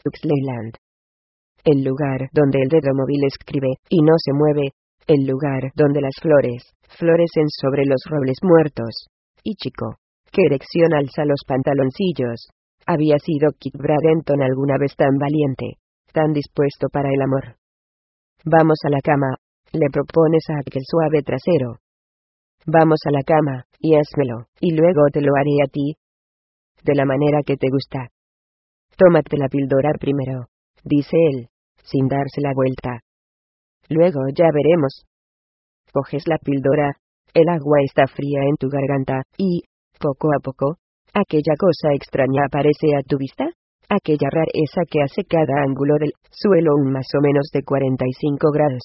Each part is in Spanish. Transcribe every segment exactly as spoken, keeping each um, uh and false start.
Huxleyland. El lugar donde el dedo móvil escribe, y no se mueve. El lugar donde las flores, florecen sobre los robles muertos. Y chico, qué erección alza los pantaloncillos. Había sido Kit Bradenton alguna vez tan valiente, tan dispuesto para el amor. Vamos a la cama, le propones a aquel suave trasero. Vamos a la cama, y házmelo, y luego te lo haré a ti. De la manera que te gusta. Tómate la píldora primero, dice él, sin darse la vuelta. Luego ya veremos. Coges la píldora, el agua está fría en tu garganta, y, poco a poco, aquella cosa extraña aparece a tu vista, aquella rareza que hace cada ángulo del suelo un más o menos de cuarenta y cinco grados.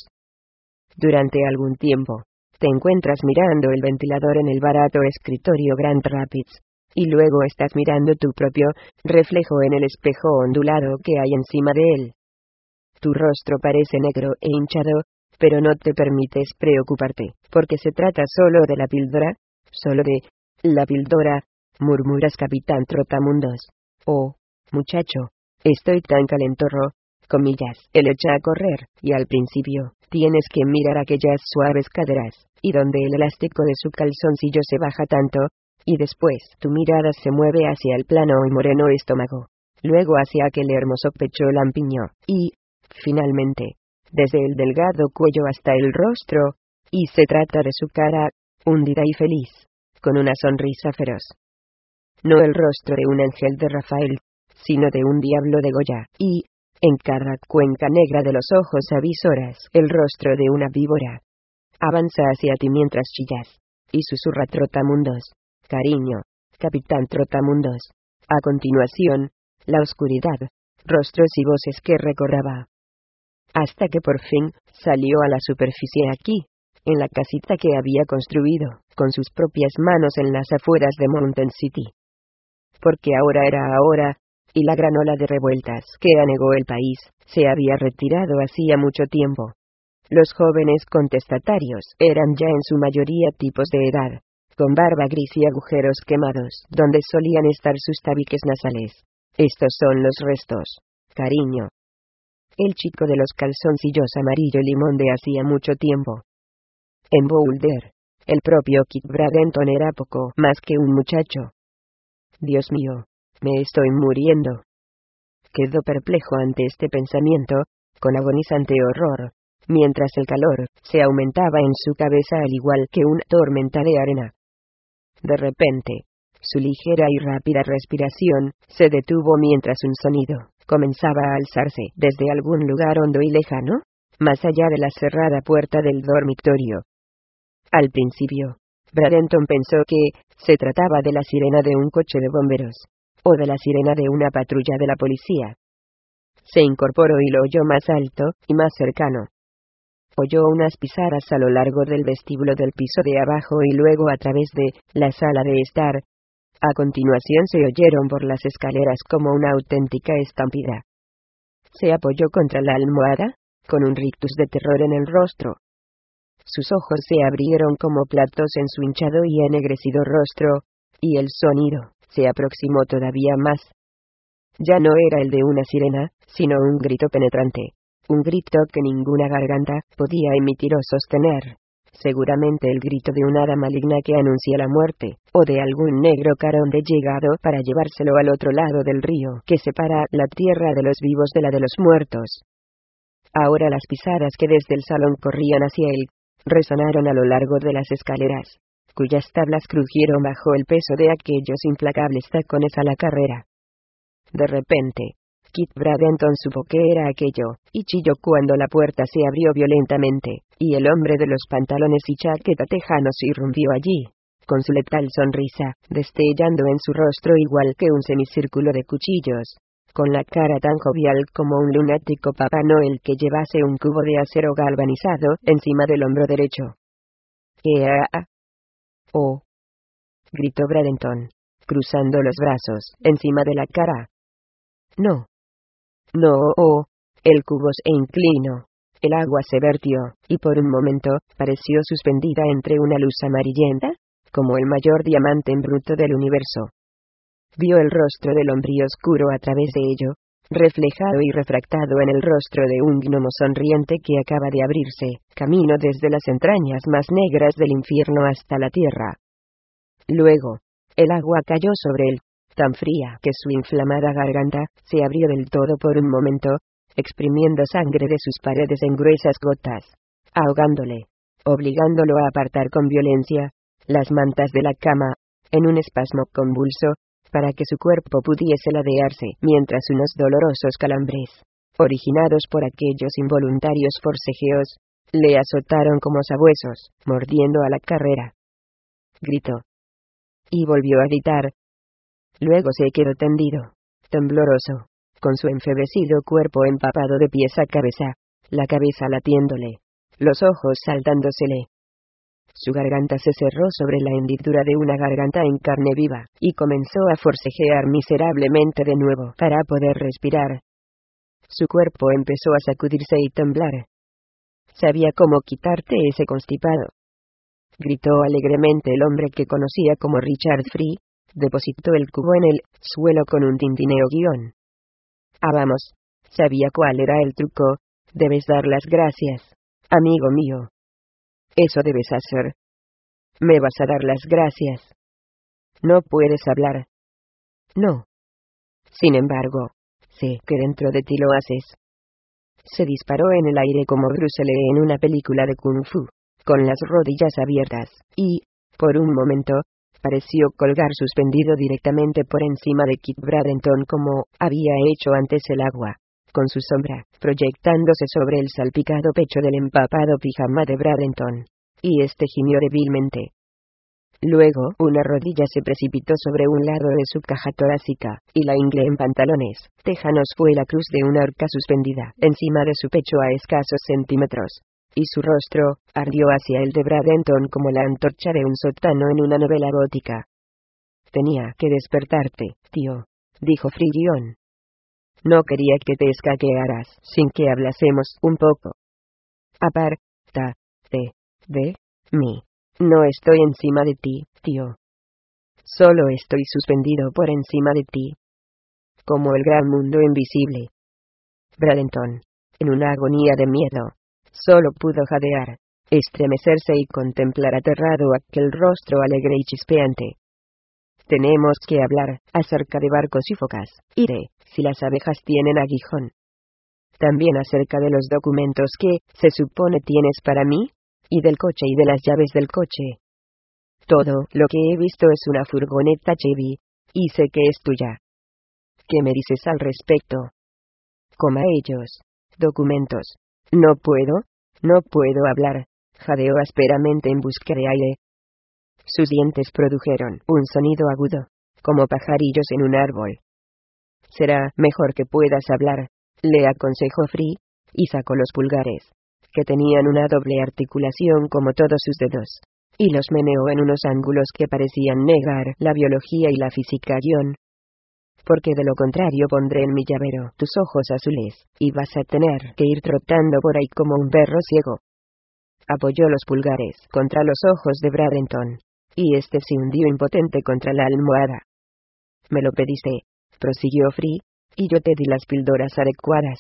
Durante algún tiempo, te encuentras mirando el ventilador en el barato escritorio Grand Rapids, y luego estás mirando tu propio reflejo en el espejo ondulado que hay encima de él. Tu rostro parece negro e hinchado, pero no te permites preocuparte, porque se trata solo de la píldora, solo de la píldora, murmuras Capitán Trotamundos. Oh, muchacho, estoy tan calentorro, comillas, él echa a correr, y al principio, tienes que mirar aquellas suaves caderas, y donde el elástico de su calzoncillo se baja tanto, y después tu mirada se mueve hacia el plano y moreno estómago, luego hacia aquel hermoso pecho lampiño, y, finalmente, desde el delgado cuello hasta el rostro, y se trata de su cara, hundida y feliz, con una sonrisa feroz. No el rostro de un ángel de Rafael, sino de un diablo de Goya, y, en cada cuenca negra de los ojos avisoras, el rostro de una víbora. Avanza hacia ti mientras chillas, y susurra Trotamundos. Cariño, Capitán Trotamundos. A continuación, la oscuridad, rostros y voces que recordaba. Hasta que por fin, salió a la superficie aquí, en la casita que había construido, con sus propias manos en las afueras de Mountain City. Porque ahora era ahora, y la gran ola de revueltas que anegó el país, se había retirado hacía mucho tiempo. Los jóvenes contestatarios eran ya en su mayoría tipos de edad, con barba gris y agujeros quemados, donde solían estar sus tabiques nasales. Estos son los restos, cariño. El chico de los calzoncillos amarillo limón de hacía mucho tiempo. En Boulder, el propio Kit Bradenton era poco más que un muchacho. Dios mío, me estoy muriendo. Quedó perplejo ante este pensamiento, con agonizante horror, mientras el calor se aumentaba en su cabeza al igual que una tormenta de arena. De repente, su ligera y rápida respiración se detuvo mientras un sonido comenzaba a alzarse desde algún lugar hondo y lejano, más allá de la cerrada puerta del dormitorio. Al principio, Bradenton pensó que se trataba de la sirena de un coche de bomberos, o de la sirena de una patrulla de la policía. Se incorporó y lo oyó más alto y más cercano. Oyó unas pisadas a lo largo del vestíbulo del piso de abajo y luego a través de la sala de estar. A continuación se oyeron por las escaleras como una auténtica estampida. Se apoyó contra la almohada, con un rictus de terror en el rostro. Sus ojos se abrieron como platos en su hinchado y ennegrecido rostro, y el sonido se aproximó todavía más. Ya no era el de una sirena, sino un grito penetrante, un grito que ninguna garganta podía emitir o sostener. Seguramente el grito de una hada maligna que anuncia la muerte, o de algún negro carón de llegado para llevárselo al otro lado del río que separa la tierra de los vivos de la de los muertos. Ahora las pisadas que desde el salón corrían hacia él, resonaron a lo largo de las escaleras, cuyas tablas crujieron bajo el peso de aquellos implacables tacones a la carrera. De repente, Kit Bradenton supo que era aquello, y chilló cuando la puerta se abrió violentamente, y el hombre de los pantalones y chaqueta tejanos irrumpió allí, con su letal sonrisa, destellando en su rostro igual que un semicírculo de cuchillos, con la cara tan jovial como un lunático Papá Noel que llevase un cubo de acero galvanizado encima del hombro derecho. «¡Ea! ¡Oh!», gritó Bradenton, cruzando los brazos encima de la cara. «No. No, oh». El cubo se inclinó. El agua se vertió, y por un momento, pareció suspendida entre una luz amarillenta, como el mayor diamante en bruto del universo. Vio el rostro del hombre oscuro a través de ello, reflejado y refractado en el rostro de un gnomo sonriente que acaba de abrirse camino desde las entrañas más negras del infierno hasta la tierra. Luego, el agua cayó sobre él, tan fría que su inflamada garganta se abrió del todo por un momento, exprimiendo sangre de sus paredes en gruesas gotas, ahogándole, obligándolo a apartar con violencia las mantas de la cama, en un espasmo convulso, para que su cuerpo pudiese ladearse, mientras unos dolorosos calambres, originados por aquellos involuntarios forcejeos, le azotaron como sabuesos, mordiendo a la carrera. Gritó. Y volvió a gritar. Luego se quedó tendido, tembloroso, con su enfebrecido cuerpo empapado de pies a cabeza, la cabeza latiéndole, los ojos saltándosele. Su garganta se cerró sobre la hendidura de una garganta en carne viva, y comenzó a forcejear miserablemente de nuevo para poder respirar. Su cuerpo empezó a sacudirse y temblar. Sabía cómo quitarte ese constipado. Gritó alegremente el hombre que conocía como Richard Free, depositó el cubo en el suelo con un tintineo guión. Ah, vamos, sabía cuál era el truco, debes dar las gracias, amigo mío. Eso debes hacer. Me vas a dar las gracias. No puedes hablar. No. Sin embargo, sé que dentro de ti lo haces. Se disparó en el aire como Bruce Lee en una película de Kung Fu, con las rodillas abiertas, y, por un momento, pareció colgar suspendido directamente por encima de Kit Bradenton como había hecho antes el agua, con su sombra, proyectándose sobre el salpicado pecho del empapado pijama de Bradenton, y este gimió débilmente. Luego, una rodilla se precipitó sobre un lado de su caja torácica, y la ingle en pantalones tejanos fue la cruz de una horca suspendida encima de su pecho a escasos centímetros, y su rostro ardió hacia el de Bradenton como la antorcha de un sótano en una novela gótica. Tenía que despertarte, tío, dijo Frigion. No quería que te escaquearas sin que hablásemos un poco. Aparta de, de mí. No estoy encima de ti, tío. Solo estoy suspendido por encima de ti. Como el gran mundo invisible. Bradenton, en una agonía de miedo, solo pudo jadear, estremecerse y contemplar aterrado aquel rostro alegre y chispeante. Tenemos que hablar acerca de barcos y focas, iré, si las abejas tienen aguijón. También acerca de los documentos que, se supone, tienes para mí, y del coche y de las llaves del coche. Todo lo que he visto es una furgoneta Chevy, y sé que es tuya. ¿Qué me dices al respecto? Coma ellos. Documentos. No puedo, no puedo hablar. Jadeó ásperamente en busca de aire. Sus dientes produjeron un sonido agudo, como pajarillos en un árbol. Será mejor que puedas hablar, le aconsejó Free, y sacó los pulgares, que tenían una doble articulación como todos sus dedos, y los meneó en unos ángulos que parecían negar la biología y la física guión. Porque de lo contrario pondré en mi llavero tus ojos azules, y vas a tener que ir trotando por ahí como un perro ciego. Apoyó los pulgares contra los ojos de Bradenton, y este se hundió impotente contra la almohada. Me lo pediste, prosiguió Free, y yo te di las píldoras adecuadas.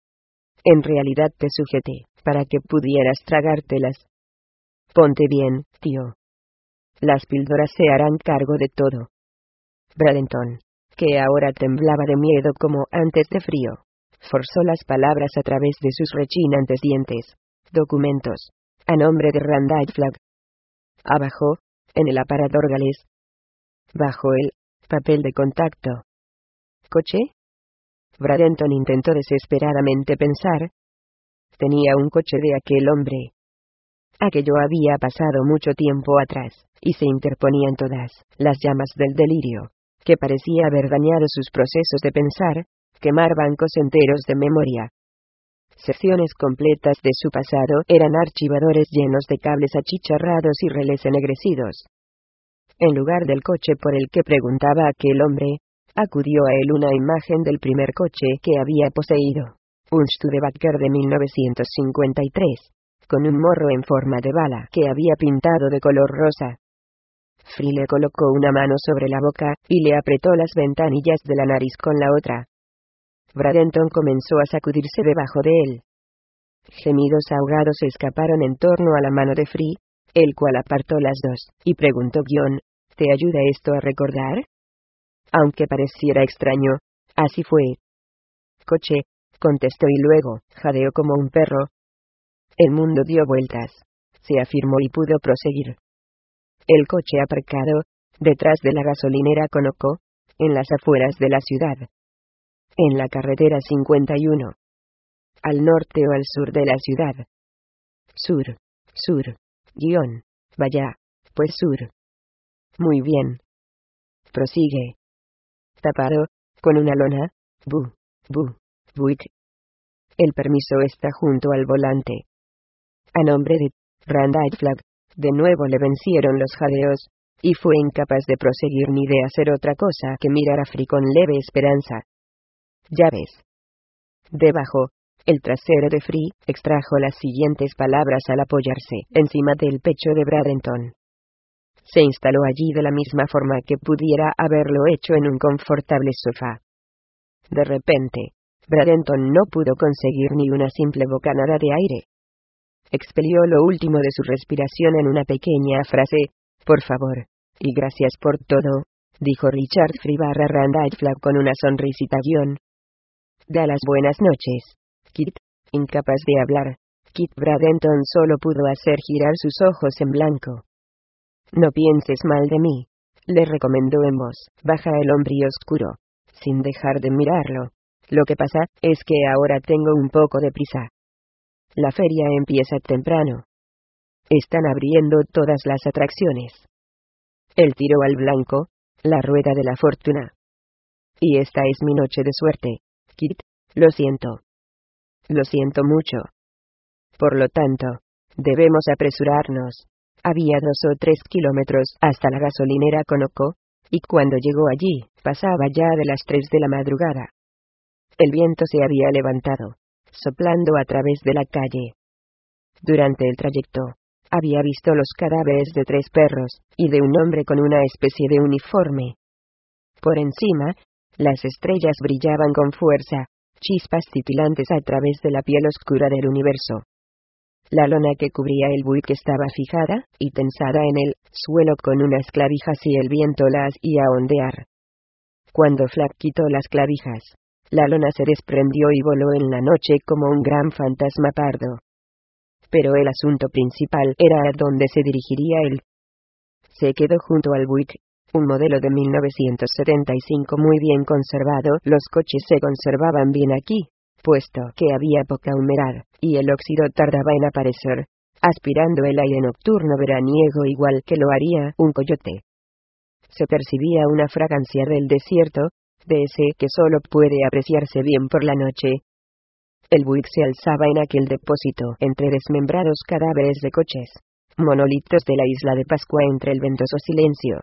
En realidad te sujeté, para que pudieras tragártelas. Ponte bien, tío. Las píldoras se harán cargo de todo. Bradenton, que ahora temblaba de miedo como antes de frío, forzó las palabras a través de sus rechinantes dientes. Documentos. A nombre de Randall Flagg. Abajo, en el aparador galés. Bajo el papel de contacto. ¿Coche? Bradenton intentó desesperadamente pensar. Tenía un coche de aquel hombre. Aquello había pasado mucho tiempo atrás, y se interponían todas las llamas del delirio, que parecía haber dañado sus procesos de pensar, quemar bancos enteros de memoria. Secciones completas de su pasado eran archivadores llenos de cables achicharrados y relés ennegrecidos. En lugar del coche por el que preguntaba aquel hombre, acudió a él una imagen del primer coche que había poseído, un Studebaker de mil novecientos cincuenta y tres, con un morro en forma de bala que había pintado de color rosa. Free le colocó una mano sobre la boca, y le apretó las ventanillas de la nariz con la otra. Bradenton comenzó a sacudirse debajo de él. Gemidos ahogados escaparon en torno a la mano de Free, el cual apartó las dos, y preguntó guión, ¿te ayuda esto a recordar? Aunque pareciera extraño, así fue. Coche, contestó y luego, jadeó como un perro. El mundo dio vueltas, se afirmó y pudo proseguir. El coche aparcado, detrás de la gasolinera Conoco, en las afueras de la ciudad. En la carretera cincuenta y uno. Al norte o al sur de la ciudad. Sur, sur, guión, vaya, pues sur. Muy bien. Prosigue. Tapado, con una lona, bu, bu, buic. El permiso está junto al volante. A nombre de Randall Flagg, de nuevo le vencieron los jadeos, y fue incapaz de proseguir ni de hacer otra cosa que mirar a Free con leve esperanza. Ya ves. Debajo, el trasero de Free extrajo las siguientes palabras al apoyarse encima del pecho de Bradenton. Se instaló allí de la misma forma que pudiera haberlo hecho en un confortable sofá. De repente, Bradenton no pudo conseguir ni una simple bocanada de aire. Expelió lo último de su respiración en una pequeña frase, por favor, y gracias por todo, dijo Richard Free barra Randall Flagg con una sonrisita guión. Da las buenas noches, Kit. Incapaz de hablar, Kit Bradenton solo pudo hacer girar sus ojos en blanco. No pienses mal de mí, le recomendó en voz baja el hombre oscuro, sin dejar de mirarlo. Lo que pasa es que ahora tengo un poco de prisa. La feria empieza temprano. Están abriendo todas las atracciones. Él tiró al blanco, la rueda de la fortuna. Y esta es mi noche de suerte, Kit, lo siento. Lo siento mucho. Por lo tanto, debemos apresurarnos. Había dos o tres kilómetros hasta la gasolinera Conoco, y cuando llegó allí, pasaba ya de las tres de la madrugada. El viento se había levantado, soplando a través de la calle. Durante el trayecto, había visto los cadáveres de tres perros, y de un hombre con una especie de uniforme. Por encima, las estrellas brillaban con fuerza, chispas titilantes a través de la piel oscura del universo. La lona que cubría el buick estaba fijada y tensada en el suelo con unas clavijas y el viento la hacía ondear. Cuando Flagg quitó las clavijas, la lona se desprendió y voló en la noche como un gran fantasma pardo. Pero el asunto principal era a dónde se dirigiría él. Se quedó junto al Buick, un modelo de mil novecientos setenta y cinco muy bien conservado. Los coches se conservaban bien aquí, puesto que había poca humedad, y el óxido tardaba en aparecer, aspirando el aire nocturno veraniego igual que lo haría un coyote. Se percibía una fragancia del desierto, de ese que solo puede apreciarse bien por la noche. El Buick se alzaba en aquel depósito entre desmembrados cadáveres de coches, monolitos de la isla de Pascua entre el ventoso silencio.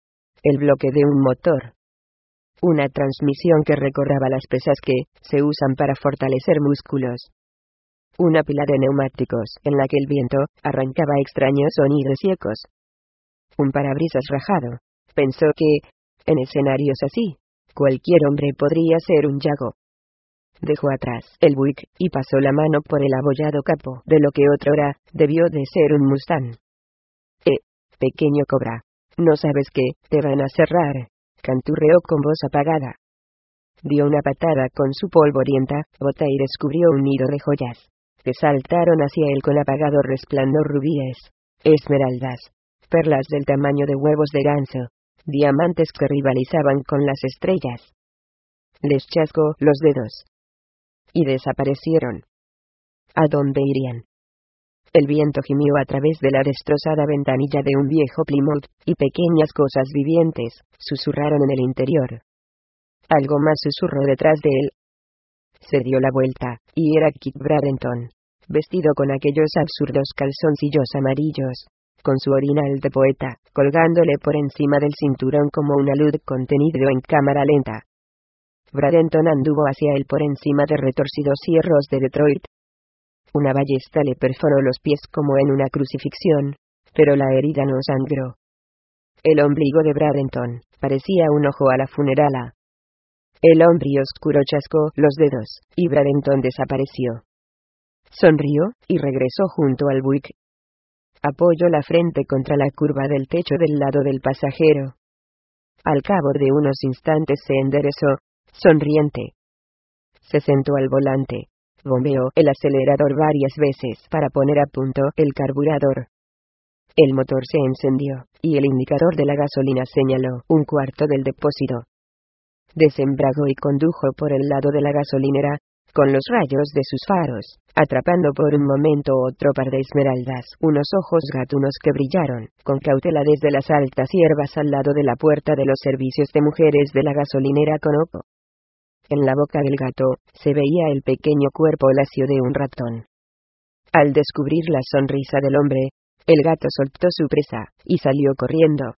El bloque de un motor. Una transmisión que recordaba las pesas que se usan para fortalecer músculos. Una pila de neumáticos en la que el viento arrancaba extraños sonidos ecos. Un parabrisas rajado. Pensó que, en escenarios así, cualquier hombre podría ser un yago. Dejó atrás el Buick y pasó la mano por el abollado capo de lo que otrora debió de ser un Mustang. Eh, pequeño cobra, ¿no sabes que te van a cerrar?, canturreó con voz apagada. Dio una patada con su polvorienta bota y descubrió un nido de joyas, que saltaron hacia él con apagado resplandor: rubíes, esmeraldas, perlas del tamaño de huevos de ganso, diamantes que rivalizaban con las estrellas. Les chascó los dedos. Y desaparecieron. ¿A dónde irían? El viento gimió a través de la destrozada ventanilla de un viejo Plymouth, y pequeñas cosas vivientes susurraron en el interior. Algo más susurró detrás de él. Se dio la vuelta, y era Kit Bradenton, vestido con aquellos absurdos calzoncillos amarillos, con su orinal de poeta, colgándole por encima del cinturón como una luz contenido en cámara lenta. Bradenton anduvo hacia él por encima de retorcidos hierros de Detroit. Una ballesta le perforó los pies como en una crucifixión, pero la herida no sangró. El ombligo de Bradenton parecía un ojo a la funerala. El hombre oscuro chascó los dedos, y Bradenton desapareció. Sonrió, y regresó junto al Buick. Apoyó la frente contra la curva del techo del lado del pasajero. Al cabo de unos instantes se enderezó, sonriente. Se sentó al volante. Bombeó el acelerador varias veces para poner a punto el carburador. El motor se encendió, y el indicador de la gasolina señaló un cuarto del depósito. Desembragó y condujo por el lado de la gasolinera, con los rayos de sus faros, atrapando por un momento otro par de esmeraldas, unos ojos gatunos que brillaron, con cautela desde las altas hierbas al lado de la puerta de los servicios de mujeres de la gasolinera Conoco. En la boca del gato, se veía el pequeño cuerpo lacio de un ratón. Al descubrir la sonrisa del hombre, el gato soltó su presa, y salió corriendo.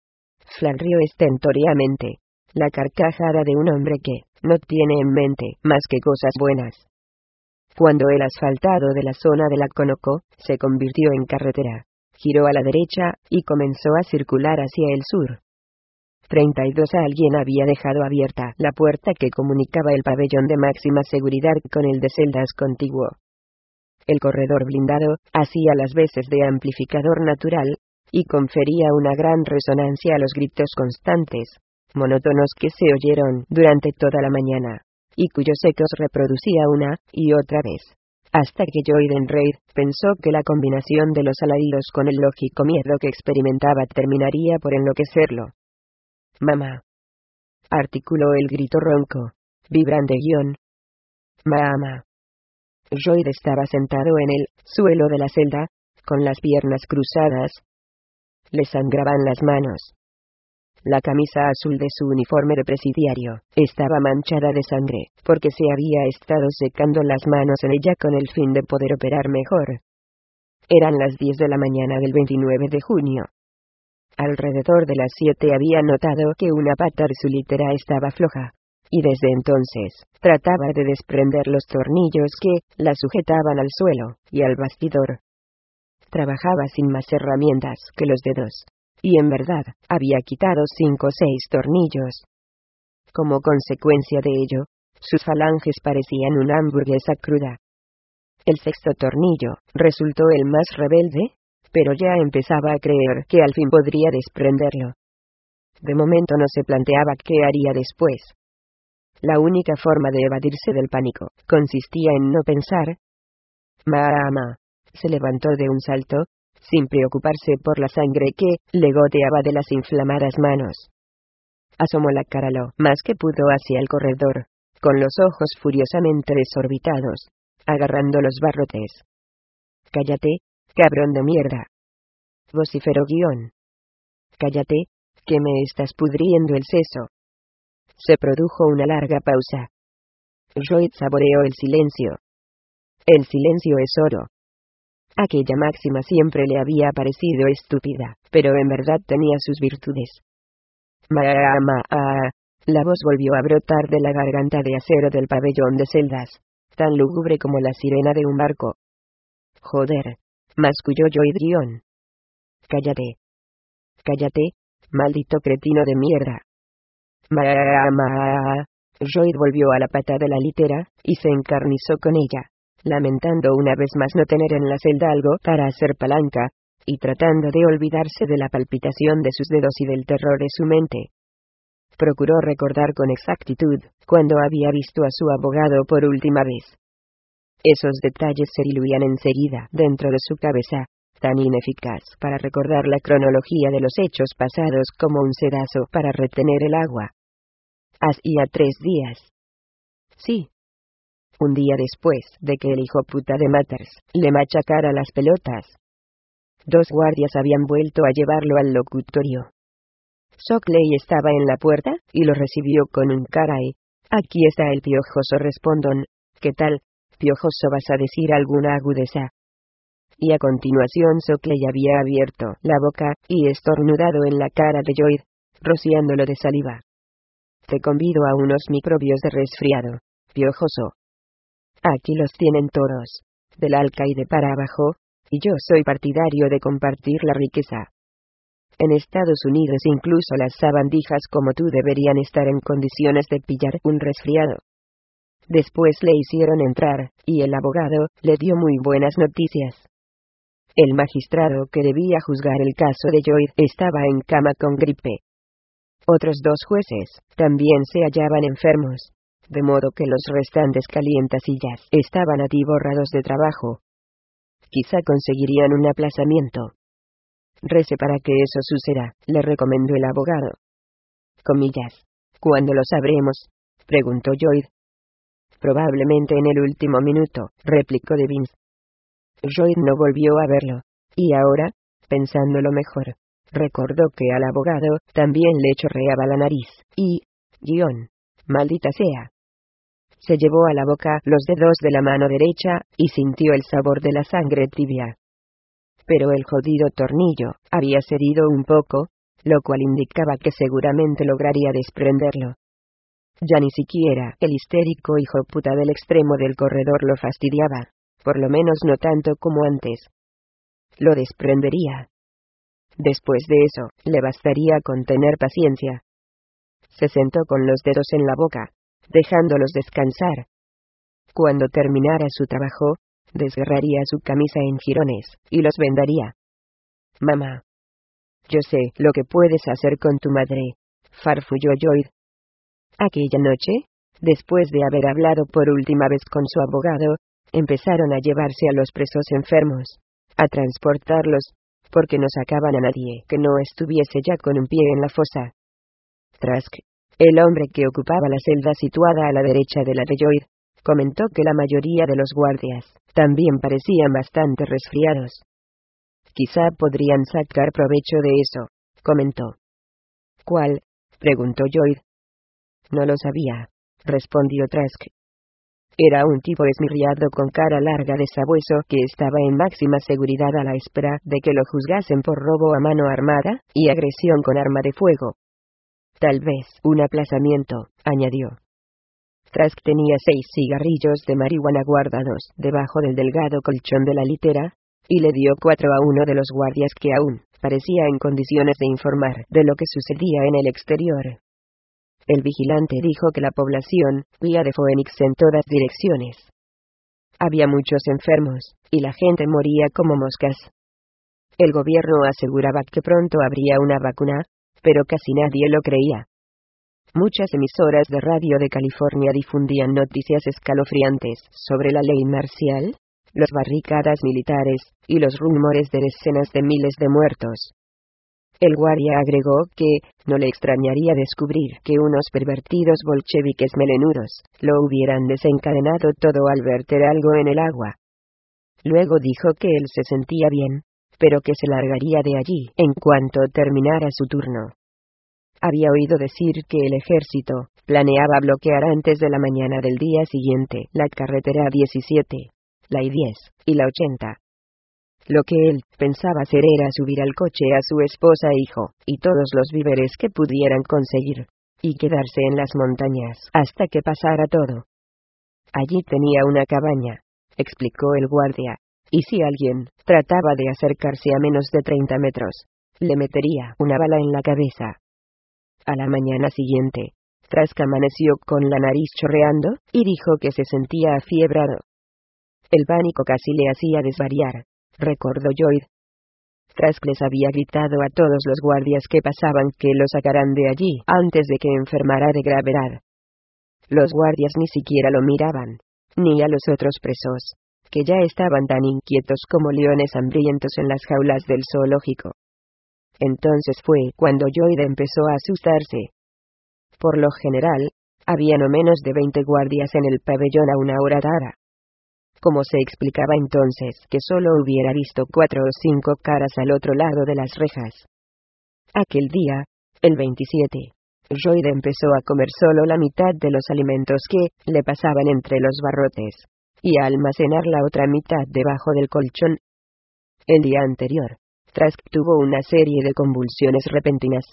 Flag rió estentóreamente, la carcajada de un hombre que no tiene en mente más que cosas buenas. Cuando el asfaltado de la zona de la Conoco se convirtió en carretera, giró a la derecha, y comenzó a circular hacia el sur. treinta y dos Alguien había dejado abierta la puerta que comunicaba el pabellón de máxima seguridad con el de celdas contiguo. El corredor blindado hacía las veces de amplificador natural, y confería una gran resonancia a los gritos constantes, monótonos que se oyeron durante toda la mañana, y cuyos ecos reproducía una y otra vez, hasta que Joyden Reid pensó que la combinación de los alaridos con el lógico miedo que experimentaba terminaría por enloquecerlo. «Mamá», articuló el grito ronco, vibrante guión. «Mamá». Joyd estaba sentado en el suelo de la celda, con las piernas cruzadas. Le sangraban las manos. La camisa azul de su uniforme de presidiario estaba manchada de sangre, porque se había estado secando las manos en ella con el fin de poder operar mejor. Eran las diez de la mañana del veintinueve de junio. Alrededor de las siete había notado que una pata de su litera estaba floja, y desde entonces trataba de desprender los tornillos que la sujetaban al suelo y al bastidor. Trabajaba sin más herramientas que los dedos, y en verdad había quitado cinco o seis tornillos. Como consecuencia de ello, sus falanges parecían una hamburguesa cruda. El sexto tornillo resultó el más rebelde, pero ya empezaba a creer que al fin podría desprenderlo. De momento no se planteaba qué haría después. La única forma de evadirse del pánico consistía en no pensar. «Mamá», se levantó de un salto, sin preocuparse por la sangre que le goteaba de las inflamadas manos. Asomó la cara lo más que pudo hacia el corredor, con los ojos furiosamente desorbitados, agarrando los barrotes. «Cállate, cabrón de mierda», vociferó guión. «Cállate, que me estás pudriendo el seso». Se produjo una larga pausa. Joyd saboreó el silencio. El silencio es oro. Aquella máxima siempre le había parecido estúpida, pero en verdad tenía sus virtudes. «Mamá», la voz volvió a brotar de la garganta de acero del pabellón de celdas, tan lúgubre como la sirena de un barco. «Joder», masculló Joyd guión. «Cállate. Cállate, maldito cretino de mierda». «Mamá». Joyd volvió a la pata de la litera, y se encarnizó con ella, lamentando una vez más no tener en la celda algo para hacer palanca, y tratando de olvidarse de la palpitación de sus dedos y del terror de su mente. Procuró recordar con exactitud cuando había visto a su abogado por última vez. Esos detalles se diluían enseguida dentro de su cabeza, tan ineficaz para recordar la cronología de los hechos pasados como un sedazo para retener el agua. Hacía tres días. Sí. Un día después de que el hijo puta de Matters le machacara las pelotas. Dos guardias habían vuelto a llevarlo al locutorio. Shockley estaba en la puerta, y lo recibió con un caray. «Aquí está el piojoso Respondon. ¿Qué tal, piojoso? ¿Vas a decir alguna agudeza?» Y a continuación Shockley había abierto la boca, y estornudado en la cara de Joyd, rociándolo de saliva. «Te convido a unos microbios de resfriado, piojoso. Aquí los tienen todos, del alcaide para abajo, y yo soy partidario de compartir la riqueza». En Estados Unidos incluso las sabandijas como tú deberían estar en condiciones de pillar un resfriado. Después le hicieron entrar, y el abogado le dio muy buenas noticias. El magistrado que debía juzgar el caso de Lloyd estaba en cama con gripe. Otros dos jueces también se hallaban enfermos, de modo que los restantes calientasillas estaban atiborrados de trabajo. Quizá conseguirían un aplazamiento. Rece para que eso suceda, le recomendó el abogado. Comillas. ¿Cuándo lo sabremos?, preguntó Lloyd. Probablemente en el último minuto, replicó Devins. Lloyd no volvió a verlo, y ahora, pensándolo mejor, recordó que al abogado también le chorreaba la nariz, y, guión, maldita sea. Se llevó a la boca los dedos de la mano derecha, y sintió el sabor de la sangre tibia. Pero el jodido tornillo había cedido un poco, lo cual indicaba que seguramente lograría desprenderlo. Ya ni siquiera el histérico hijo puta del extremo del corredor lo fastidiaba, por lo menos no tanto como antes. Lo desprendería. Después de eso, le bastaría con tener paciencia. Se sentó con los dedos en la boca, dejándolos descansar. Cuando terminara su trabajo, desgarraría su camisa en jirones, y los vendaría. Mamá. Yo sé lo que puedes hacer con tu madre, farfulló Lloyd. Aquella noche, después de haber hablado por última vez con su abogado, empezaron a llevarse a los presos enfermos, a transportarlos, porque no sacaban a nadie que no estuviese ya con un pie en la fosa. Trask, el hombre que ocupaba la celda situada a la derecha de la de Lloyd, comentó que la mayoría de los guardias también parecían bastante resfriados. Quizá podrían sacar provecho de eso, comentó. ¿Cuál?, preguntó Lloyd. No lo sabía, respondió Trask. Era un tipo esmirriado con cara larga de sabueso que estaba en máxima seguridad a la espera de que lo juzgasen por robo a mano armada y agresión con arma de fuego. Tal vez un aplazamiento, añadió. Trask tenía seis cigarrillos de marihuana guardados debajo del delgado colchón de la litera, y le dio cuatro a uno de los guardias que aún parecía en condiciones de informar de lo que sucedía en el exterior. El vigilante dijo que la población huía de Phoenix en todas direcciones. Había muchos enfermos, y la gente moría como moscas. El gobierno aseguraba que pronto habría una vacuna, pero casi nadie lo creía. Muchas emisoras de radio de California difundían noticias escalofriantes sobre la ley marcial, las barricadas militares, y los rumores de decenas de miles de muertos. El guardia agregó que no le extrañaría descubrir que unos pervertidos bolcheviques melenudos lo hubieran desencadenado todo al verter algo en el agua. Luego dijo que él se sentía bien, pero que se largaría de allí en cuanto terminara su turno. Había oído decir que el ejército planeaba bloquear antes de la mañana del día siguiente la carretera diecisiete, la I diez, y la ochenta. Lo que él pensaba hacer era subir al coche a su esposa e hijo, y todos los víveres que pudieran conseguir, y quedarse en las montañas hasta que pasara todo. Allí tenía una cabaña, explicó el guardia, y si alguien trataba de acercarse a menos de treinta metros, le metería una bala en la cabeza. A la mañana siguiente, Trask amaneció con la nariz chorreando, y dijo que se sentía afiebrado. El pánico casi le hacía desvariar, recordó Lloyd. Trask les había gritado a todos los guardias que pasaban que lo sacaran de allí antes de que enfermara de gravedad. Los guardias ni siquiera lo miraban, ni a los otros presos, que ya estaban tan inquietos como leones hambrientos en las jaulas del zoológico. Entonces fue cuando Lloyd empezó a asustarse. Por lo general, había no menos de veinte guardias en el pabellón a una hora dada. Como se explicaba entonces que solo hubiera visto cuatro o cinco caras al otro lado de las rejas? Aquel día, el veintisiete, Lloyd empezó a comer solo la mitad de los alimentos que le pasaban entre los barrotes, y a almacenar la otra mitad debajo del colchón. El día anterior, Trask tuvo una serie de convulsiones repentinas.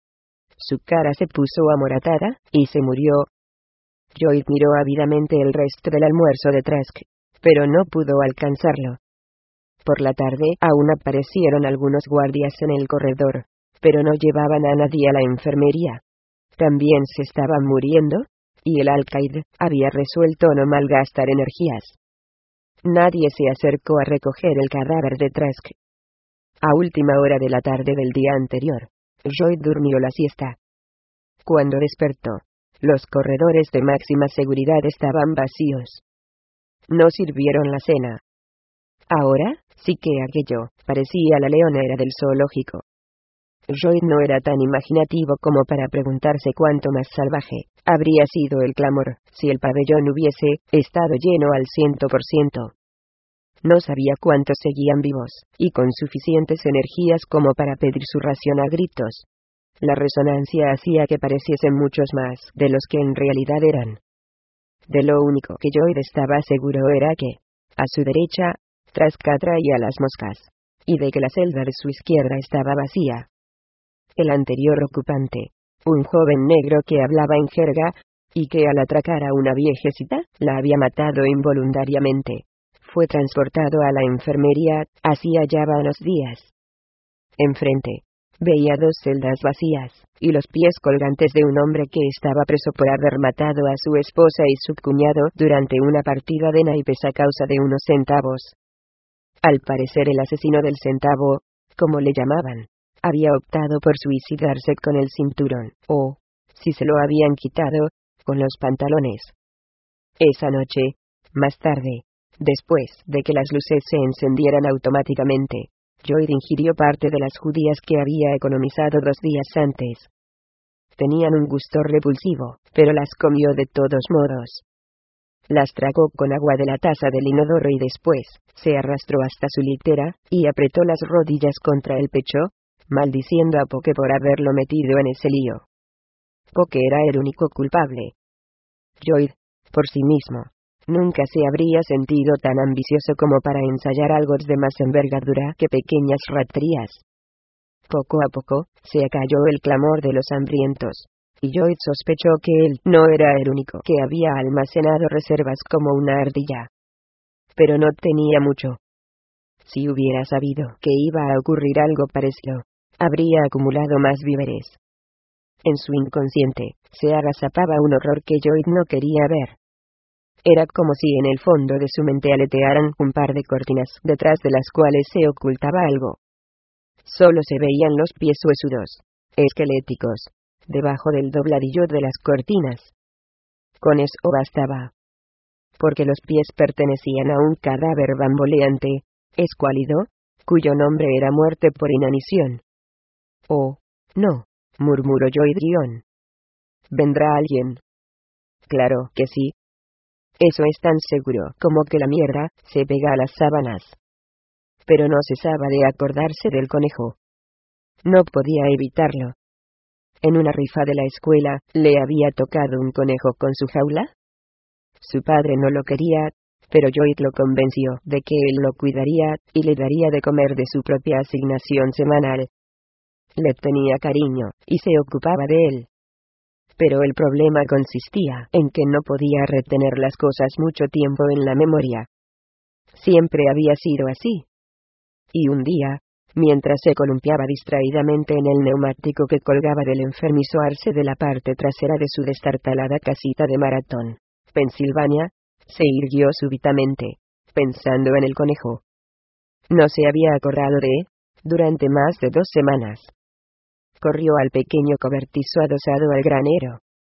Su cara se puso amoratada, y se murió. Lloyd miró ávidamente el resto del almuerzo de Trask, pero no pudo alcanzarlo. Por la tarde aún aparecieron algunos guardias en el corredor, pero no llevaban a nadie a la enfermería. También se estaban muriendo, y el alcaide había resuelto no malgastar energías. Nadie se acercó a recoger el cadáver de Trask. A última hora de la tarde del día anterior, Joy durmió la siesta. Cuando despertó, los corredores de máxima seguridad estaban vacíos. No sirvieron la cena. Ahora, sí que aquello parecía la leonera del zoológico. Joy no era tan imaginativo como para preguntarse cuánto más salvaje habría sido el clamor si el pabellón hubiese estado lleno al ciento por ciento. No sabía cuántos seguían vivos, y con suficientes energías como para pedir su ración a gritos. La resonancia hacía que pareciesen muchos más de los que en realidad eran. De lo único que Joy estaba seguro era que, a su derecha, Trask atraía las moscas, y de que la celda de su izquierda estaba vacía. El anterior ocupante, un joven negro que hablaba en jerga, y que al atracar a una viejecita, la había matado involuntariamente, fue transportado a la enfermería, hacía ya varios días. Enfrente, veía dos celdas vacías, y los pies colgantes de un hombre que estaba preso por haber matado a su esposa y su cuñado durante una partida de naipes a causa de unos centavos. Al parecer el asesino del centavo, como le llamaban, había optado por suicidarse con el cinturón, o, si se lo habían quitado, con los pantalones. Esa noche, más tarde, después de que las luces se encendieran automáticamente, Joy ingirió parte de las judías que había economizado dos días antes. Tenían un gusto repulsivo, pero las comió de todos modos. Las tragó con agua de la taza del inodoro y después, se arrastró hasta su litera, y apretó las rodillas contra el pecho, maldiciendo a Poque por haberlo metido en ese lío. Poque era el único culpable. Joy, por sí mismo, nunca se habría sentido tan ambicioso como para ensayar algo de más envergadura que pequeñas raterías. Poco a poco, se acalló el clamor de los hambrientos, y Joy sospechó que él no era el único que había almacenado reservas como una ardilla. Pero no tenía mucho. Si hubiera sabido que iba a ocurrir algo parecido, habría acumulado más víveres. En su inconsciente, se agazapaba un horror que Joy no quería ver. Era como si en el fondo de su mente aletearan un par de cortinas detrás de las cuales se ocultaba algo. Solo se veían los pies huesudos, esqueléticos, debajo del dobladillo de las cortinas. Con eso bastaba. Porque los pies pertenecían a un cadáver bamboleante, escuálido, cuyo nombre era muerte por inanición. Oh, no, murmuró Joy Drion. ¿Vendrá alguien? Claro que sí. Eso es tan seguro como que la mierda se pega a las sábanas. Pero no cesaba de acordarse del conejo. No podía evitarlo. En una rifa de la escuela, ¿le había tocado un conejo con su jaula? Su padre no lo quería, pero Joy lo convenció de que él lo cuidaría, y le daría de comer de su propia asignación semanal. Le tenía cariño, y se ocupaba de él. Pero el problema consistía en que no podía retener las cosas mucho tiempo en la memoria. Siempre había sido así. Y un día, mientras se columpiaba distraídamente en el neumático que colgaba del enfermizo arce de la parte trasera de su destartalada casita de Marathon, Pensilvania, se irguió súbitamente, pensando en el conejo. No se había acordado de él durante más de dos semanas. Corrió al pequeño cobertizo adosado al granero.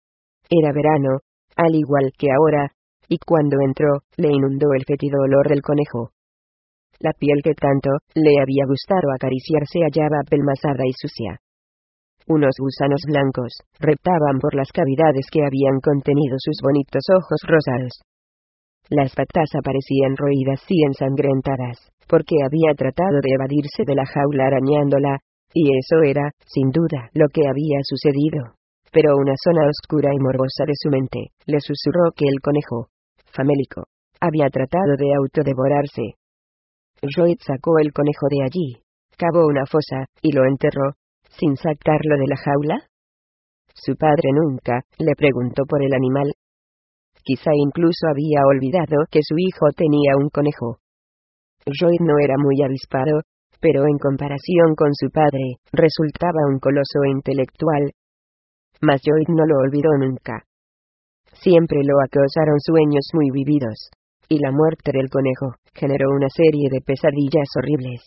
Era verano, al igual que ahora, y cuando entró, le inundó el fétido olor del conejo. La piel que tanto le había gustado acariciar se hallaba apelmazada y sucia. Unos gusanos blancos reptaban por las cavidades que habían contenido sus bonitos ojos rosados. Las patas aparecían roídas y ensangrentadas, porque había tratado de evadirse de la jaula arañándola, y eso era, sin duda, lo que había sucedido. Pero una zona oscura y morbosa de su mente le susurró que el conejo, famélico, había tratado de autodevorarse. Joy sacó el conejo de allí, cavó una fosa, y lo enterró, sin sacarlo de la jaula. Su padre nunca le preguntó por el animal. Quizá incluso había olvidado que su hijo tenía un conejo. Joy no era muy avispado, pero en comparación con su padre, resultaba un coloso intelectual. Mas Lloyd no lo olvidó nunca. Siempre lo acosaron sueños muy vividos, y la muerte del conejo generó una serie de pesadillas horribles.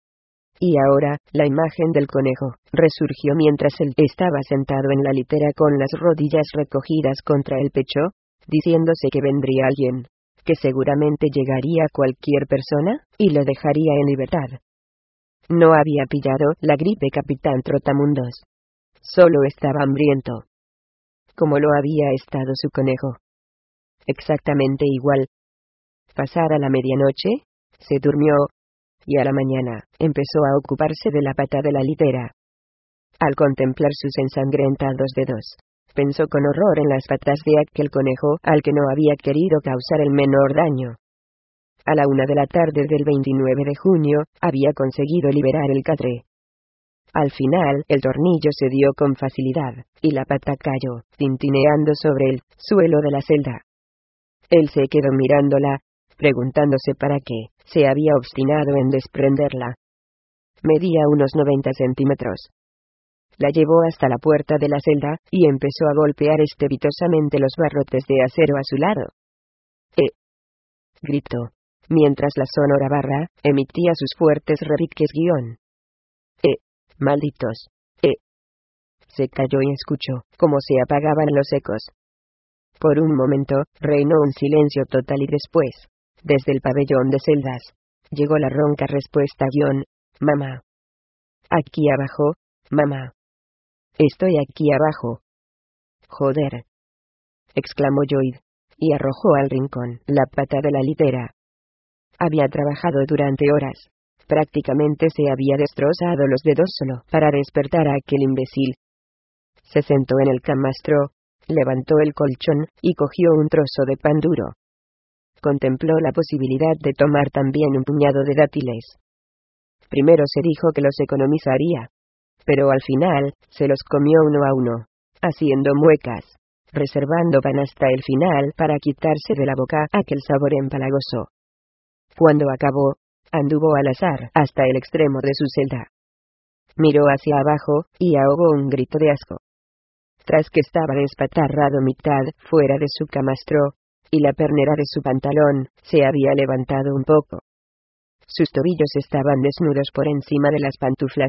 Y ahora, la imagen del conejo resurgió mientras él estaba sentado en la litera con las rodillas recogidas contra el pecho, diciéndose que vendría alguien, que seguramente llegaría cualquier persona, y lo dejaría en libertad. No había pillado la gripe Capitán Trotamundos. Solo estaba hambriento. Como lo había estado su conejo. Exactamente igual. Pasada la medianoche, se durmió, y a la mañana, empezó a ocuparse de la pata de la litera. Al contemplar sus ensangrentados dedos, pensó con horror en las patas de aquel conejo al que no había querido causar el menor daño. A la una de la tarde del veintinueve de junio, había conseguido liberar el catre. Al final, el tornillo se dio con facilidad, y la pata cayó, tintineando sobre el suelo de la celda. Él se quedó mirándola, preguntándose para qué se había obstinado en desprenderla. Medía unos noventa centímetros. La llevó hasta la puerta de la celda, y empezó a golpear estrepitosamente los barrotes de acero a su lado. ¡Eh! Gritó, mientras la sonora barra emitía sus fuertes repiques guión. ¡Eh! Malditos. ¡Eh! Se calló y escuchó cómo se apagaban los ecos. Por un momento, reinó un silencio total y después, desde el pabellón de celdas, llegó la ronca respuesta guión, mamá. Aquí abajo, mamá. Estoy aquí abajo. Joder. Exclamó Lloyd, y arrojó al rincón la pata de la litera. Había trabajado durante horas. Prácticamente se había destrozado los dedos solo para despertar a aquel imbécil. Se sentó en el camastro, levantó el colchón, y cogió un trozo de pan duro. Contempló la posibilidad de tomar también un puñado de dátiles. Primero se dijo que los economizaría, pero al final, se los comió uno a uno, haciendo muecas, reservando pan hasta el final para quitarse de la boca aquel sabor empalagoso. Cuando acabó, anduvo al azar hasta el extremo de su celda. Miró hacia abajo, y ahogó un grito de asco. Tras que estaba despatarrado mitad fuera de su camastro, y la pernera de su pantalón se había levantado un poco. Sus tobillos estaban desnudos por encima de las pantuflas.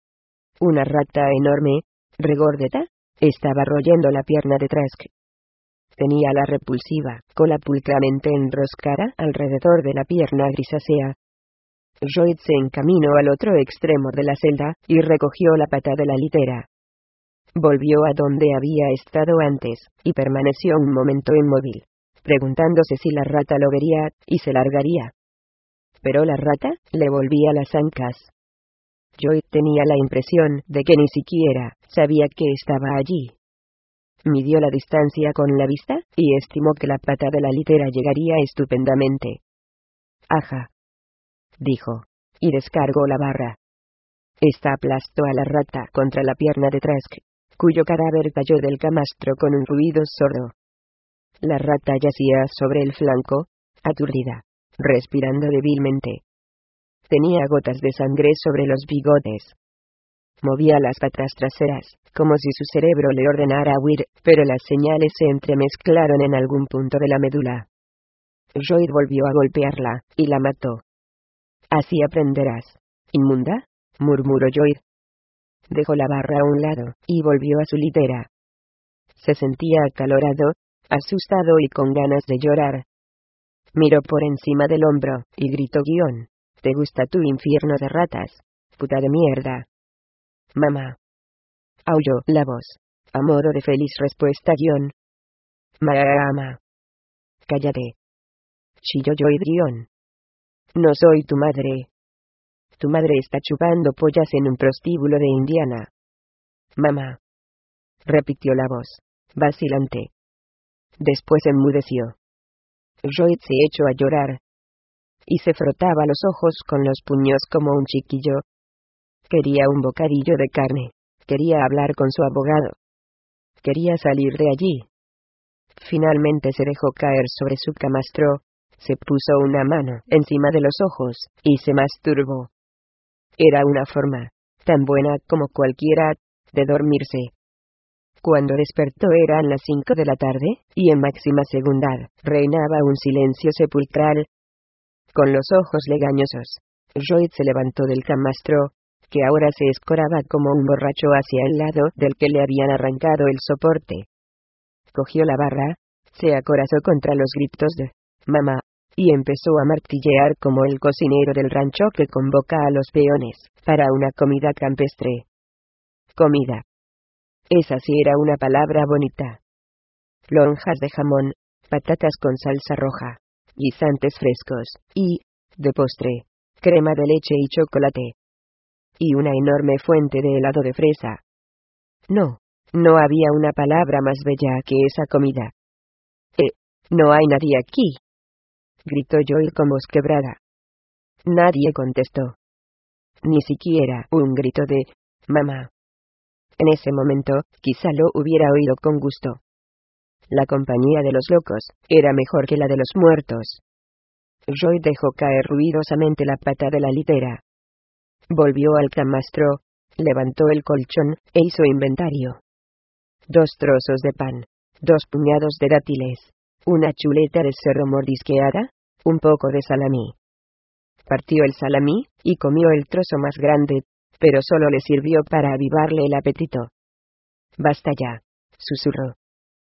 Una rata enorme, regordeta, estaba royendo la pierna de Trask. Tenía la repulsiva cola pulcramente enroscada alrededor de la pierna grisácea. Lloyd se encaminó al otro extremo de la celda, y recogió la pata de la litera. Volvió a donde había estado antes, y permaneció un momento inmóvil, preguntándose si la rata lo vería, y se largaría. Pero la rata le volvía las ancas. Lloyd tenía la impresión de que ni siquiera sabía que estaba allí. Midió la distancia con la vista, y estimó que la pata de la litera llegaría estupendamente. «Aja», dijo, y descargó la barra. Esta aplastó a la rata contra la pierna de Trask, cuyo cadáver cayó del camastro con un ruido sordo. La rata yacía sobre el flanco, aturdida, respirando débilmente. Tenía gotas de sangre sobre los bigotes. Movía las patas traseras, como si su cerebro le ordenara huir, pero las señales se entremezclaron en algún punto de la médula. Lloyd volvió a golpearla, y la mató. «Así aprenderás, inmunda», murmuró Lloyd. Dejó la barra a un lado, y volvió a su litera. Se sentía acalorado, asustado y con ganas de llorar. Miró por encima del hombro, y gritó guión, «¿Te gusta tu infierno de ratas? Puta de mierda». «Mamá». Aulló la voz, a modo de feliz respuesta guión. «Mamá». «Cállate». Chilló Lloyd guión. «No soy tu madre. Tu madre está chupando pollas en un prostíbulo de Indiana». «Mamá», repitió la voz, vacilante. Después enmudeció. Lloyd se echó a llorar, y se frotaba los ojos con los puños como un chiquillo. Quería un bocadillo de carne, quería hablar con su abogado. Quería salir de allí. Finalmente se dejó caer sobre su camastro, se puso una mano encima de los ojos, y se masturbó. Era una forma, tan buena como cualquiera, de dormirse. Cuando despertó eran las cinco de la tarde, y en máxima segundad, reinaba un silencio sepulcral. Con los ojos legañosos, Lloyd se levantó del camastro, que ahora se escoraba como un borracho hacia el lado del que le habían arrancado el soporte. Cogió la barra, se acorazó contra los gritos de «mamá», y empezó a martillear como el cocinero del rancho que convoca a los peones para una comida campestre. Comida. Esa sí era una palabra bonita. Lonjas de jamón, patatas con salsa roja, guisantes frescos, y, de postre, crema de leche y chocolate. Y una enorme fuente de helado de fresa. No, no había una palabra más bella que esa comida. «Eh, ¿no hay nadie aquí?», gritó Joel con voz quebrada. Nadie contestó. Ni siquiera un grito de «mamá». En ese momento, quizá lo hubiera oído con gusto. La compañía de los locos era mejor que la de los muertos. Joy dejó caer ruidosamente la pata de la litera. Volvió al camastro, levantó el colchón, e hizo inventario. Dos trozos de pan, dos puñados de dátiles, una chuleta de cerdo mordisqueada, un poco de salamí. Partió el salamí, y comió el trozo más grande, pero solo le sirvió para avivarle el apetito. «Basta ya», susurró.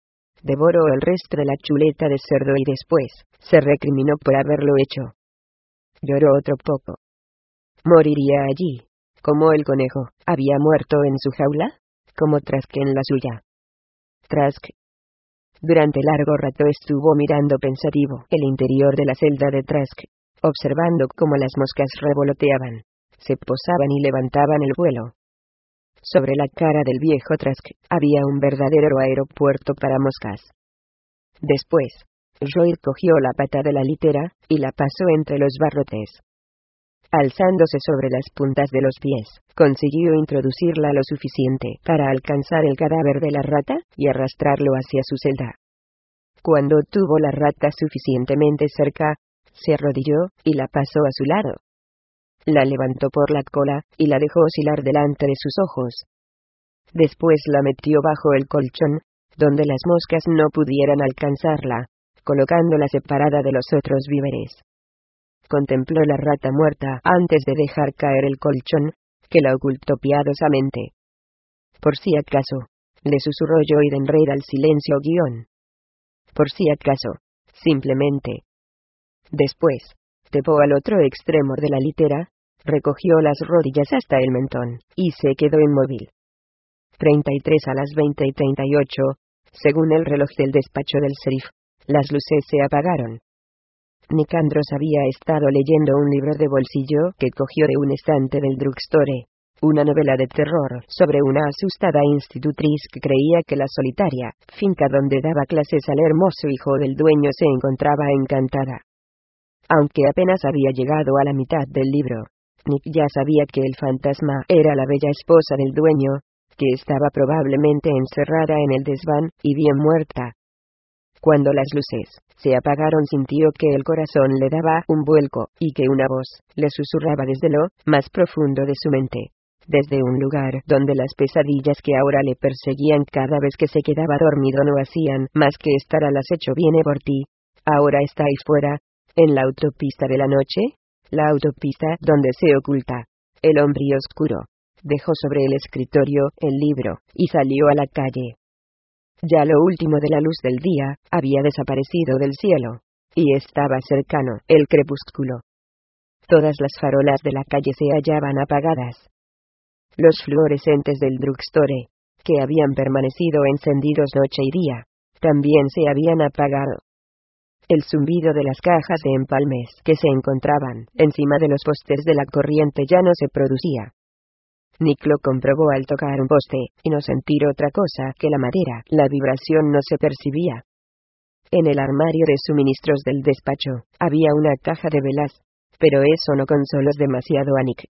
Devoró el resto de la chuleta de cerdo y después se recriminó por haberlo hecho. Lloró otro poco. Moriría allí, como el conejo había muerto en su jaula, como Trask en la suya. Trask. Durante largo rato estuvo mirando pensativo el interior de la celda de Trask, observando cómo las moscas revoloteaban, se posaban y levantaban el vuelo. Sobre la cara del viejo Trask había un verdadero aeropuerto para moscas. Después, Lloyd cogió la pata de la litera y la pasó entre los barrotes. Alzándose sobre las puntas de los pies, consiguió introducirla lo suficiente para alcanzar el cadáver de la rata y arrastrarlo hacia su celda. Cuando tuvo la rata suficientemente cerca, se arrodilló y la pasó a su lado. La levantó por la cola y la dejó oscilar delante de sus ojos. Después la metió bajo el colchón, donde las moscas no pudieran alcanzarla, colocándola separada de los otros víveres. Contempló la rata muerta antes de dejar caer el colchón, que la ocultó piadosamente. Por si acaso, le susurró Lloyd en red al silencio guión. Por si acaso, simplemente. Después, trepó al otro extremo de la litera, recogió las rodillas hasta el mentón, y se quedó inmóvil. treinta y tres a las veinte y treinta y ocho, según el reloj del despacho del sheriff, las luces se apagaron. Nicandros había estado leyendo un libro de bolsillo que cogió de un estante del drugstore, una novela de terror sobre una asustada institutriz que creía que la solitaria finca donde daba clases al hermoso hijo del dueño se encontraba encantada. Aunque apenas había llegado a la mitad del libro, Nick ya sabía que el fantasma era la bella esposa del dueño, que estaba probablemente encerrada en el desván y bien muerta. Cuando las luces se apagaron sintió que el corazón le daba un vuelco y que una voz le susurraba desde lo más profundo de su mente, desde un lugar donde las pesadillas que ahora le perseguían cada vez que se quedaba dormido no hacían más que estar al acecho. Viene por ti. Ahora estáis fuera, en la autopista de la noche, la autopista donde se oculta el hombre oscuro. Dejó sobre el escritorio el libro y salió a la calle. Ya lo último de la luz del día había desaparecido del cielo, y estaba cercano el crepúsculo. Todas las farolas de la calle se hallaban apagadas. Los fluorescentes del drugstore, que habían permanecido encendidos noche y día, también se habían apagado. El zumbido de las cajas de empalmes que se encontraban encima de los postes de la corriente ya no se producía. Nick lo comprobó al tocar un poste, y no sentir otra cosa que la madera. La vibración no se percibía. En el armario de suministros del despacho, había una caja de velas, pero eso no consoló demasiado a Nick.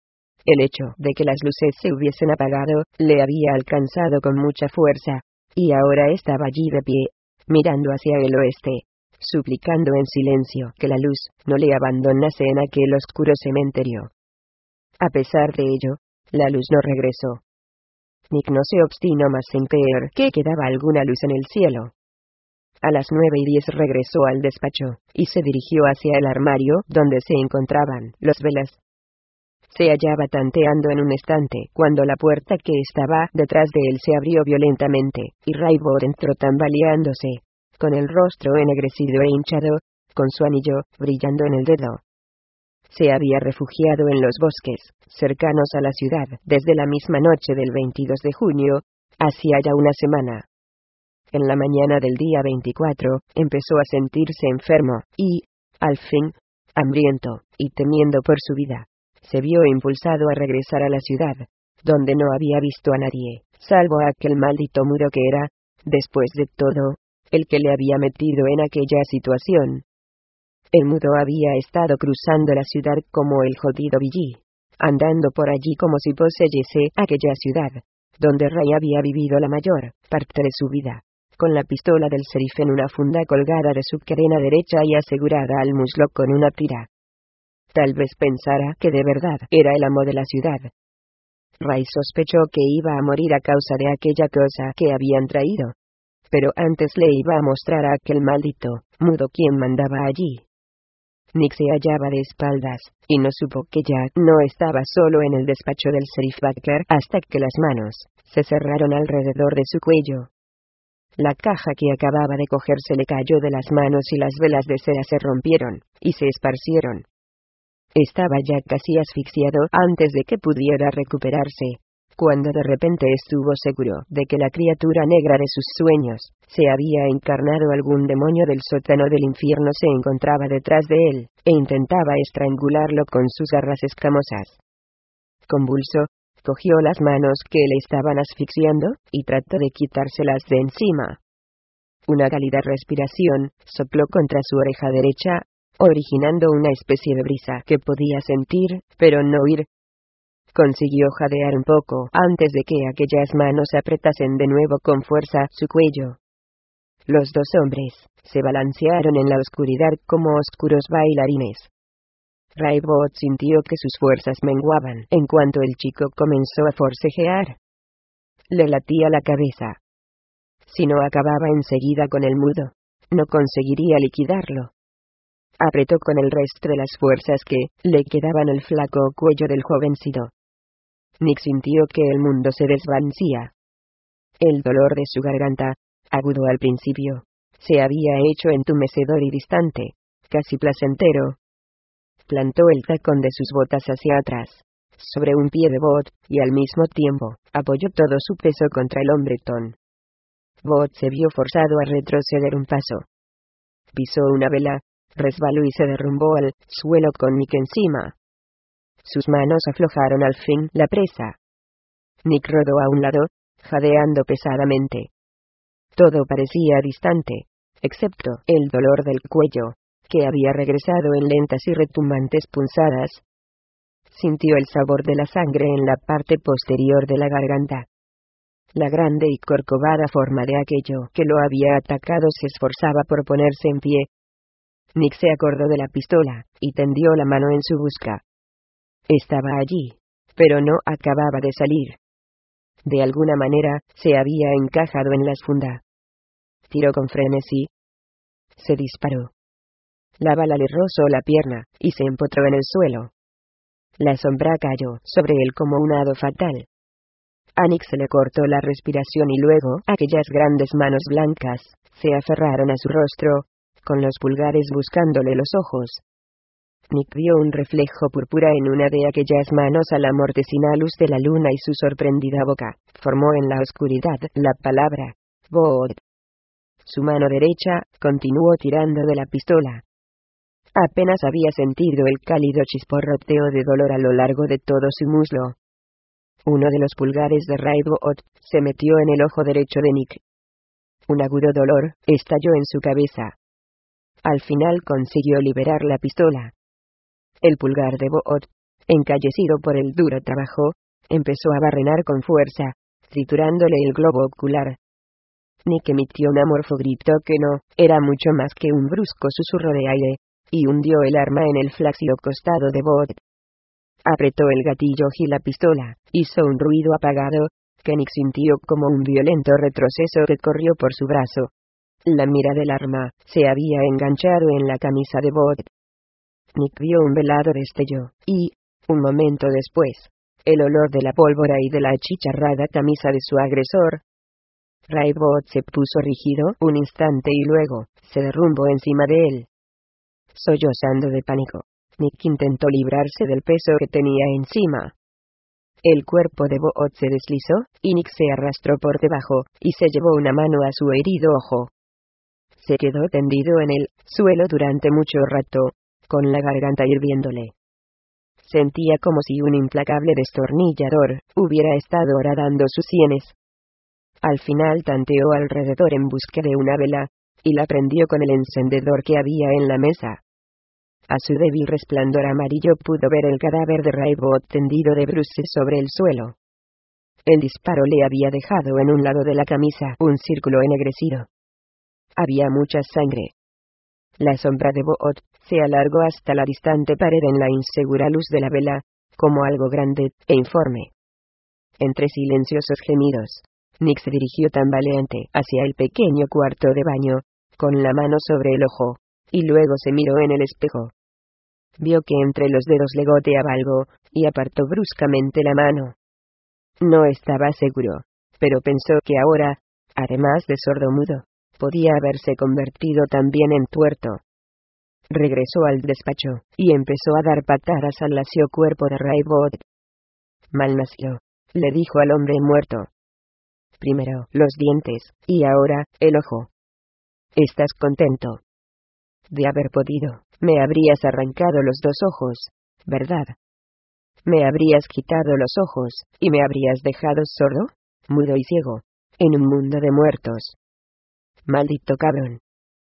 El hecho de que las luces se hubiesen apagado, le había alcanzado con mucha fuerza, y ahora estaba allí de pie, mirando hacia el oeste, suplicando en silencio que la luz no le abandonase en aquel oscuro cementerio. A pesar de ello, la luz no regresó. Nick no se obstinó más en creer que quedaba alguna luz en el cielo. A las nueve y diez regresó al despacho, y se dirigió hacia el armario donde se encontraban las velas. Se hallaba tanteando en un estante cuando la puerta que estaba detrás de él se abrió violentamente, y Raibot entró tambaleándose, con el rostro ennegrecido e hinchado, con su anillo brillando en el dedo. Se había refugiado en los bosques, cercanos a la ciudad, desde la misma noche del veintidós de junio, hacía ya una semana. En la mañana del día veinticuatro, empezó a sentirse enfermo, y, al fin, hambriento, y temiendo por su vida, se vio impulsado a regresar a la ciudad, donde no había visto a nadie, salvo a aquel maldito mudo que era, después de todo, el que le había metido en aquella situación. El mudo había estado cruzando la ciudad como el jodido Billy, andando por allí como si poseyese aquella ciudad, donde Ray había vivido la mayor parte de su vida, con la pistola del sheriff en una funda colgada de su cadena derecha y asegurada al muslo con una tira. Tal vez pensara que de verdad era el amo de la ciudad. Ray sospechó que iba a morir a causa de aquella cosa que habían traído. Pero antes le iba a mostrar a aquel maldito mudo quien mandaba allí. Nick se hallaba de espaldas, y no supo que Jack no estaba solo en el despacho del sheriff Butler hasta que las manos se cerraron alrededor de su cuello. La caja que acababa de coger se le cayó de las manos y las velas de seda se rompieron, y se esparcieron. Estaba ya casi asfixiado antes de que pudiera recuperarse, cuando de repente estuvo seguro de que la criatura negra de sus sueños se había encarnado. Algún demonio del sótano del infierno se encontraba detrás de él, e intentaba estrangularlo con sus garras escamosas. Convulso, cogió las manos que le estaban asfixiando, y trató de quitárselas de encima. Una cálida respiración sopló contra su oreja derecha, originando una especie de brisa que podía sentir, pero no oír. Consiguió jadear un poco antes de que aquellas manos apretasen de nuevo con fuerza su cuello. Los dos hombres se balancearon en la oscuridad como oscuros bailarines. Raibot sintió que sus fuerzas menguaban en cuanto el chico comenzó a forcejear. Le latía la cabeza. Si no acababa enseguida con el mudo, no conseguiría liquidarlo. Apretó con el resto de las fuerzas que le quedaban el flaco cuello del jovencito. Nick sintió que el mundo se desvanecía. El dolor de su garganta, agudo al principio, se había hecho entumecedor y distante, casi placentero. Plantó el tacón de sus botas hacia atrás, sobre un pie de Bot, y al mismo tiempo, apoyó todo su peso contra el hombretón. Bot se vio forzado a retroceder un paso. Pisó una vela, resbaló y se derrumbó al suelo con Nick encima. Sus manos aflojaron al fin la presa. Nick rodó a un lado, jadeando pesadamente. Todo parecía distante, excepto el dolor del cuello, que había regresado en lentas y retumbantes punzadas. Sintió el sabor de la sangre en la parte posterior de la garganta. La grande y corcovada forma de aquello que lo había atacado se esforzaba por ponerse en pie. Nick se acordó de la pistola, y tendió la mano en su busca. Estaba allí, pero no acababa de salir. De alguna manera, se había encajado en la funda. Tiró con frenesí. Se disparó. La bala le rozó la pierna, y se empotró en el suelo. La sombra cayó sobre él como un hado fatal. A Nick se le cortó la respiración y luego aquellas grandes manos blancas se aferraron a su rostro, con los pulgares buscándole los ojos. Nick vio un reflejo púrpura en una de aquellas manos a la mortecina luz de la luna y su sorprendida boca formó en la oscuridad la palabra Bot. Su mano derecha continuó tirando de la pistola. Apenas había sentido el cálido chisporroteo de dolor a lo largo de todo su muslo. Uno de los pulgares de Raibot se metió en el ojo derecho de Nick. Un agudo dolor estalló en su cabeza. Al final consiguió liberar la pistola. El pulgar de Bot, encallecido por el duro trabajo, empezó a barrenar con fuerza, triturándole el globo ocular. Nick emitió un amorfo grito que no era mucho más que un brusco susurro de aire, y hundió el arma en el flácido costado de Bot. Apretó el gatillo y la pistola hizo un ruido apagado, que Nick sintió como un violento retroceso que corrió por su brazo. La mira del arma se había enganchado en la camisa de Bot. Nick vio un velado destello, y, un momento después, el olor de la pólvora y de la achicharrada camisa de su agresor. Raybot se puso rígido un instante y luego, se derrumbó encima de él. Sollozando de pánico, Nick intentó librarse del peso que tenía encima. El cuerpo de Bot se deslizó, y Nick se arrastró por debajo, y se llevó una mano a su herido ojo. Se quedó tendido en el suelo durante mucho rato, con la garganta hirviéndole. Sentía como si un implacable destornillador hubiera estado horadando sus sienes. Al final tanteó alrededor en busca de una vela, y la prendió con el encendedor que había en la mesa. A su débil resplandor amarillo pudo ver el cadáver de Raybot tendido de bruces sobre el suelo. El disparo le había dejado en un lado de la camisa un círculo ennegrecido. Había mucha sangre. La sombra de Bot se alargó hasta la distante pared en la insegura luz de la vela, como algo grande e informe. Entre silenciosos gemidos, Nick se dirigió tambaleante hacia el pequeño cuarto de baño, con la mano sobre el ojo, y luego se miró en el espejo. Vio que entre los dedos le goteaba algo, y apartó bruscamente la mano. No estaba seguro, pero pensó que ahora, además de sordomudo, podía haberse convertido también en tuerto. Regresó al despacho, y empezó a dar patadas al lacio cuerpo de Raybot. Malnacido, le dijo al hombre muerto. Primero los dientes, y ahora, el ojo. ¿Estás contento? De haber podido, me habrías arrancado los dos ojos, ¿verdad? Me habrías quitado los ojos, y me habrías dejado sordo, mudo y ciego, en un mundo de muertos. Maldito cabrón.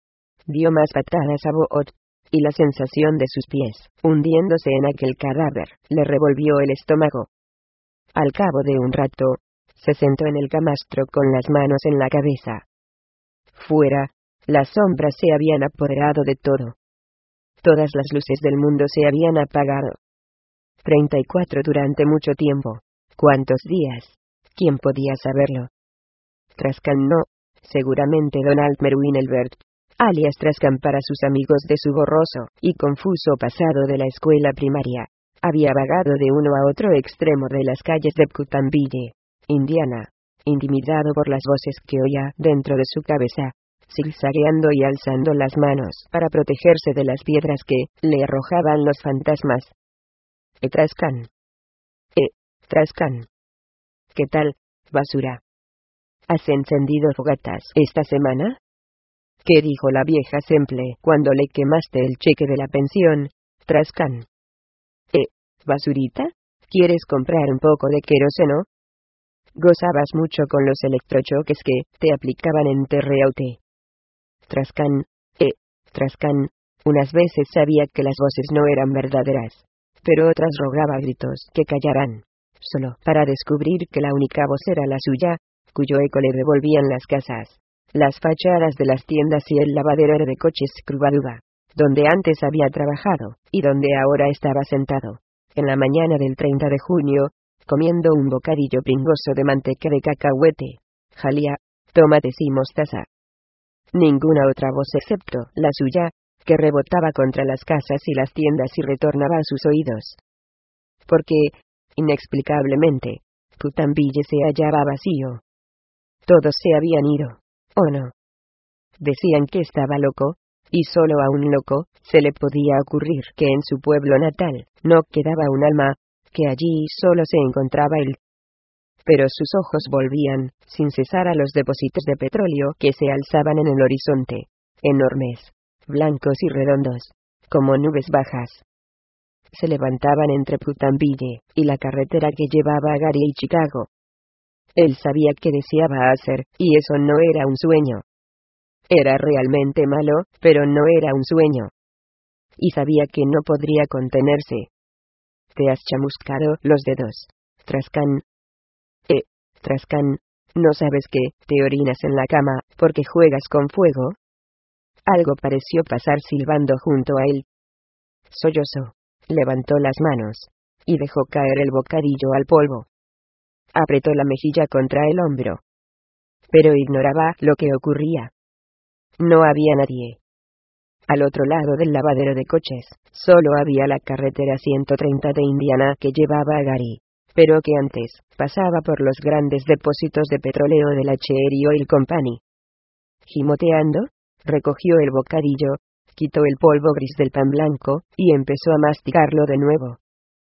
Dio más patadas a Bot, y la sensación de sus pies, hundiéndose en aquel cadáver, le revolvió el estómago. Al cabo de un rato, se sentó en el camastro con las manos en la cabeza. Fuera, las sombras se habían apoderado de todo. Todas las luces del mundo se habían apagado. Treinta y cuatro durante mucho tiempo. ¿Cuántos días? ¿Quién podía saberlo? Trascan no, seguramente Donald Merwin-Elbert, alias Trascan para sus amigos de su borroso y confuso pasado de la escuela primaria, había vagado de uno a otro extremo de las calles de Putnamville, Indiana, intimidado por las voces que oía dentro de su cabeza, zigzagueando y alzando las manos para protegerse de las piedras que le arrojaban los fantasmas. Eh, Trascan. Eh, Trascan. ¿Qué tal, basura? ¿Has encendido fogatas esta semana? ¿Qué dijo la vieja Semple cuando le quemaste el cheque de la pensión, Trascan? Eh, basurita, ¿quieres comprar un poco de queroseno? Gozabas mucho con los electrochoques que te aplicaban en Terreaute. Trascan, eh, Trascan, unas veces sabía que las voces no eran verdaderas, pero otras rogaba a gritos que callaran, solo para descubrir que la única voz era la suya, cuyo eco le devolvían las casas, las fachadas de las tiendas y el lavadero de coches Crubaduba, donde antes había trabajado, y donde ahora estaba sentado, en la mañana del treinta de junio, comiendo un bocadillo pringoso de manteca de cacahuete, jalía, tomates y mostaza. Ninguna otra voz excepto la suya, que rebotaba contra las casas y las tiendas y retornaba a sus oídos. Porque, inexplicablemente, Putnamville se hallaba vacío. Todos se habían ido, ¿o no? Decían que estaba loco, y solo a un loco se le podía ocurrir que en su pueblo natal no quedaba un alma, que allí solo se encontraba él. Pero sus ojos volvían, sin cesar, a los depósitos de petróleo que se alzaban en el horizonte, enormes, blancos y redondos, como nubes bajas. Se levantaban entre Putnamville y la carretera que llevaba a Gary y Chicago. Él sabía qué deseaba hacer, y eso no era un sueño. Era realmente malo, pero no era un sueño. Y sabía que no podría contenerse. Te has chamuscado los dedos, Trascan. Eh, Trascan, ¿no sabes que te orinas en la cama porque juegas con fuego? Algo pareció pasar silbando junto a él. Sollozó, levantó las manos, y dejó caer el bocadillo al polvo. Apretó la mejilla contra el hombro. Pero ignoraba lo que ocurría. No había nadie. Al otro lado del lavadero de coches, solo había la carretera ciento treinta de Indiana que llevaba a Gary, pero que antes pasaba por los grandes depósitos de petróleo de la Cherry Oil Company. Gimoteando, recogió el bocadillo, quitó el polvo gris del pan blanco, y empezó a masticarlo de nuevo.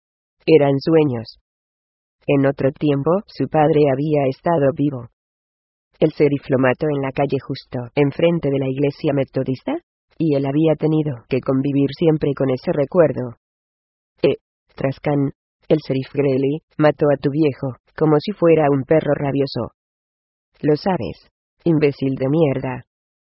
Eran sueños. En otro tiempo, su padre había estado vivo. El sheriff lo mató en la calle justo enfrente de la iglesia metodista, y él había tenido que convivir siempre con ese recuerdo. Eh, Trascan, el sheriff Greeley, mató a tu viejo, como si fuera un perro rabioso. Lo sabes, imbécil de mierda.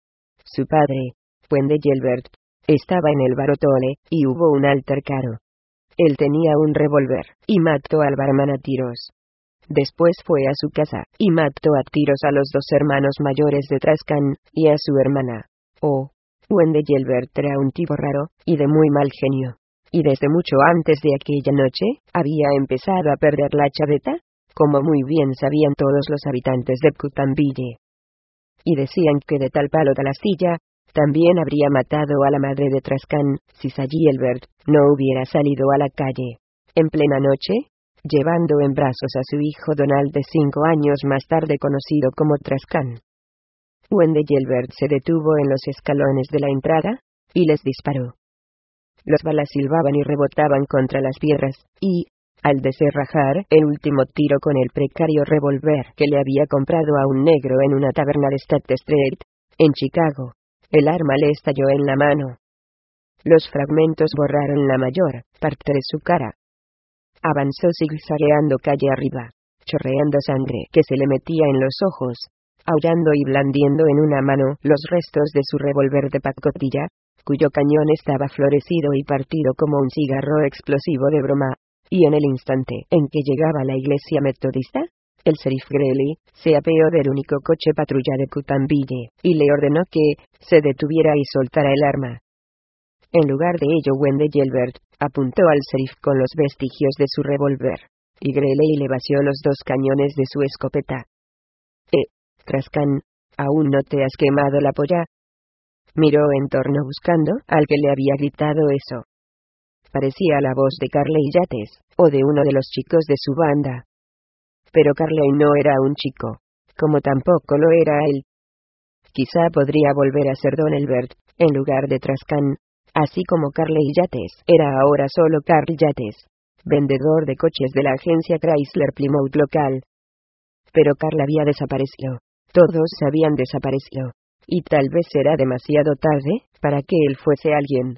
Su padre, Wendell Gilbert, estaba en el barotole, y hubo un altercado. Él tenía un revólver, y mató al barman a tiros. Después fue a su casa, y mató a tiros a los dos hermanos mayores de Trascan, y a su hermana. Oh, Wendell Gilbert era un tipo raro, y de muy mal genio. Y desde mucho antes de aquella noche, había empezado a perder la chaveta, como muy bien sabían todos los habitantes de Cutamville. Y decían que de tal palo de la astilla, también habría matado a la madre de Trascan, si Sally Gilbert no hubiera salido a la calle, en plena noche, llevando en brazos a su hijo Donald de cinco años más tarde conocido como Trascan. Wendell Gilbert se detuvo en los escalones de la entrada, y les disparó. Las balas silbaban y rebotaban contra las piedras, y, al deserrajar el último tiro con el precario revólver que le había comprado a un negro en una taberna de State Street, en Chicago, el arma le estalló en la mano. Los fragmentos borraron la mayor parte de su cara. Avanzó zigzagueando calle arriba, chorreando sangre que se le metía en los ojos, aullando y blandiendo en una mano los restos de su revólver de pacotilla, cuyo cañón estaba florecido y partido como un cigarro explosivo de broma, y en el instante en que llegaba a la iglesia metodista, el sheriff Greeley se apeó del único coche patrulla de Cutamville, y le ordenó que se detuviera y soltara el arma. En lugar de ello, Wendell Gilbert apuntó al sheriff con los vestigios de su revólver, y Greeley le vació los dos cañones de su escopeta. «Eh, Trascan, ¿aún no te has quemado la polla?» Miró en torno buscando al que le había gritado eso. Parecía la voz de Carley Yates, o de uno de los chicos de su banda. Pero Carley no era un chico, como tampoco lo era él. Quizá podría volver a ser Don Elbert, en lugar de Trascan, así como Carley Yates era ahora solo Carl Yates, vendedor de coches de la agencia Chrysler Plymouth local. Pero Carl había desaparecido, todos habían desaparecido, y tal vez era demasiado tarde para que él fuese alguien.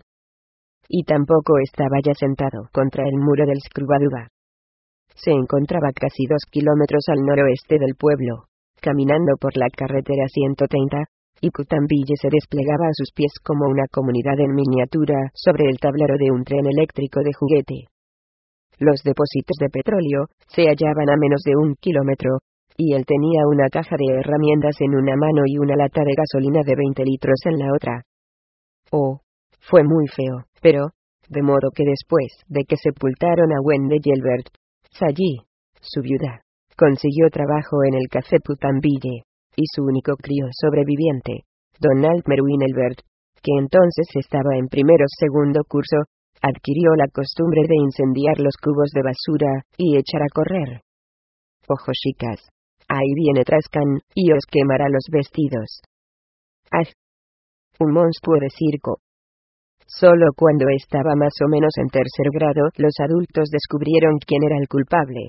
Y tampoco estaba ya sentado contra el muro del Scrubaduba. Se encontraba casi dos kilómetros al noroeste del pueblo, caminando por la carretera ciento treinta, y Cutamville se desplegaba a sus pies como una comunidad en miniatura sobre el tablero de un tren eléctrico de juguete. Los depósitos de petróleo se hallaban a menos de un kilómetro, y él tenía una caja de herramientas en una mano y una lata de gasolina de veinte litros en la otra. Oh, fue muy feo, pero, de modo que después de que sepultaron a Wendell Gilbert, Sally, su viuda, consiguió trabajo en el café Cutamville, y su único crío sobreviviente, Donald Merwin Elbert, que entonces estaba en primero o segundo curso, adquirió la costumbre de incendiar los cubos de basura y echar a correr. Ojo, chicas, ahí viene Trascan, y os quemará los vestidos. ¡Ah! Un monstruo de circo. Solo cuando estaba más o menos en tercer grado, los adultos descubrieron quién era el culpable.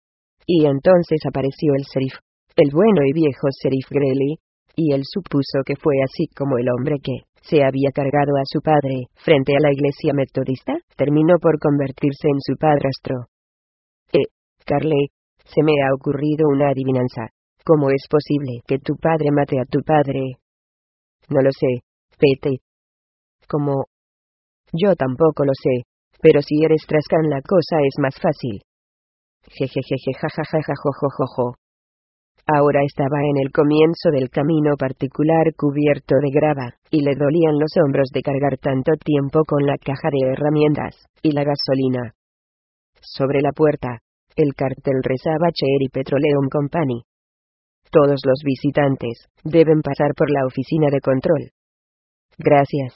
Y entonces apareció el sheriff, el bueno y viejo sheriff Greeley, y él supuso que fue así como el hombre que se había cargado a su padre frente a la iglesia metodista terminó por convertirse en su padrastro. Eh, Carley, se me ha ocurrido una adivinanza. ¿Cómo es posible que tu padre mate a tu padre? No lo sé, Pete. ¿Cómo? Yo tampoco lo sé, pero si eres Trascan la cosa es más fácil. Jejejeje jajajajajojojojo. Ahora estaba en el comienzo del camino particular cubierto de grava, y le dolían los hombros de cargar tanto tiempo con la caja de herramientas y la gasolina. Sobre la puerta, el cartel rezaba Cherry Petroleum Company. Todos los visitantes deben pasar por la oficina de control. Gracias.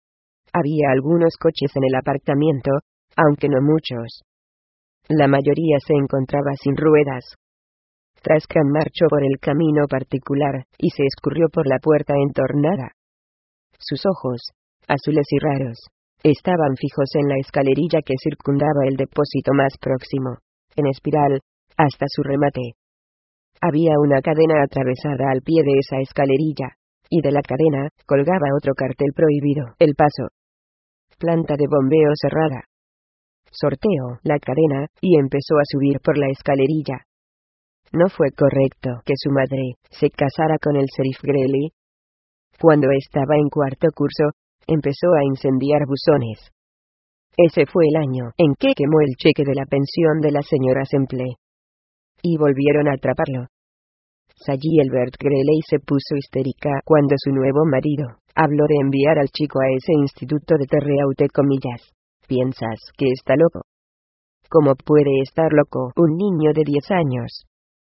Había algunos coches en el apartamento, aunque no muchos. La mayoría se encontraba sin ruedas. Trascan marchó por el camino particular, y se escurrió por la puerta entornada. Sus ojos, azules y raros, estaban fijos en la escalerilla que circundaba el depósito más próximo, en espiral, hasta su remate. Había una cadena atravesada al pie de esa escalerilla, y de la cadena colgaba otro cartel prohibido: el paso. Planta de bombeo cerrada. Sorteó la cadena, y empezó a subir por la escalerilla. ¿No fue correcto que su madre se casara con el sheriff Greeley? Cuando estaba en cuarto curso, empezó a incendiar buzones. Ese fue el año en que quemó el cheque de la pensión de la señora Semple. Y volvieron a atraparlo. Sally Elbert Greeley se puso histérica cuando su nuevo marido habló de enviar al chico a ese instituto de Terreaute comillas. ¿Piensas que está loco? ¿Cómo puede estar loco un niño de diez años?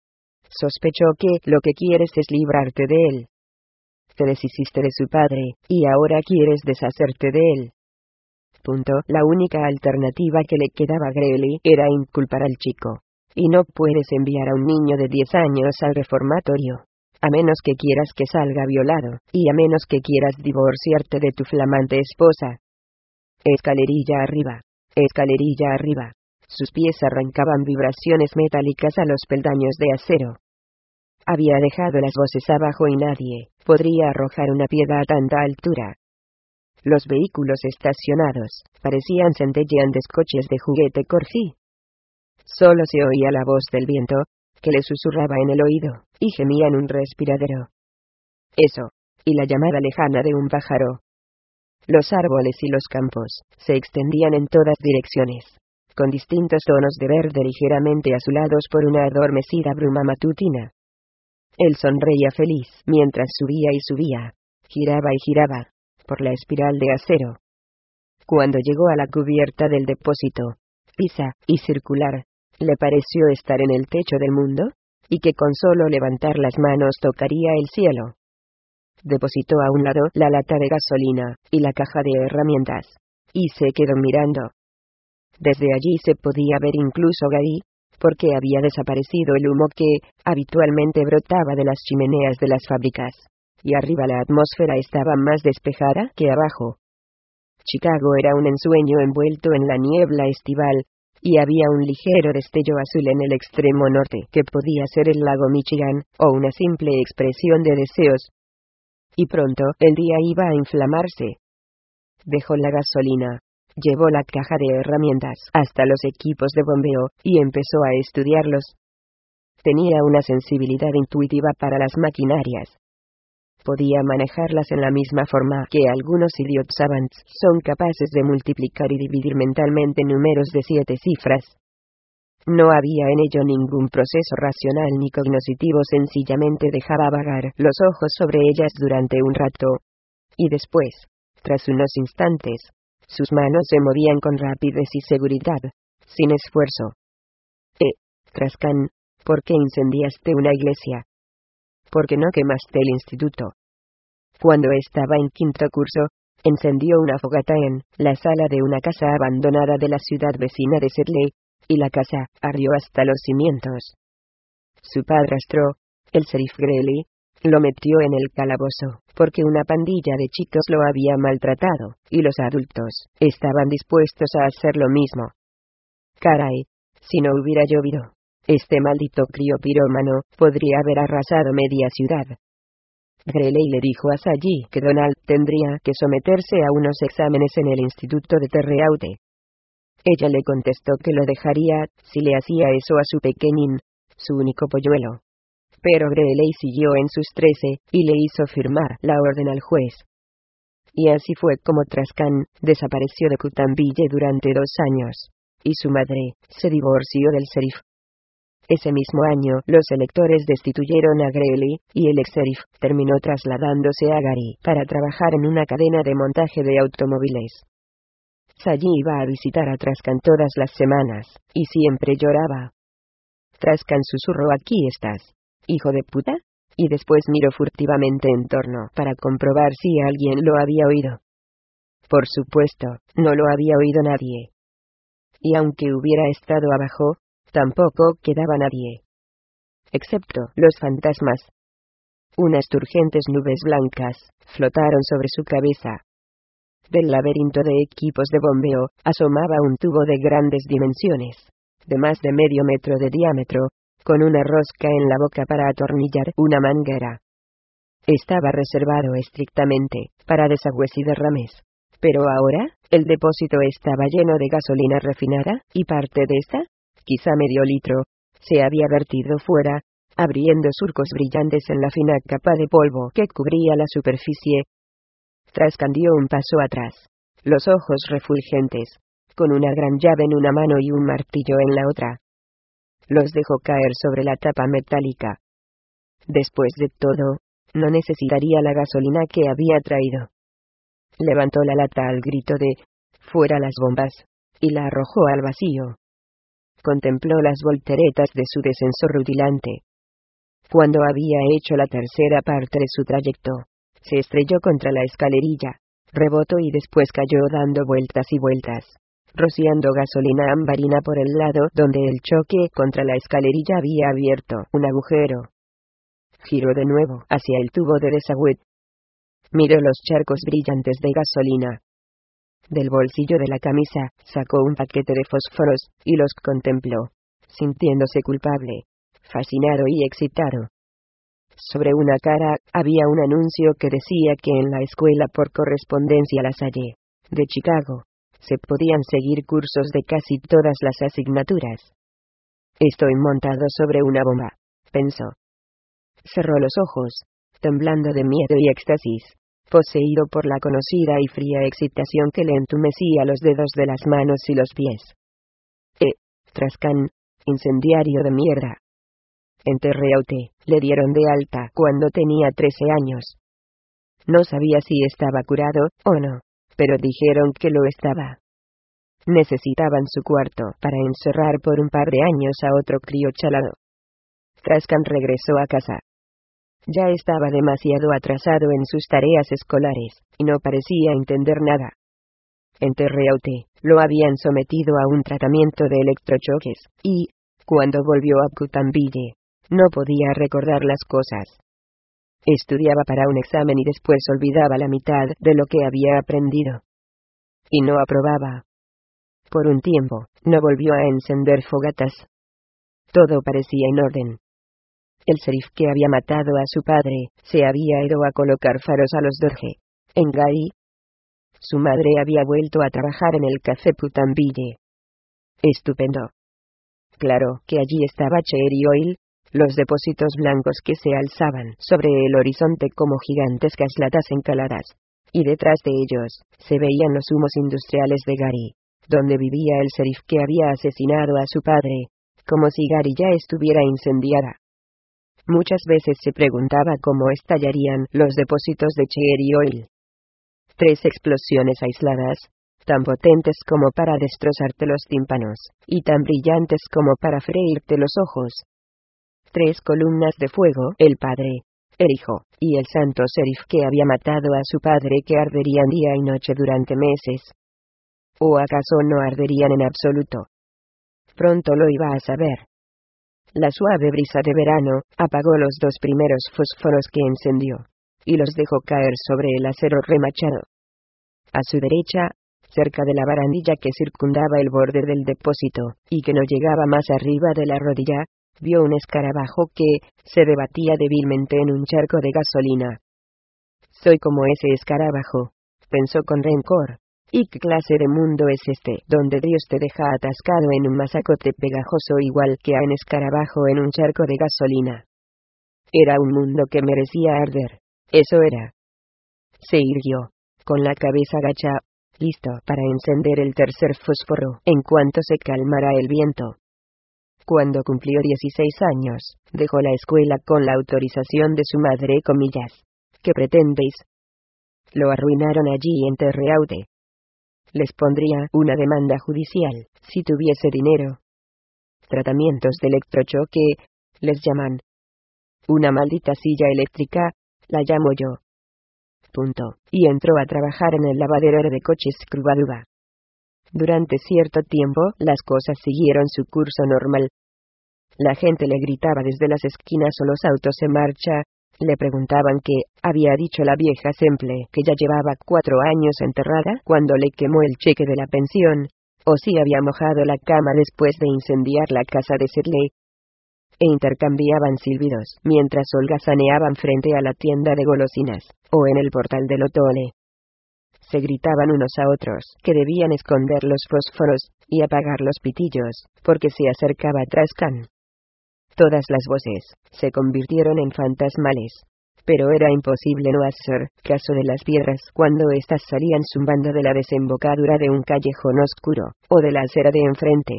Sospechó que lo que quieres es librarte de él. Te deshiciste de su padre, y ahora quieres deshacerte de él. Punto. La única alternativa que le quedaba a Greeley era inculpar al chico. Y no puedes enviar a un niño de diez años al reformatorio. A menos que quieras que salga violado, y a menos que quieras divorciarte de tu flamante esposa. Escalerilla arriba. Escalerilla arriba. Sus pies arrancaban vibraciones metálicas a los peldaños de acero. Había dejado las voces abajo y nadie podría arrojar una piedra a tanta altura. Los vehículos estacionados parecían centelleantes coches de juguete Corgi. Solo se oía la voz del viento, que le susurraba en el oído, y gemía en un respiradero. Eso, y la llamada lejana de un pájaro. Los árboles y los campos se extendían en todas direcciones, con distintos tonos de verde ligeramente azulados por una adormecida bruma matutina. Él sonreía feliz mientras subía y subía, giraba y giraba, por la espiral de acero. Cuando llegó a la cubierta del depósito, lisa y circular, le pareció estar en el techo del mundo, y que con solo levantar las manos tocaría el cielo. Depositó a un lado la lata de gasolina y la caja de herramientas, y se quedó mirando. Desde allí se podía ver incluso Gary, porque había desaparecido el humo que habitualmente brotaba de las chimeneas de las fábricas, y arriba la atmósfera estaba más despejada que abajo. Chicago era un ensueño envuelto en la niebla estival, y había un ligero destello azul en el extremo norte que podía ser el lago Michigan, o una simple expresión de deseos. Y pronto el día iba a inflamarse. Dejó la gasolina. Llevó la caja de herramientas hasta los equipos de bombeo, y empezó a estudiarlos. Tenía una sensibilidad intuitiva para las maquinarias. Podía manejarlas en la misma forma que algunos idiot savants son capaces de multiplicar y dividir mentalmente números de siete cifras. No había en ello ningún proceso racional ni cognoscitivo, sencillamente dejaba vagar los ojos sobre ellas durante un rato. Y después, tras unos instantes, sus manos se movían con rapidez y seguridad, sin esfuerzo. Eh, Trascan, ¿por qué incendiaste una iglesia? ¿Por qué no quemaste el instituto? Cuando estaba en quinto curso, encendió una fogata en la sala de una casa abandonada de la ciudad vecina de Sedley, y la casa ardió hasta los cimientos. Su padrastro, el sheriff Greeley, lo metió en el calabozo, porque una pandilla de chicos lo había maltratado, y los adultos estaban dispuestos a hacer lo mismo. Caray, si no hubiera llovido, este maldito crío pirómano podría haber arrasado media ciudad. Greeley le dijo a Sally que Donald tendría que someterse a unos exámenes en el instituto de Terreaute. Ella le contestó que lo dejaría si le hacía eso a su pequeñín, su único polluelo. Pero Greeley siguió en sus trece, y le hizo firmar la orden al juez. Y así fue como Trascan desapareció de Cutamville durante dos años, y su madre se divorció del sheriff. Ese mismo año, los electores destituyeron a Greeley, y el ex-sheriff terminó trasladándose a Gary para trabajar en una cadena de montaje de automóviles. Sally iba a visitar a Trascan todas las semanas, y siempre lloraba. Trascan susurró: «Aquí estás, hijo de puta», y después miró furtivamente en torno para comprobar si alguien lo había oído. Por supuesto, no lo había oído nadie. Y aunque hubiera estado abajo, tampoco quedaba nadie. Excepto los fantasmas. Unas turgentes nubes blancas flotaron sobre su cabeza. Del laberinto de equipos de bombeo asomaba un tubo de grandes dimensiones, de más de medio metro de diámetro, con una rosca en la boca para atornillar una manguera. Estaba reservado estrictamente para desagües y derrames. Pero ahora, el depósito estaba lleno de gasolina refinada, y parte de esta, quizá medio litro, se había vertido fuera, abriendo surcos brillantes en la fina capa de polvo que cubría la superficie. Trascan dio un paso atrás, los ojos refulgentes, con una gran llave en una mano y un martillo en la otra. Los dejó caer sobre la tapa metálica. Después de todo, no necesitaría la gasolina que había traído. Levantó la lata al grito de «¡Fuera las bombas!» y la arrojó al vacío. Contempló las volteretas de su descenso rutilante. Cuando había hecho la tercera parte de su trayecto, se estrelló contra la escalerilla, rebotó y después cayó dando vueltas y vueltas, rociando gasolina ambarina por el lado donde el choque contra la escalerilla había abierto un agujero. Giró de nuevo hacia el tubo de desagüe. Miró los charcos brillantes de gasolina. Del bolsillo de la camisa, sacó un paquete de fósforos, y los contempló, sintiéndose culpable, fascinado y excitado. Sobre una cara, había un anuncio que decía que en la escuela por correspondencia La Salle, de Chicago, se podían seguir cursos de casi todas las asignaturas. «Estoy montado sobre una bomba», pensó. Cerró los ojos, temblando de miedo y éxtasis, poseído por la conocida y fría excitación que le entumecía los dedos de las manos y los pies. «Eh, Trascan, incendiario de mierda». En Terreaute, le dieron de alta cuando tenía trece años. No sabía si estaba curado o no, pero dijeron que lo estaba. Necesitaban su cuarto para encerrar por un par de años a otro crío chalado. Trascan regresó a casa. Ya estaba demasiado atrasado en sus tareas escolares, y no parecía entender nada. En Terreaute, lo habían sometido a un tratamiento de electrochoques, y, cuando volvió a Cutambille, no podía recordar las cosas. Estudiaba para un examen y después olvidaba la mitad de lo que había aprendido. Y no aprobaba. Por un tiempo, no volvió a encender fogatas. Todo parecía en orden. El sheriff que había matado a su padre, se había ido a colocar faros a los Dorje, en Gary. Su madre había vuelto a trabajar en el café Putambille. Estupendo. Claro que allí estaba Cherry Oil, los depósitos blancos que se alzaban sobre el horizonte como gigantescas latas encaladas, y detrás de ellos, se veían los humos industriales de Gary, donde vivía el sheriff que había asesinado a su padre, como si Gary ya estuviera incendiada. Muchas veces se preguntaba cómo estallarían los depósitos de Cherry Oil. Tres explosiones aisladas, tan potentes como para destrozarte los tímpanos, y tan brillantes como para freírte los ojos. Tres columnas de fuego, el padre, el hijo, y el santo sheriff que había matado a su padre que arderían día y noche durante meses. ¿O acaso no arderían en absoluto? Pronto lo iba a saber. La suave brisa de verano apagó los dos primeros fósforos que encendió, y los dejó caer sobre el acero remachado. A su derecha, cerca de la barandilla que circundaba el borde del depósito, y que no llegaba más arriba de la rodilla, vio un escarabajo que se debatía débilmente en un charco de gasolina. «Soy como ese escarabajo», pensó con rencor. «¿Y qué clase de mundo es este, donde Dios te deja atascado en un masacote pegajoso igual que a un escarabajo en un charco de gasolina?» Era un mundo que merecía arder. Eso era. Se irguió, con la cabeza agacha, listo para encender el tercer fósforo en cuanto se calmara el viento. Cuando cumplió dieciséis años, dejó la escuela con la autorización de su madre, comillas. «¿Qué pretendéis?» Lo arruinaron allí en Terreaute. Les pondría una demanda judicial, si tuviese dinero. Tratamientos de electrochoque, les llaman. Una maldita silla eléctrica, la llamo yo. Punto. Y entró a trabajar en el lavadero de coches Scrubaduba. Durante cierto tiempo, las cosas siguieron su curso normal. La gente le gritaba desde las esquinas o los autos en marcha, le preguntaban qué había dicho la vieja Semple, que ya llevaba cuatro años enterrada cuando le quemó el cheque de la pensión, o si había mojado la cama después de incendiar la casa de Sedley. E intercambiaban silbidos mientras holgazaneaban frente a la tienda de golosinas, o en el portal del Otole. Se gritaban unos a otros que debían esconder los fósforos y apagar los pitillos, porque se acercaba Trascan. Todas las voces se convirtieron en fantasmales, pero era imposible no hacer caso de las piedras cuando éstas salían zumbando de la desembocadura de un callejón oscuro, o de la acera de enfrente.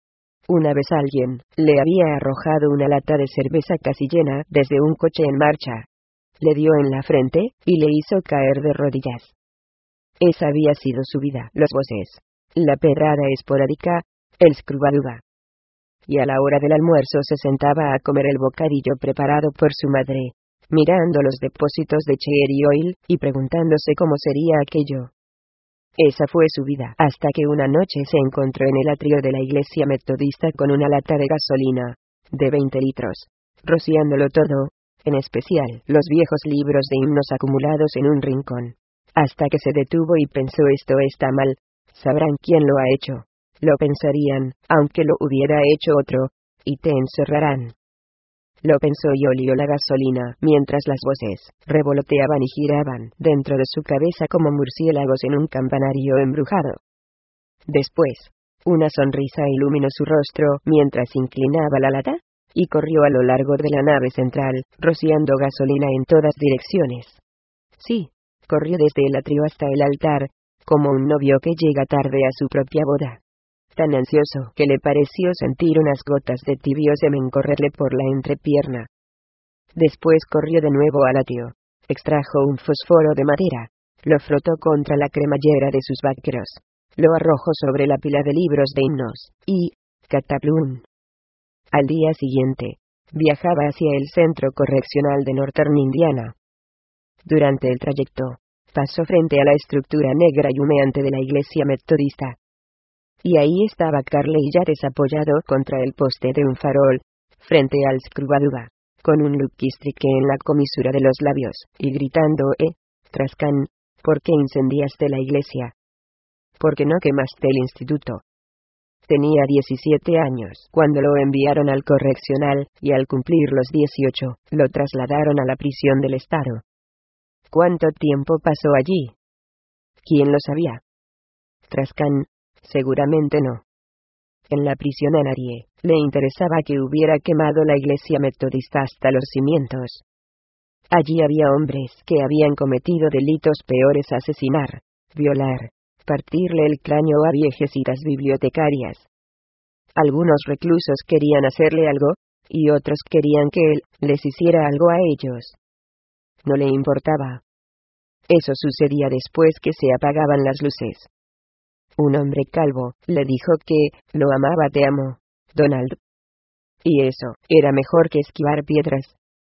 Una vez alguien le había arrojado una lata de cerveza casi llena desde un coche en marcha. Le dio en la frente y le hizo caer de rodillas. Esa había sido su vida, los voces, la pedrada esporádica, el Scrubaduba. Y a la hora del almuerzo se sentaba a comer el bocadillo preparado por su madre, mirando los depósitos de Cherry Oil y preguntándose cómo sería aquello. Esa fue su vida, hasta que una noche se encontró en el atrio de la iglesia metodista con una lata de gasolina, de veinte litros, rociándolo todo, en especial los viejos libros de himnos acumulados en un rincón. Hasta que se detuvo y pensó: esto está mal, sabrán quién lo ha hecho. Lo pensarían, aunque lo hubiera hecho otro, y te encerrarán. Lo pensó y olió la gasolina, mientras las voces revoloteaban y giraban dentro de su cabeza como murciélagos en un campanario embrujado. Después, una sonrisa iluminó su rostro mientras inclinaba la lata, y corrió a lo largo de la nave central, rociando gasolina en todas direcciones. Sí, corrió desde el atrio hasta el altar, como un novio que llega tarde a su propia boda. Tan ansioso que le pareció sentir unas gotas de tibio semen correrle por la entrepierna. Después corrió de nuevo al atrio, extrajo un fósforo de madera, lo frotó contra la cremallera de sus vaqueros, lo arrojó sobre la pila de libros de himnos, y, cataplum. Al día siguiente, viajaba hacia el centro correccional de Northern Indiana. Durante el trayecto, pasó frente a la estructura negra y humeante de la iglesia metodista. Y ahí estaba Carley Yates apoyado contra el poste de un farol, frente al Scrubaduba, con un luquistrique en la comisura de los labios, y gritando: «Eh, Trascan, ¿por qué incendiaste la iglesia? ¿Por qué no quemaste el instituto?» Tenía diecisiete años cuando lo enviaron al correccional, y al cumplir los dieciocho, lo trasladaron a la prisión del estado. ¿Cuánto tiempo pasó allí? ¿Quién lo sabía? Trascan, seguramente no. En la prisión a nadie le interesaba que hubiera quemado la iglesia metodista hasta los cimientos. Allí había hombres que habían cometido delitos peores: asesinar, violar, partirle el cráneo a viejecitas bibliotecarias. Algunos reclusos querían hacerle algo, y otros querían que él les hiciera algo a ellos. No le importaba. Eso sucedía después que se apagaban las luces. Un hombre calvo le dijo que lo amaba. «Te amo, Donald». Y eso era mejor que esquivar piedras.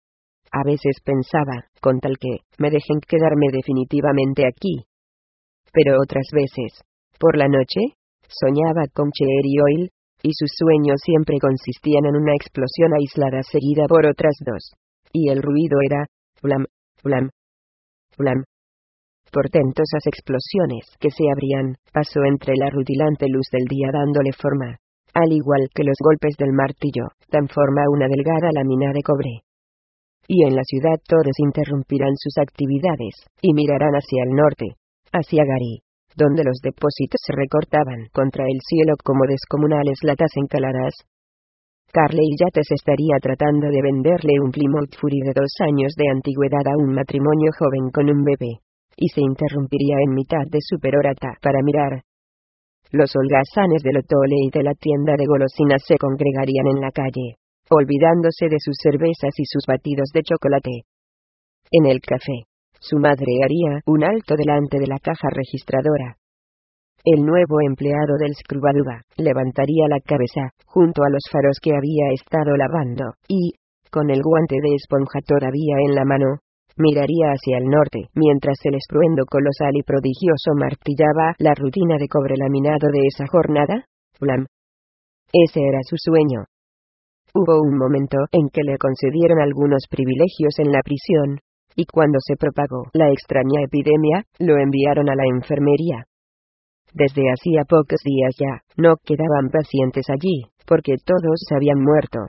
A veces pensaba, con tal que me dejen quedarme definitivamente aquí. Pero otras veces, por la noche, soñaba con Cherry Oil, y sus sueños siempre consistían en una explosión aislada seguida por otras dos. Y el ruido era blam, blam, blam. Portentosas explosiones que se abrían paso entre la rutilante luz del día dándole forma. Al igual que los golpes del martillo, dan forma a una delgada lámina de cobre. Y en la ciudad todos interrumpirán sus actividades, y mirarán hacia el norte, hacia Gary, donde los depósitos se recortaban contra el cielo como descomunales latas encaladas. Carley Yates estaría tratando de venderle un Plymouth Fury de dos años de antigüedad a un matrimonio joven con un bebé, y se interrumpiría en mitad de su perorata para mirar. Los holgazanes del Otole y de la tienda de golosinas se congregarían en la calle, olvidándose de sus cervezas y sus batidos de chocolate. En el café, su madre haría un alto delante de la caja registradora. El nuevo empleado del Scrubaduba levantaría la cabeza, junto a los faros que había estado lavando, y, con el guante de esponja todavía en la mano, miraría hacia el norte, mientras el estruendo colosal y prodigioso martillaba la rutina de cobre laminado de esa jornada. Blam. Ese era su sueño. Hubo un momento en que le concedieron algunos privilegios en la prisión, y cuando se propagó la extraña epidemia, lo enviaron a la enfermería. Desde hacía pocos días ya, no quedaban pacientes allí, porque todos habían muerto.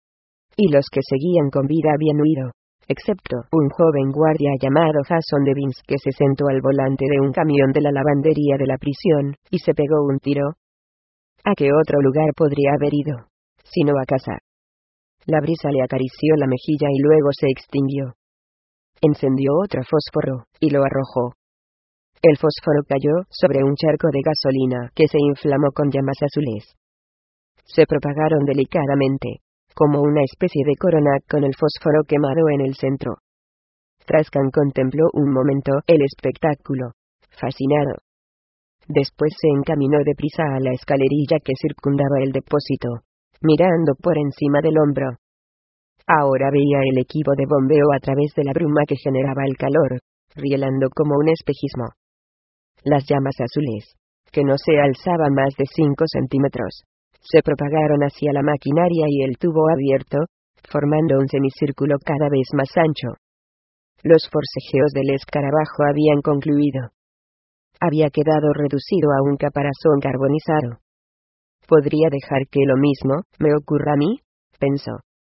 Y los que seguían con vida habían huido, excepto un joven guardia llamado Jason Devins que se sentó al volante de un camión de la lavandería de la prisión, y se pegó un tiro. ¿A qué otro lugar podría haber ido? Sino a casa. La brisa le acarició la mejilla y luego se extinguió. Encendió otro fósforo, y lo arrojó. El fósforo cayó sobre un charco de gasolina que se inflamó con llamas azules. Se propagaron delicadamente, como una especie de corona con el fósforo quemado en el centro. Trascan contempló un momento el espectáculo, fascinado. Después se encaminó deprisa a la escalerilla que circundaba el depósito, mirando por encima del hombro. Ahora veía el equipo de bombeo a través de la bruma que generaba el calor, rielando como un espejismo. Las llamas azules, que no se alzaban más de cinco centímetros, se propagaron hacia la maquinaria y el tubo abierto, formando un semicírculo cada vez más ancho. Los forcejeos del escarabajo habían concluido. Había quedado reducido a un caparazón carbonizado. ¿Podría dejar que lo mismo me ocurra a mí?, pensó.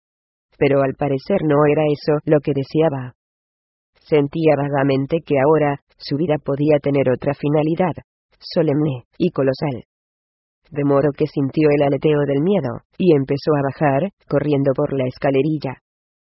Pero al parecer no era eso lo que deseaba. Sentía vagamente que ahora, su vida podía tener otra finalidad, solemne y colosal. De modo que sintió el aleteo del miedo, y empezó a bajar, corriendo por la escalerilla.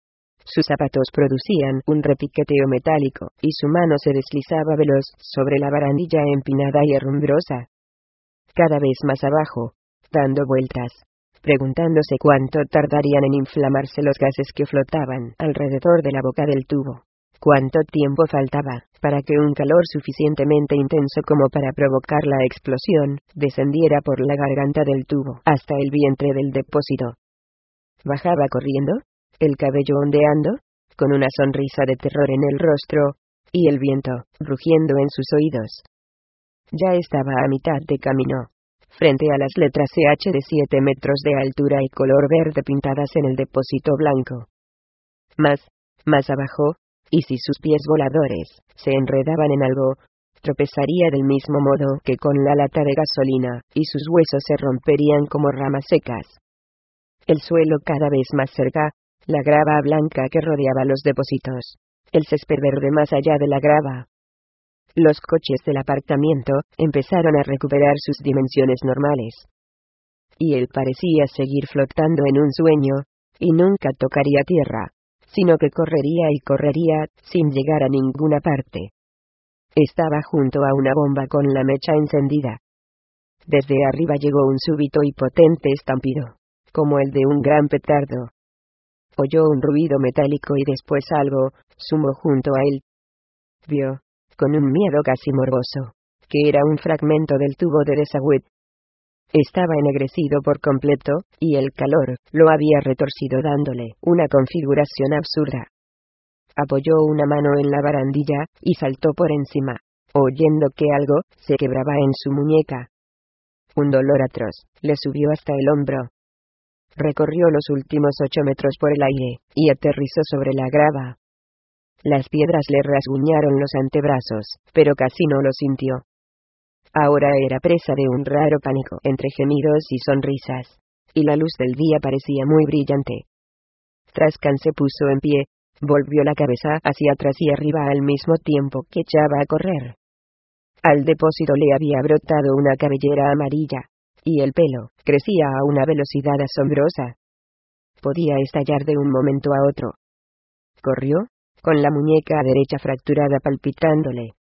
Sus zapatos producían un repiqueteo metálico, y su mano se deslizaba veloz sobre la barandilla empinada y herrumbrosa. Cada vez más abajo, dando vueltas, preguntándose cuánto tardarían en inflamarse los gases que flotaban alrededor de la boca del tubo. Cuánto tiempo faltaba para que un calor suficientemente intenso como para provocar la explosión descendiera por la garganta del tubo hasta el vientre del depósito. Bajaba corriendo, el cabello ondeando, con una sonrisa de terror en el rostro, y el viento rugiendo en sus oídos. Ya estaba a mitad de camino, frente a las letras C H de siete metros de altura y color verde pintadas en el depósito blanco. Más, más abajo, y si sus pies voladores se enredaban en algo, tropezaría del mismo modo que con la lata de gasolina, y sus huesos se romperían como ramas secas. El suelo cada vez más cerca, la grava blanca que rodeaba los depósitos, el césped verde más allá de la grava. Los coches del apartamento empezaron a recuperar sus dimensiones normales. Y él parecía seguir flotando en un sueño, y nunca tocaría tierra, sino que correría y correría, sin llegar a ninguna parte. Estaba junto a una bomba con la mecha encendida. Desde arriba llegó un súbito y potente estampido, como el de un gran petardo. Oyó un ruido metálico y después algo zumbo junto a él. Vio, con un miedo casi morboso, que era un fragmento del tubo de desagüe. Estaba ennegrecido por completo, y el calor lo había retorcido dándole una configuración absurda. Apoyó una mano en la barandilla, y saltó por encima, oyendo que algo se quebraba en su muñeca. Un dolor atroz le subió hasta el hombro. Recorrió los últimos ocho metros por el aire, y aterrizó sobre la grava. Las piedras le rasguñaron los antebrazos, pero casi no lo sintió. Ahora era presa de un raro pánico entre gemidos y sonrisas, y la luz del día parecía muy brillante. Trascan se puso en pie, volvió la cabeza hacia atrás y arriba al mismo tiempo que echaba a correr. Al depósito le había brotado una cabellera amarilla, y el pelo crecía a una velocidad asombrosa. Podía estallar de un momento a otro. Corrió, con la muñeca derecha fracturada palpitándole.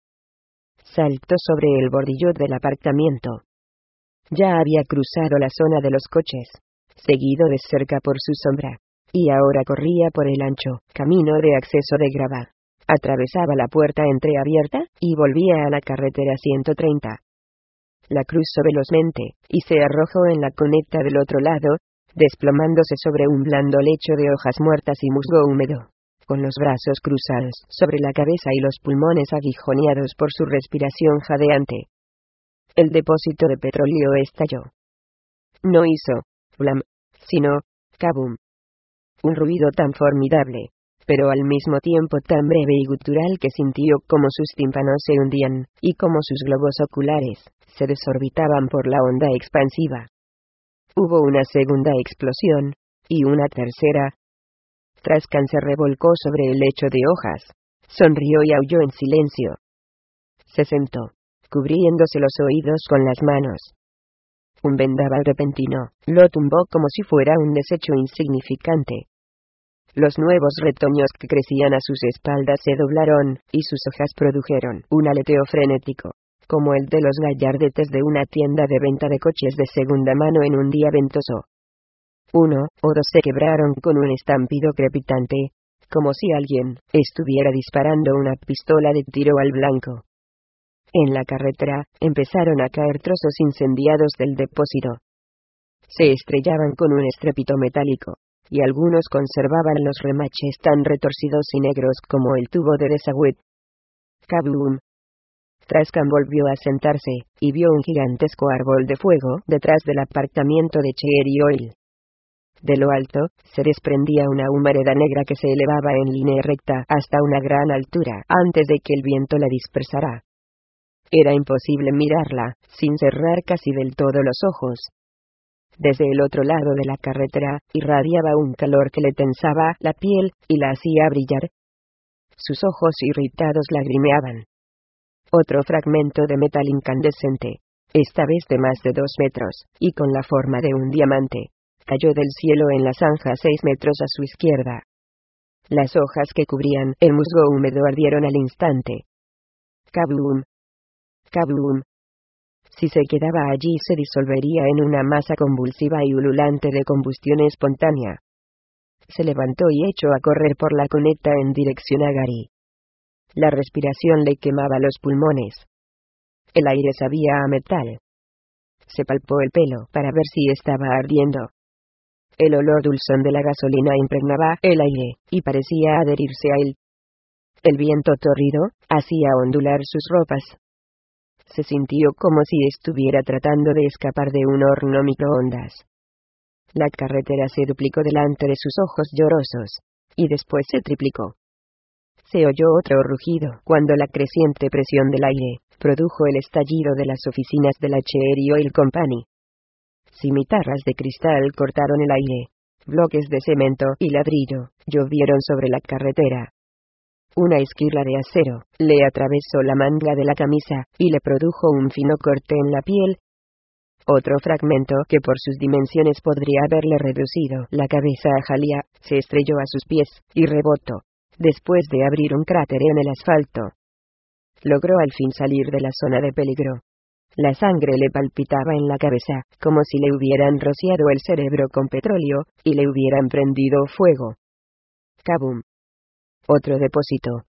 Saltó sobre el bordillo del apartamento. Ya había cruzado la zona de los coches, seguido de cerca por su sombra, y ahora corría por el ancho camino de acceso de grava. Atravesaba la puerta entreabierta, y volvía a la carretera ciento treinta. la cruzó velozmente, y se arrojó en la cuneta del otro lado, desplomándose sobre un blando lecho de hojas muertas y musgo húmedo, con los brazos cruzados sobre la cabeza y los pulmones aguijoneados por su respiración jadeante. El depósito de petróleo estalló. No hizo blam, sino kabum. Un ruido tan formidable, pero al mismo tiempo tan breve y gutural que sintió como sus tímpanos se hundían, y como sus globos oculares se desorbitaban por la onda expansiva. Hubo una segunda explosión, y una tercera. Trascan se revolcó sobre el lecho de hojas, sonrió y aulló en silencio. Se sentó, cubriéndose los oídos con las manos. Un vendaval repentino lo tumbó como si fuera un desecho insignificante. Los nuevos retoños que crecían a sus espaldas se doblaron, y sus hojas produjeron un aleteo frenético, como el de los gallardetes de una tienda de venta de coches de segunda mano en un día ventoso. Uno o dos se quebraron con un estampido crepitante, como si alguien estuviera disparando una pistola de tiro al blanco. En la carretera, empezaron a caer trozos incendiados del depósito. Se estrellaban con un estrépito metálico, y algunos conservaban los remaches tan retorcidos y negros como el tubo de desagüe. ¡Kaboom! Trascan volvió a sentarse, y vio un gigantesco árbol de fuego detrás del aparcamiento de Cherry Oil. De lo alto, se desprendía una humareda negra que se elevaba en línea recta hasta una gran altura antes de que el viento la dispersara. Era imposible mirarla, sin cerrar casi del todo los ojos. Desde el otro lado de la carretera, irradiaba un calor que le tensaba la piel, y la hacía brillar. Sus ojos irritados lagrimeaban. Otro fragmento de metal incandescente, esta vez de más de dos metros, y con la forma de un diamante, cayó del cielo en la zanja seis metros a su izquierda. Las hojas que cubrían el musgo húmedo ardieron al instante. ¡Kaboom! ¡Kaboom! Si se quedaba allí se disolvería en una masa convulsiva y ululante de combustión espontánea. Se levantó y echó a correr por la cuneta en dirección a Gary. La respiración le quemaba los pulmones. El aire sabía a metal. Se palpó el pelo para ver si estaba ardiendo. El olor dulzón de la gasolina impregnaba el aire, y parecía adherirse a él. El viento tórrido hacía ondular sus ropas. Se sintió como si estuviera tratando de escapar de un horno microondas. La carretera se duplicó delante de sus ojos llorosos, y después se triplicó. Se oyó otro rugido cuando la creciente presión del aire produjo el estallido de las oficinas de la Cherry Oil Company. Cimitarras de cristal cortaron el aire. Bloques de cemento y ladrillo llovieron sobre la carretera. Una esquirla de acero le atravesó la manga de la camisa y le produjo un fino corte en la piel. Otro fragmento que por sus dimensiones podría haberle reducido la cabeza a jalía, se estrelló a sus pies y rebotó, después de abrir un cráter en el asfalto. Logró al fin salir de la zona de peligro. La sangre le palpitaba en la cabeza, como si le hubieran rociado el cerebro con petróleo, y le hubieran prendido fuego. ¡Kaboom! Otro depósito.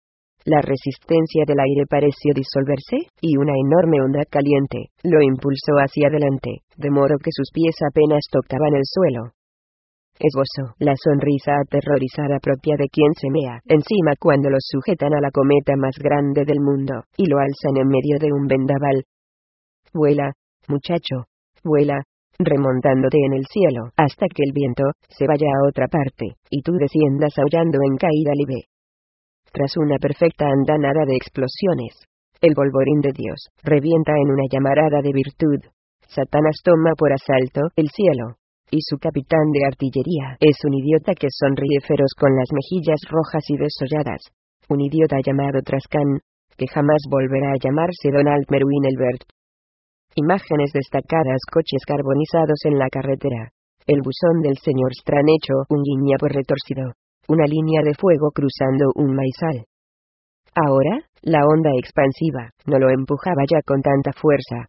La resistencia del aire pareció disolverse, y una enorme onda caliente lo impulsó hacia adelante, de modo que sus pies apenas tocaban el suelo. Esbozó la sonrisa aterrorizada propia de quien se mea encima cuando los sujetan a la cometa más grande del mundo, y lo alzan en medio de un vendaval. Vuela, muchacho, vuela, remontándote en el cielo, hasta que el viento se vaya a otra parte, y tú desciendas aullando en caída libre. Tras una perfecta andanada de explosiones, el polvorín de Dios revienta en una llamarada de virtud. Satanás toma por asalto el cielo, y su capitán de artillería es un idiota que sonríe feroz con las mejillas rojas y desolladas. Un idiota llamado Trascan, que jamás volverá a llamarse Donald Merwin Elbert. Imágenes destacadas: coches carbonizados en la carretera. El buzón del señor Strand hecho un guiñapo retorcido. Una línea de fuego cruzando un maizal. Ahora, la onda expansiva no lo empujaba ya con tanta fuerza.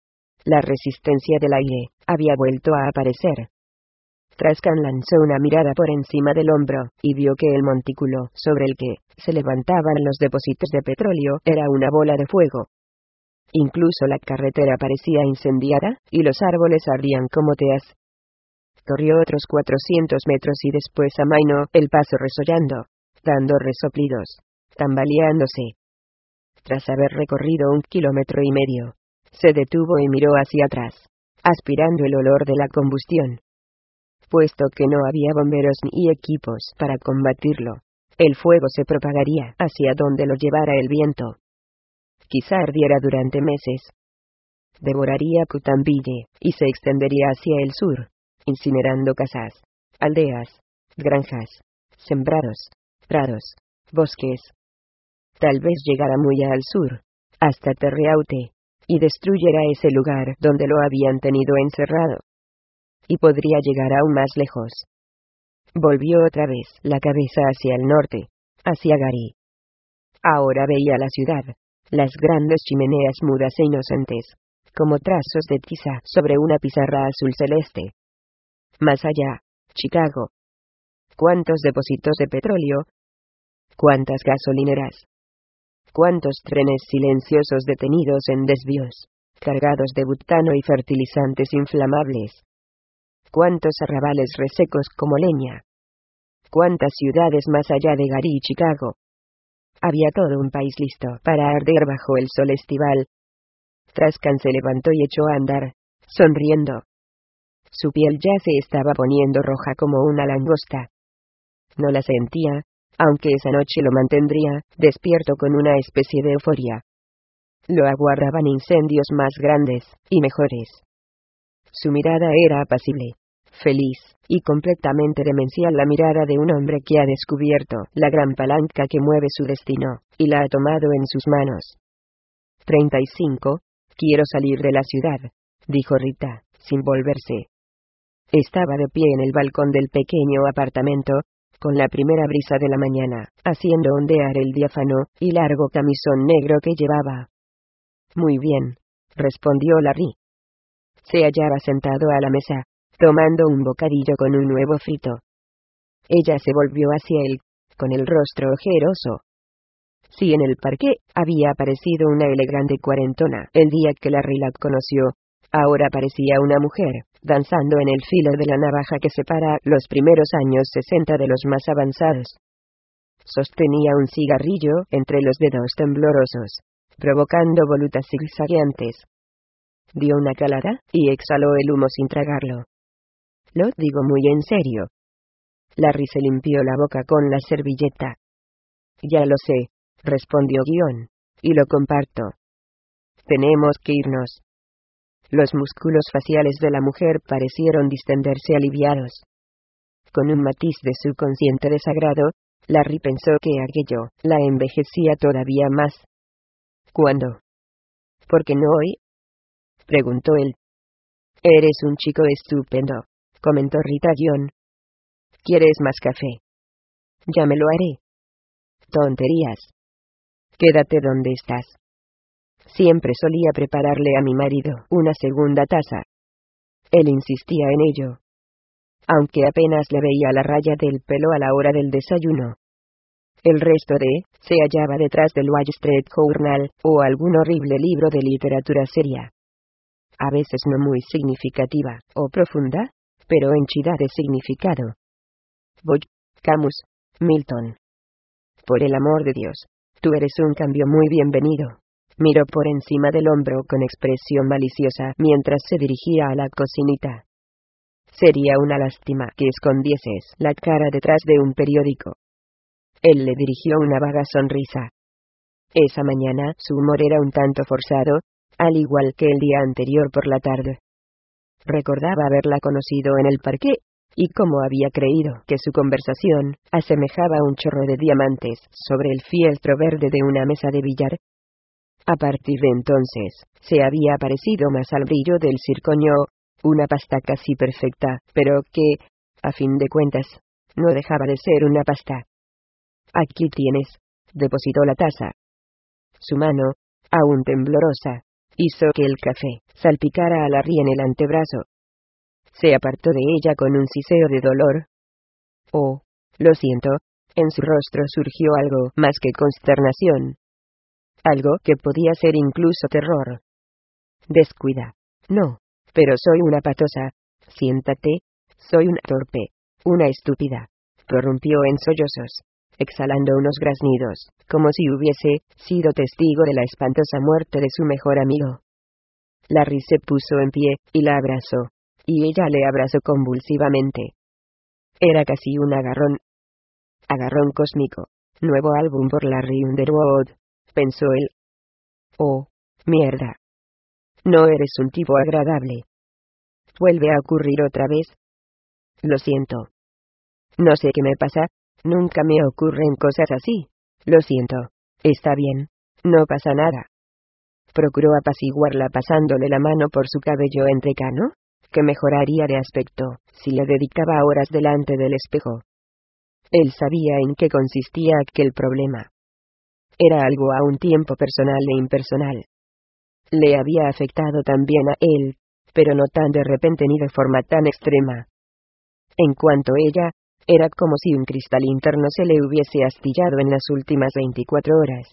La resistencia del aire había vuelto a aparecer. Trascan lanzó una mirada por encima del hombro, y vio que el montículo sobre el que se levantaban los depósitos de petróleo era una bola de fuego. Incluso la carretera parecía incendiada, y los árboles ardían como teas. Corrió otros cuatrocientos metros y después amainó el paso resollando, dando resoplidos, tambaleándose. Tras haber recorrido un kilómetro y medio, se detuvo y miró hacia atrás, aspirando el olor de la combustión. Puesto que no había bomberos ni equipos para combatirlo, el fuego se propagaría hacia donde lo llevara el viento. Quizá ardiera durante meses. Devoraría Cutambille, y se extendería hacia el sur, incinerando casas, aldeas, granjas, sembrados, prados, bosques. Tal vez llegara muy al sur, hasta Terreaute, y destruyera ese lugar donde lo habían tenido encerrado. Y podría llegar aún más lejos. Volvió otra vez la cabeza hacia el norte, hacia Gary. Ahora veía la ciudad, las grandes chimeneas mudas e inocentes, como trazos de tiza sobre una pizarra azul celeste. Más allá, Chicago. ¿Cuántos depósitos de petróleo? ¿Cuántas gasolineras? ¿Cuántos trenes silenciosos detenidos en desvíos, cargados de butano y fertilizantes inflamables? ¿Cuántos arrabales resecos como leña? ¿Cuántas ciudades más allá de Gary y Chicago? Había todo un país listo para arder bajo el sol estival. Trascan se levantó y echó a andar, sonriendo. Su piel ya se estaba poniendo roja como una langosta. No la sentía, aunque esa noche lo mantendría despierto con una especie de euforia. Lo aguardaban incendios más grandes y mejores. Su mirada era apacible, feliz, y completamente demencial, la mirada de un hombre que ha descubierto la gran palanca que mueve su destino, y la ha tomado en sus manos. treinta y cinco, quiero salir de la ciudad, dijo Rita, sin volverse. Estaba de pie en el balcón del pequeño apartamento, con la primera brisa de la mañana, haciendo ondear el diáfano y largo camisón negro que llevaba. Muy bien, respondió Larry. Se hallaba sentado a la mesa, tomando un bocadillo con un huevo frito. Ella se volvió hacia él, con el rostro ojeroso. Si en el parque había aparecido una elegante cuarentona el día que Larry la conoció, ahora parecía una mujer, danzando en el filo de la navaja que separa los primeros años sesenta de los más avanzados. Sostenía un cigarrillo entre los dedos temblorosos, provocando volutas zigzagueantes. Dio una calada, y exhaló el humo sin tragarlo. Lo digo muy en serio. Larry se limpió la boca con la servilleta. Ya lo sé, respondió Guión, y lo comparto. Tenemos que irnos. Los músculos faciales de la mujer parecieron distenderse aliviados. Con un matiz de subconsciente desagrado, Larry pensó que aquello la envejecía todavía más. ¿Cuándo? ¿Por qué no hoy? Preguntó él. Eres un chico estupendo, comentó Rita Guión. ¿Quieres más café? Ya me lo haré. Tonterías. Quédate donde estás. Siempre solía prepararle a mi marido una segunda taza. Él insistía en ello. Aunque apenas le veía la raya del pelo a la hora del desayuno. El resto de, se hallaba detrás del Wall Street Journal, o algún horrible libro de literatura seria. A veces no muy significativa, o profunda, pero henchida de significado. Boy, Camus, Milton. Por el amor de Dios, tú eres un cambio muy bienvenido. Miró por encima del hombro con expresión maliciosa mientras se dirigía a la cocinita. Sería una lástima que escondieses la cara detrás de un periódico. Él le dirigió una vaga sonrisa. Esa mañana su humor era un tanto forzado, al igual que el día anterior por la tarde. Recordaba haberla conocido en el parque, y cómo había creído que su conversación asemejaba a un chorro de diamantes sobre el fieltro verde de una mesa de billar. A partir de entonces, se había parecido más al brillo del circonio, una pasta casi perfecta, pero que, a fin de cuentas, no dejaba de ser una pasta. Aquí tienes, depositó la taza. Su mano, aún temblorosa, hizo que el café salpicara a Larry en el antebrazo. Se apartó de ella con un siseo de dolor. Oh, lo siento, en su rostro surgió algo más que consternación. algo que podía ser incluso terror. Descuida. No. Pero soy una patosa. Siéntate. Soy una torpe. Una estúpida. Prorrumpió en sollozos, exhalando unos graznidos, como si hubiese sido testigo de la espantosa muerte de su mejor amigo. Larry se puso en pie, y la abrazó. Y ella le abrazó convulsivamente. Era casi un agarrón. Agarrón cósmico. Nuevo álbum por Larry Underwood, pensó él. Oh, mierda. No eres un tipo agradable. ¿Vuelve a ocurrir otra vez? Lo siento. No sé qué me pasa, nunca me ocurren cosas así. Lo siento. Está bien. No pasa nada. Procuró apaciguarla pasándole la mano por su cabello entrecano, que mejoraría de aspecto si le dedicaba horas delante del espejo. Él sabía en qué consistía aquel problema. Era algo a un tiempo personal e impersonal. Le había afectado también a él, pero no tan de repente ni de forma tan extrema. En cuanto a ella, era como si un cristal interno se le hubiese astillado en las últimas veinticuatro horas.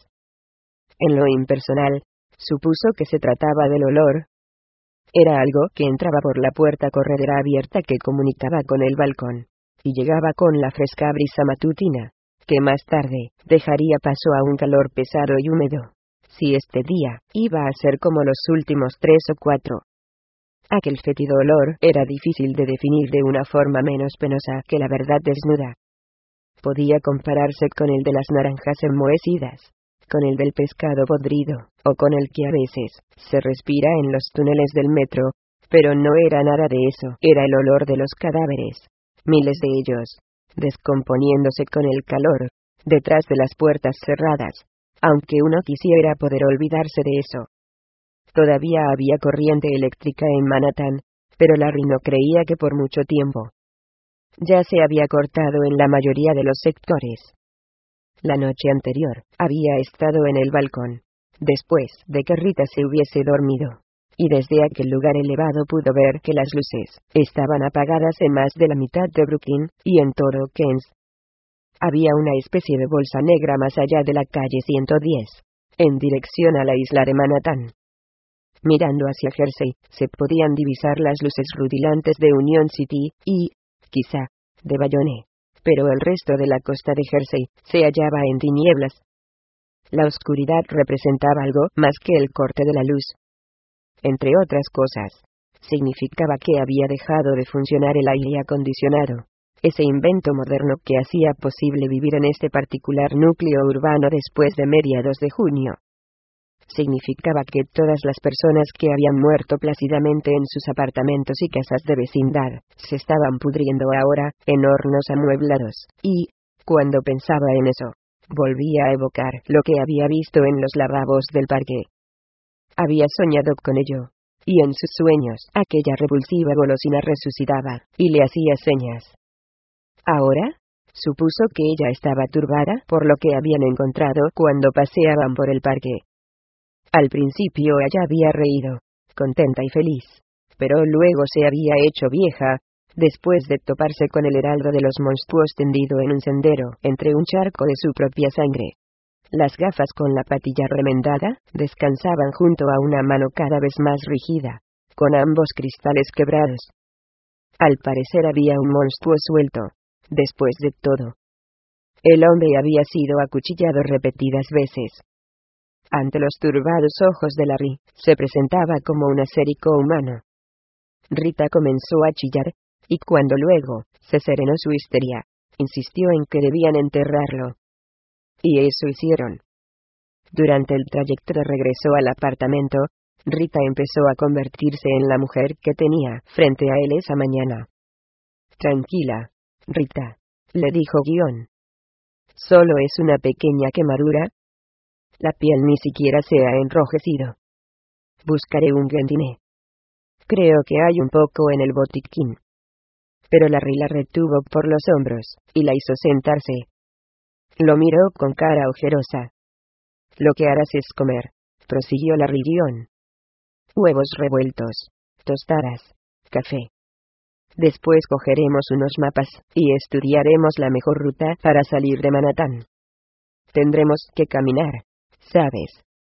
En lo impersonal, supuso que se trataba del olor. Era algo que entraba por la puerta corredera abierta que comunicaba con el balcón, y llegaba con la fresca brisa matutina, que más tarde dejaría paso a un calor pesado y húmedo, si este día iba a ser como los últimos tres o cuatro. Aquel fétido olor era difícil de definir de una forma menos penosa que la verdad desnuda. Podía compararse con el de las naranjas enmohecidas, con el del pescado podrido, o con el que a veces se respira en los túneles del metro, pero no era nada de eso, era el olor de los cadáveres, miles de ellos, descomponiéndose con el calor, detrás de las puertas cerradas, aunque uno quisiera poder olvidarse de eso. Todavía había corriente eléctrica en Manhattan, pero Larry no creía que por mucho tiempo. Ya se había cortado en la mayoría de los sectores. La noche anterior, había estado en el balcón, después de que Rita se hubiese dormido, y desde aquel lugar elevado pudo ver que las luces estaban apagadas en más de la mitad de Brooklyn, y en todo Queens. Había una especie de bolsa negra más allá de la calle ciento diez, en dirección a la isla de Manhattan. Mirando hacia Jersey, se podían divisar las luces rudilantes de Union City, y, quizá, de Bayonne, pero el resto de la costa de Jersey se hallaba en tinieblas. La oscuridad representaba algo más que el corte de la luz. Entre otras cosas, significaba que había dejado de funcionar el aire acondicionado, ese invento moderno que hacía posible vivir en este particular núcleo urbano después de mediados de junio. Significaba que todas las personas que habían muerto plácidamente en sus apartamentos y casas de vecindad, se estaban pudriendo ahora, en hornos amueblados, y, cuando pensaba en eso, volvía a evocar lo que había visto en los lavabos del parque. Había soñado con ello, y en sus sueños, aquella repulsiva golosina resucitaba, y le hacía señas. Ahora, supuso que ella estaba turbada por lo que habían encontrado cuando paseaban por el parque. Al principio ella había reído, contenta y feliz, pero luego se había hecho vieja, después de toparse con el heraldo de los monstruos tendido en un sendero, entre un charco de su propia sangre. Las gafas con la patilla remendada, descansaban junto a una mano cada vez más rígida, con ambos cristales quebrados. Al parecer había un monstruo suelto, después de todo. El hombre había sido acuchillado repetidas veces. Ante los turbados ojos de Larry, se presentaba como un asérico humano. Rita comenzó a chillar, y cuando luego se serenó su histeria, insistió en que debían enterrarlo. Y eso hicieron. Durante el trayecto de regreso al apartamento, Rita empezó a convertirse en la mujer que tenía frente a él esa mañana. Tranquila, Rita, le dijo Guión. Solo es una pequeña quemadura. La piel ni siquiera se ha enrojecido. Buscaré un guantiné. Creo que hay un poco en el botiquín. Pero Larry la retuvo por los hombros, y la hizo sentarse. Lo miró con cara ojerosa. Lo que harás es comer, prosiguió Larry guión. Huevos revueltos, tostadas, café. Después cogeremos unos mapas, y estudiaremos la mejor ruta para salir de Manhattan. Tendremos que caminar, ¿sabes?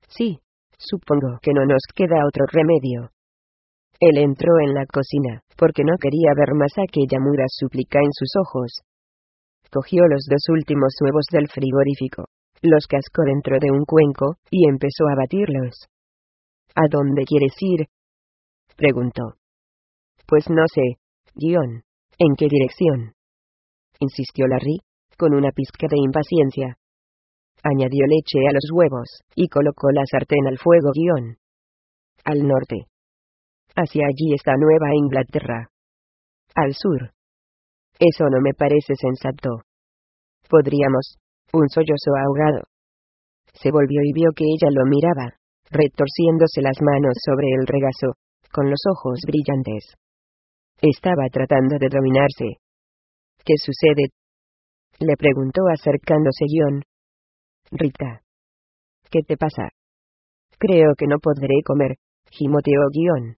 Sí, supongo que no nos queda otro remedio. Él entró en la cocina, porque no quería ver más aquella muda súplica en sus ojos. Cogió los dos últimos huevos del frigorífico, los cascó dentro de un cuenco, y empezó a batirlos. ¿A dónde quieres ir?, preguntó. Pues no sé, guión. ¿En qué dirección?, insistió Larry, con una pizca de impaciencia. Añadió leche a los huevos, y colocó la sartén al fuego guión. Al norte. Hacia allí está Nueva Inglaterra. Al sur. Eso no me parece sensato. Podríamos. Un sollozo ahogado. Se volvió y vio que ella lo miraba, retorciéndose las manos sobre el regazo, con los ojos brillantes. Estaba tratando de dominarse. ¿Qué sucede?, le preguntó acercándose John. Rita. ¿Qué te pasa? Creo que no podré comer, gimoteó Guión.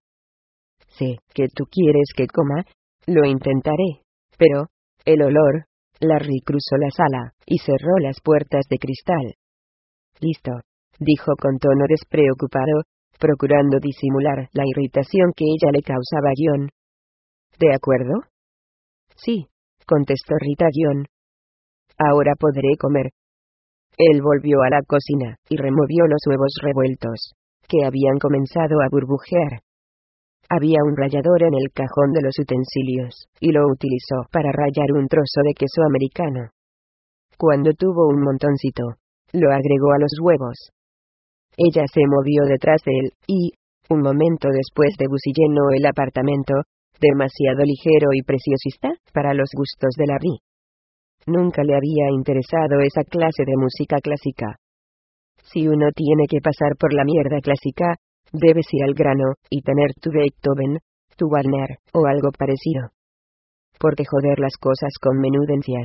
Sé que tú quieres que coma, lo intentaré, pero, el olor. Larry cruzó la sala, y cerró las puertas de cristal. Listo, dijo con tono despreocupado, procurando disimular la irritación que ella le causaba a John. ¿De acuerdo? Sí, contestó Rita John. Ahora podré comer. Él volvió a la cocina, y removió los huevos revueltos, que habían comenzado a burbujear. Había un rallador en el cajón de los utensilios, y lo utilizó para rallar un trozo de queso americano. Cuando tuvo un montoncito, lo agregó a los huevos. Ella se movió detrás de él, y, un momento después Debussy llenó el apartamento, demasiado ligero y preciosista para los gustos de Larry. Nunca le había interesado esa clase de música clásica. Si uno tiene que pasar por la mierda clásica, debes ir al grano, y tener tu Beethoven, tu Wagner, o algo parecido. Porque joder las cosas con menudencias.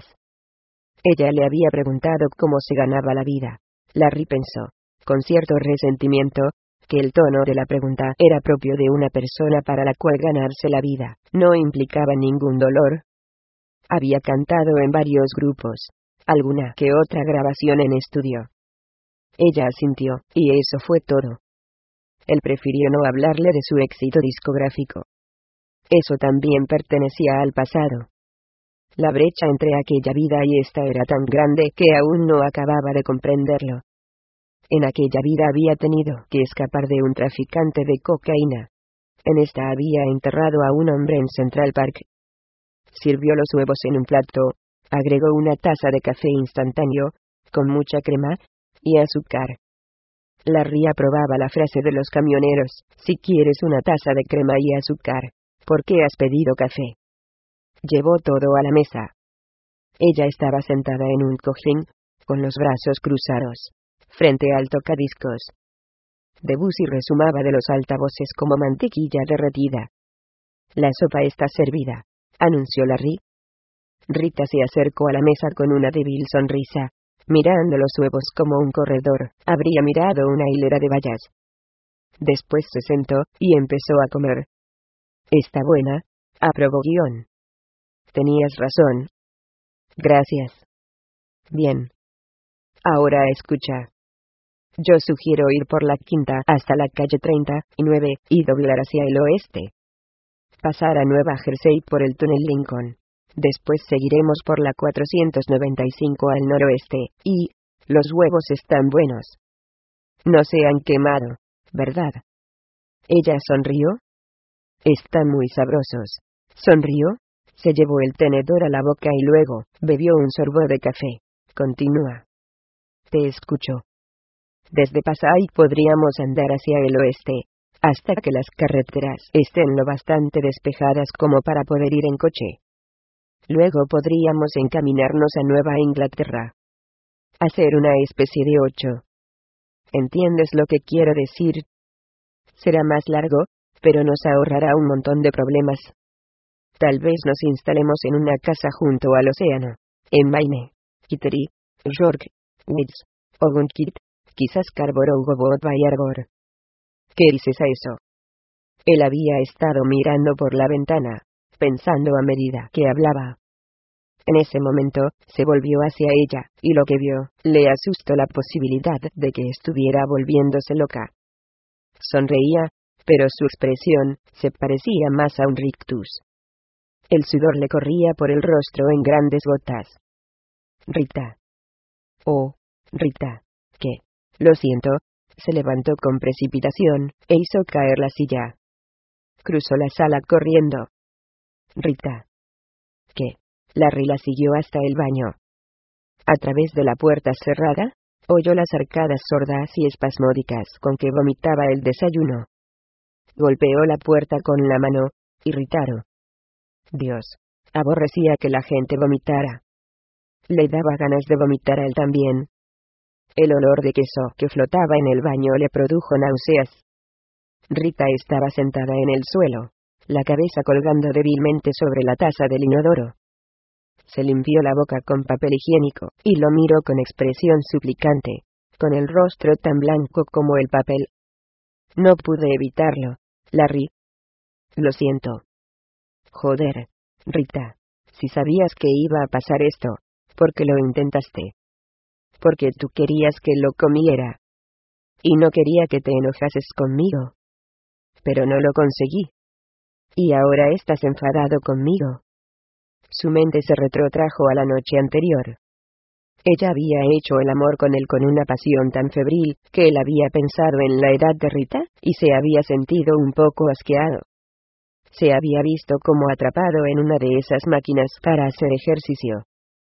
Ella le había preguntado cómo se ganaba la vida. Larry pensó, con cierto resentimiento, que el tono de la pregunta era propio de una persona para la cual ganarse la vida no implicaba ningún dolor. Había cantado en varios grupos, alguna que otra grabación en estudio. Ella asintió, y eso fue todo. Él prefirió no hablarle de su éxito discográfico. Eso también pertenecía al pasado. La brecha entre aquella vida y esta era tan grande que aún no acababa de comprenderlo. En aquella vida había tenido que escapar de un traficante de cocaína. En esta había enterrado a un hombre en Central Park. Sirvió los huevos en un plato, agregó una taza de café instantáneo, con mucha crema, y azúcar. Larry aprobaba la frase de los camioneros, si quieres una taza de crema y azúcar, ¿por qué has pedido café? Llevó todo a la mesa. Ella estaba sentada en un cojín, con los brazos cruzados, frente al tocadiscos. Debussy resumaba de los altavoces como mantequilla derretida. La sopa está servida, anunció Larry. Rita se acercó a la mesa con una débil sonrisa, mirando los huevos como un corredor habría mirado una hilera de vallas. Después se sentó, y empezó a comer. Está buena, aprobó Guión. Tenías razón. Gracias. Bien. Ahora escucha. Yo sugiero ir por la quinta hasta la calle treinta y nueve, y doblar hacia el oeste. Pasar a Nueva Jersey por el túnel Lincoln. Después seguiremos por la cuatrocientos noventa y cinco al noroeste, y, los huevos están buenos. No se han quemado, ¿verdad? Ella sonrió. Están muy sabrosos. Sonrió, se llevó el tenedor a la boca y luego, bebió un sorbo de café. Continúa. Te escucho. Desde Passaic podríamos andar hacia el oeste, hasta que las carreteras estén lo bastante despejadas como para poder ir en coche. Luego podríamos encaminarnos a Nueva Inglaterra. Hacer una especie de ocho. ¿Entiendes lo que quiero decir? Será más largo, pero nos ahorrará un montón de problemas. Tal vez nos instalemos en una casa junto al océano, en Maine, Kittery, York, Woods, o Woonsocket, quizás Scarborough o Boat Bay Harbor. ¿Qué dices a eso? Él había estado mirando por la ventana, pensando a medida que hablaba. En ese momento, se volvió hacia ella, y lo que vio, le asustó la posibilidad de que estuviera volviéndose loca. Sonreía, pero su expresión, se parecía más a un rictus. El sudor le corría por el rostro en grandes gotas. Rita. Oh, Rita. ¿Qué? Lo siento. Se levantó con precipitación, e hizo caer la silla. Cruzó la sala corriendo. Rita. ¿Qué? Larry la siguió hasta el baño. A través de la puerta cerrada, oyó las arcadas sordas y espasmódicas con que vomitaba el desayuno. Golpeó la puerta con la mano, irritado. Dios. Aborrecía que la gente vomitara. Le daba ganas de vomitar a él también. El olor de queso que flotaba en el baño le produjo náuseas. Rita estaba sentada en el suelo, la cabeza colgando débilmente sobre la taza del inodoro. Se limpió la boca con papel higiénico, y lo miró con expresión suplicante, con el rostro tan blanco como el papel. No pude evitarlo, Larry. Lo siento. Joder, Rita. Si sabías que iba a pasar esto, ¿por qué lo intentaste? Porque tú querías que lo comiera. Y no quería que te enojases conmigo. Pero no lo conseguí. Y ahora estás enfadado conmigo. Su mente se retrotrajo a la noche anterior. Ella había hecho el amor con él con una pasión tan febril, que él había pensado en la edad de Rita, y se había sentido un poco asqueado. Se había visto como atrapado en una de esas máquinas para hacer ejercicio.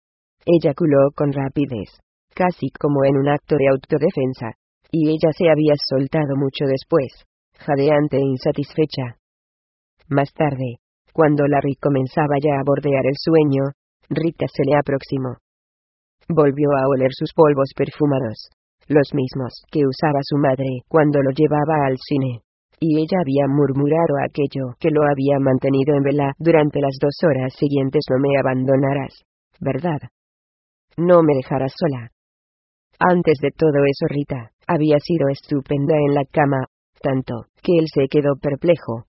Eyaculó con rapidez, casi como en un acto de autodefensa, y ella se había soltado mucho después, jadeante e insatisfecha. Más tarde, cuando Larry comenzaba ya a bordear el sueño, Rita se le aproximó. Volvió a oler sus polvos perfumados, los mismos que usaba su madre cuando lo llevaba al cine, y ella había murmurado aquello que lo había mantenido en vela durante las dos horas siguientes: no me abandonarás, ¿verdad? No me dejarás sola. Antes de todo eso, Rita había sido estupenda en la cama, tanto que él se quedó perplejo.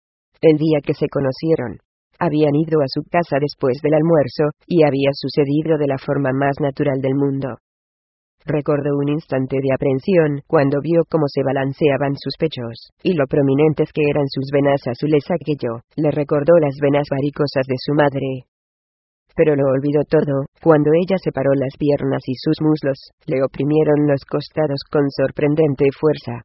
El día que se conocieron, habían ido a su casa después del almuerzo, y había sucedido de la forma más natural del mundo. Recordó un instante de aprensión cuando vio cómo se balanceaban sus pechos, y lo prominentes que eran sus venas azules. Aquello le recordó las venas varicosas de su madre. Pero lo olvidó todo, cuando ella separó las piernas y sus muslos le oprimieron los costados con sorprendente fuerza.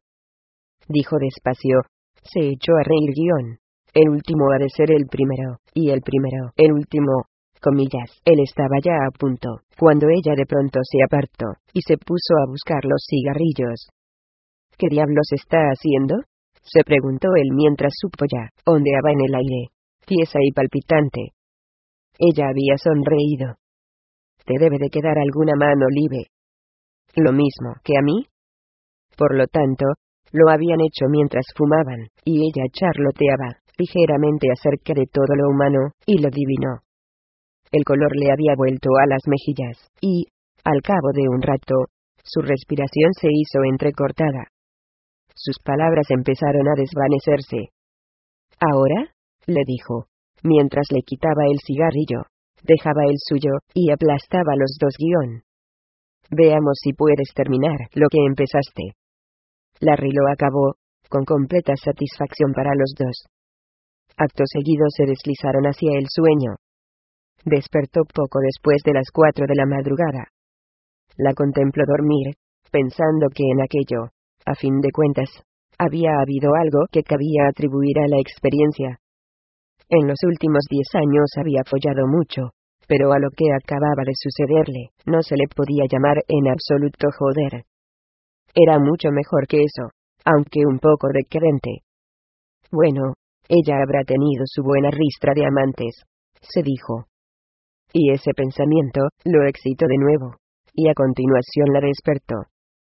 Dijo despacio, se echó a reír guión. El último ha de ser el primero, y el primero, el último, comillas. Él estaba ya a punto, cuando ella de pronto se apartó, y se puso a buscar los cigarrillos. ¿Qué diablos está haciendo?, se preguntó él mientras su polla ondeaba en el aire, tiesa y palpitante. Ella había sonreído. Te debe de quedar alguna mano libre. Lo mismo que a mí. Por lo tanto, lo habían hecho mientras fumaban, y ella charloteaba ligeramente acerca de todo lo humano y lo divino. El color le había vuelto a las mejillas, y, al cabo de un rato, su respiración se hizo entrecortada. Sus palabras empezaron a desvanecerse. ¿Ahora?, le dijo, mientras le quitaba el cigarrillo, dejaba el suyo, y aplastaba los dos guión. Veamos si puedes terminar lo que empezaste. Larry lo acabó, con completa satisfacción para los dos. Acto seguido se deslizaron hacia el sueño. Despertó poco después de las cuatro de la madrugada. La contempló dormir, pensando que en aquello, a fin de cuentas, había habido algo que cabía atribuir a la experiencia. En los últimos diez años había follado mucho, pero a lo que acababa de sucederle, no se le podía llamar en absoluto joder. Era mucho mejor que eso, aunque un poco decadente. Bueno, ella habrá tenido su buena ristra de amantes, se dijo. Y ese pensamiento lo excitó de nuevo, y a continuación la despertó.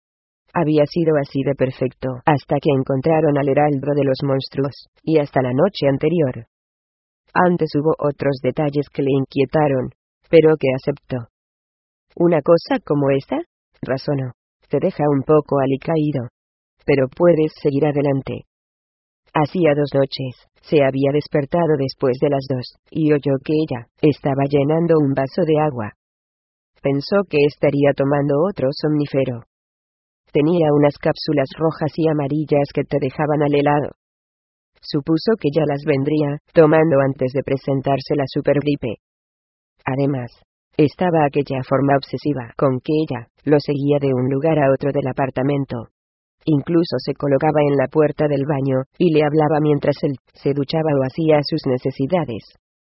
Había sido así de perfecto hasta que encontraron al heraldo de los monstruos, y hasta la noche anterior. Antes hubo otros detalles que le inquietaron, pero que aceptó. Una cosa como esta, razonó, te deja un poco alicaído. Pero puedes seguir adelante. Hacía dos noches, se había despertado después de las dos, y oyó que ella estaba llenando un vaso de agua. Pensó que estaría tomando otro somnífero. Tenía unas cápsulas rojas y amarillas que te dejaban al helado. Supuso que ya las vendría tomando antes de presentarse la supergripe. Además, estaba aquella forma obsesiva con que ella lo seguía de un lugar a otro del apartamento. Incluso se colocaba en la puerta del baño y le hablaba mientras él se duchaba o hacía sus necesidades.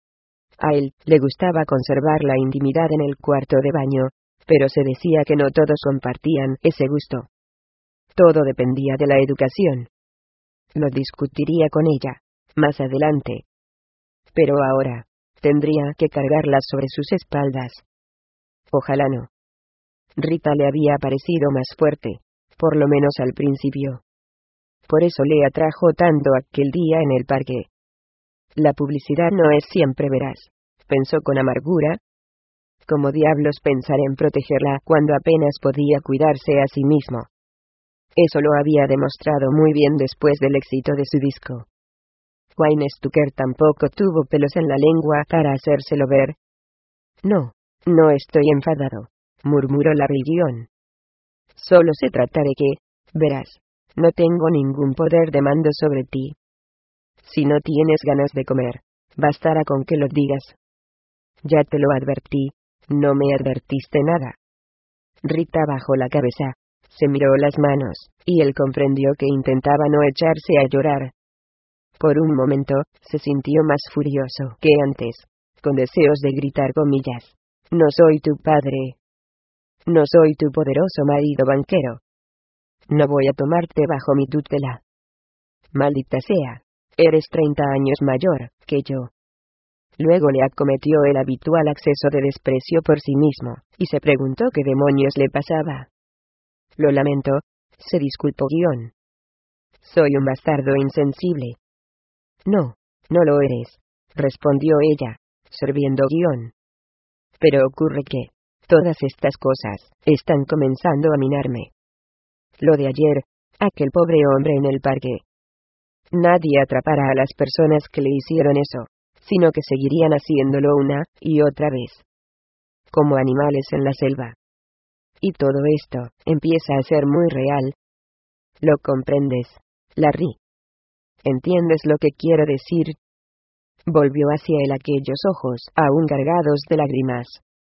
A él le gustaba conservar la intimidad en el cuarto de baño, pero se decía que no todos compartían ese gusto. Todo dependía de la educación. Lo discutiría con ella más adelante. Pero ahora tendría que cargarlas sobre sus espaldas. Ojalá no. Rita le había parecido más fuerte, por lo menos al principio. Por eso le atrajo tanto aquel día en el parque. La publicidad no es siempre veraz, pensó con amargura. ¿Cómo diablos pensar en protegerla cuando apenas podía cuidarse a sí mismo? Eso lo había demostrado muy bien después del éxito de su disco. Wayne Stucker tampoco tuvo pelos en la lengua para hacérselo ver. No, no estoy enfadado, murmuró Larry Gion. Solo se trata de que, verás, no tengo ningún poder de mando sobre ti. Si no tienes ganas de comer, bastará con que lo digas. Ya te lo advertí, no me advertiste nada. Rita bajó la cabeza, se miró las manos, y él comprendió que intentaba no echarse a llorar. Por un momento, se sintió más furioso que antes, con deseos de gritar comillas. No soy tu padre. No soy tu poderoso marido banquero. No voy a tomarte bajo mi tutela. Maldita sea, eres treinta años mayor que yo. Luego le acometió el habitual acceso de desprecio por sí mismo, y se preguntó qué demonios le pasaba. Lo lamento, se disculpó Guión. Soy un bastardo insensible. No, no lo eres, respondió ella, sorbiendo Guión. Pero ocurre que todas estas cosas están comenzando a minarme. Lo de ayer, aquel pobre hombre en el parque. Nadie atrapará a las personas que le hicieron eso, sino que seguirían haciéndolo una y otra vez. Como animales en la selva. Y todo esto empieza a ser muy real. ¿Lo comprendes, Larry? ¿Entiendes lo que quiero decir? Volvió hacia él aquellos ojos aún cargados de lágrimas.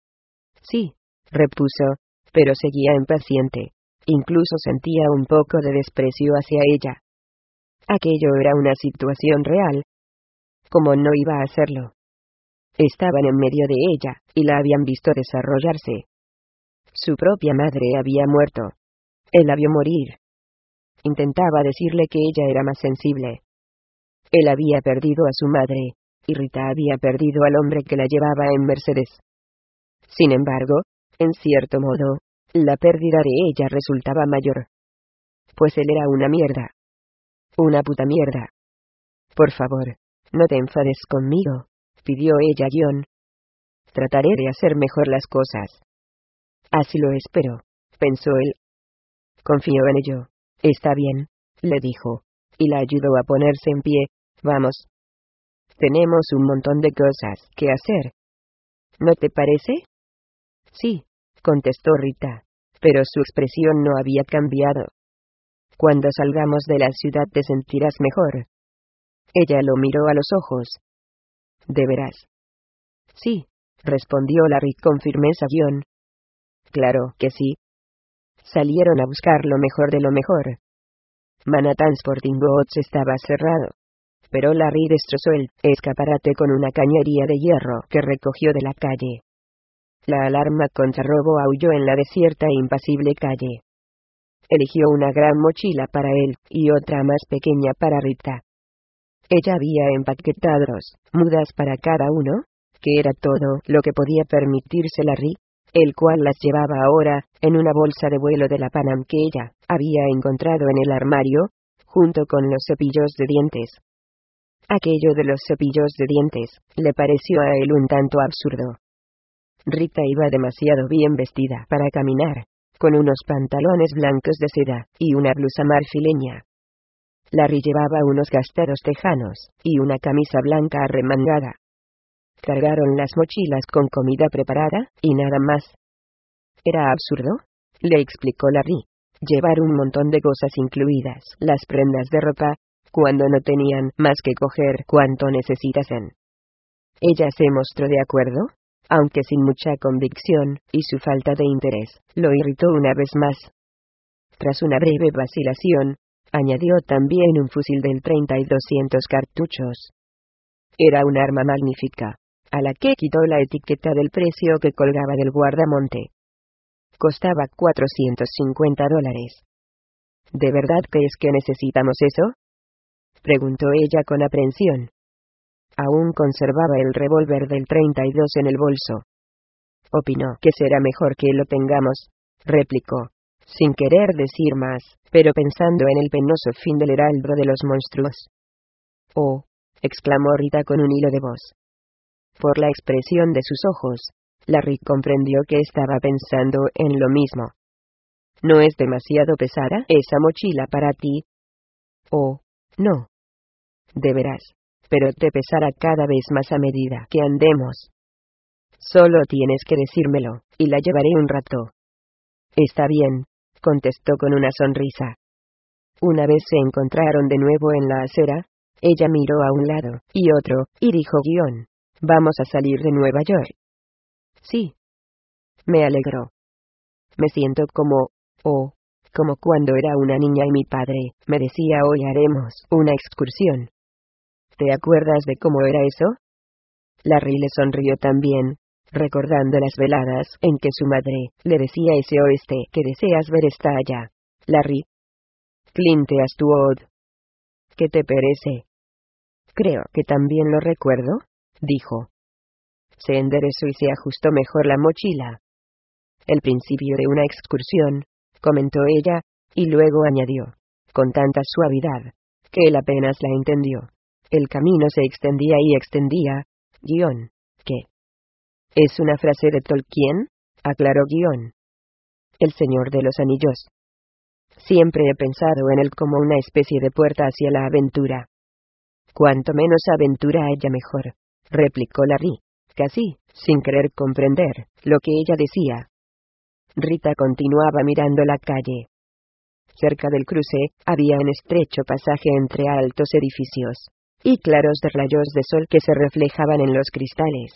Sí, repuso, pero seguía impaciente. Incluso sentía un poco de desprecio hacia ella. Aquello era una situación real. ¿Cómo no iba a hacerlo? Estaban en medio de ella, y la habían visto desarrollarse. Su propia madre había muerto. Él la vio morir. Intentaba decirle que ella era más sensible. Él había perdido a su madre, y Rita había perdido al hombre que la llevaba en Mercedes. Sin embargo, en cierto modo, la pérdida de ella resultaba mayor. Pues él era una mierda. Una puta mierda. Por favor, no te enfades conmigo, pidió ella guión. Trataré de hacer mejor las cosas. Así lo espero, pensó él. Confío en ello. Está bien, le dijo, y la ayudó a ponerse en pie. Vamos. Tenemos un montón de cosas que hacer. ¿No te parece? Sí, contestó Rita, pero su expresión no había cambiado. Cuando salgamos de la ciudad te sentirás mejor. Ella lo miró a los ojos. ¿De veras? Sí, respondió Larry con firmeza guión. Claro que sí. Salieron a buscar lo mejor de lo mejor. Manhattan Sporting Goods estaba cerrado, pero Larry destrozó el escaparate con una cañería de hierro que recogió de la calle. La alarma contra robo aulló en la desierta e impasible calle. Eligió una gran mochila para él, y otra más pequeña para Rita. Ella había empaquetado dos mudas para cada uno, que era todo lo que podía permitirse Larry, el cual las llevaba ahora, en una bolsa de vuelo de la Pan Am que ella había encontrado en el armario, junto con los cepillos de dientes. Aquello de los cepillos de dientes, le pareció a él un tanto absurdo. Rita iba demasiado bien vestida para caminar, con unos pantalones blancos de seda, y una blusa marfileña. Larry llevaba unos gastados tejanos y una camisa blanca arremangada. Cargaron las mochilas con comida preparada y nada más. Era absurdo, le explicó Larry, llevar un montón de cosas incluidas las prendas de ropa, cuando no tenían más que coger cuanto necesitasen. Ella se mostró de acuerdo, aunque sin mucha convicción, y su falta de interés lo irritó una vez más. Tras una breve vacilación, añadió también un fusil del treinta y doscientos cartuchos. Era un arma magnífica, a la que quitó la etiqueta del precio que colgaba del guardamonte. Costaba cuatrocientos cincuenta dólares. ¿De verdad crees que necesitamos eso?, preguntó ella con aprensión. Aún conservaba el revólver del treinta y dos en el bolso. Opinó que será mejor que lo tengamos, replicó, sin querer decir más, pero pensando en el penoso fin del heraldo de los monstruos. Oh, exclamó Rita con un hilo de voz. Por la expresión de sus ojos, Larry comprendió que estaba pensando en lo mismo. ¿No es demasiado pesada esa mochila para ti? Oh, no. De veras. Pero te pesará cada vez más a medida que andemos. Solo tienes que decírmelo, y la llevaré un rato. Está bien, contestó con una sonrisa. Una vez se encontraron de nuevo en la acera, ella miró a un lado y otro, y dijo guión, ¿vamos a salir de Nueva York? Sí. Me alegró. Me siento como, oh, como cuando era una niña y mi padre me decía hoy haremos una excursión. ¿Te acuerdas de cómo era eso? Larry le sonrió también, recordando las veladas en que su madre le decía ese oeste que deseas ver está allá. Larry. Clint Eastwood. ¿Qué te parece? Creo que también lo recuerdo, dijo. Se enderezó y se ajustó mejor la mochila. El principio de una excursión, comentó ella, y luego añadió, con tanta suavidad, que él apenas la entendió. El camino se extendía y extendía, guión, ¿qué? ¿Es una frase de Tolkien?, aclaró guión. El Señor de los Anillos. Siempre he pensado en él como una especie de puerta hacia la aventura. Cuanto menos aventura haya mejor, replicó Larry, casi, sin querer comprender lo que ella decía. Rita continuaba mirando la calle. Cerca del cruce, había un estrecho pasaje entre altos edificios y claros de rayos de sol que se reflejaban en los cristales.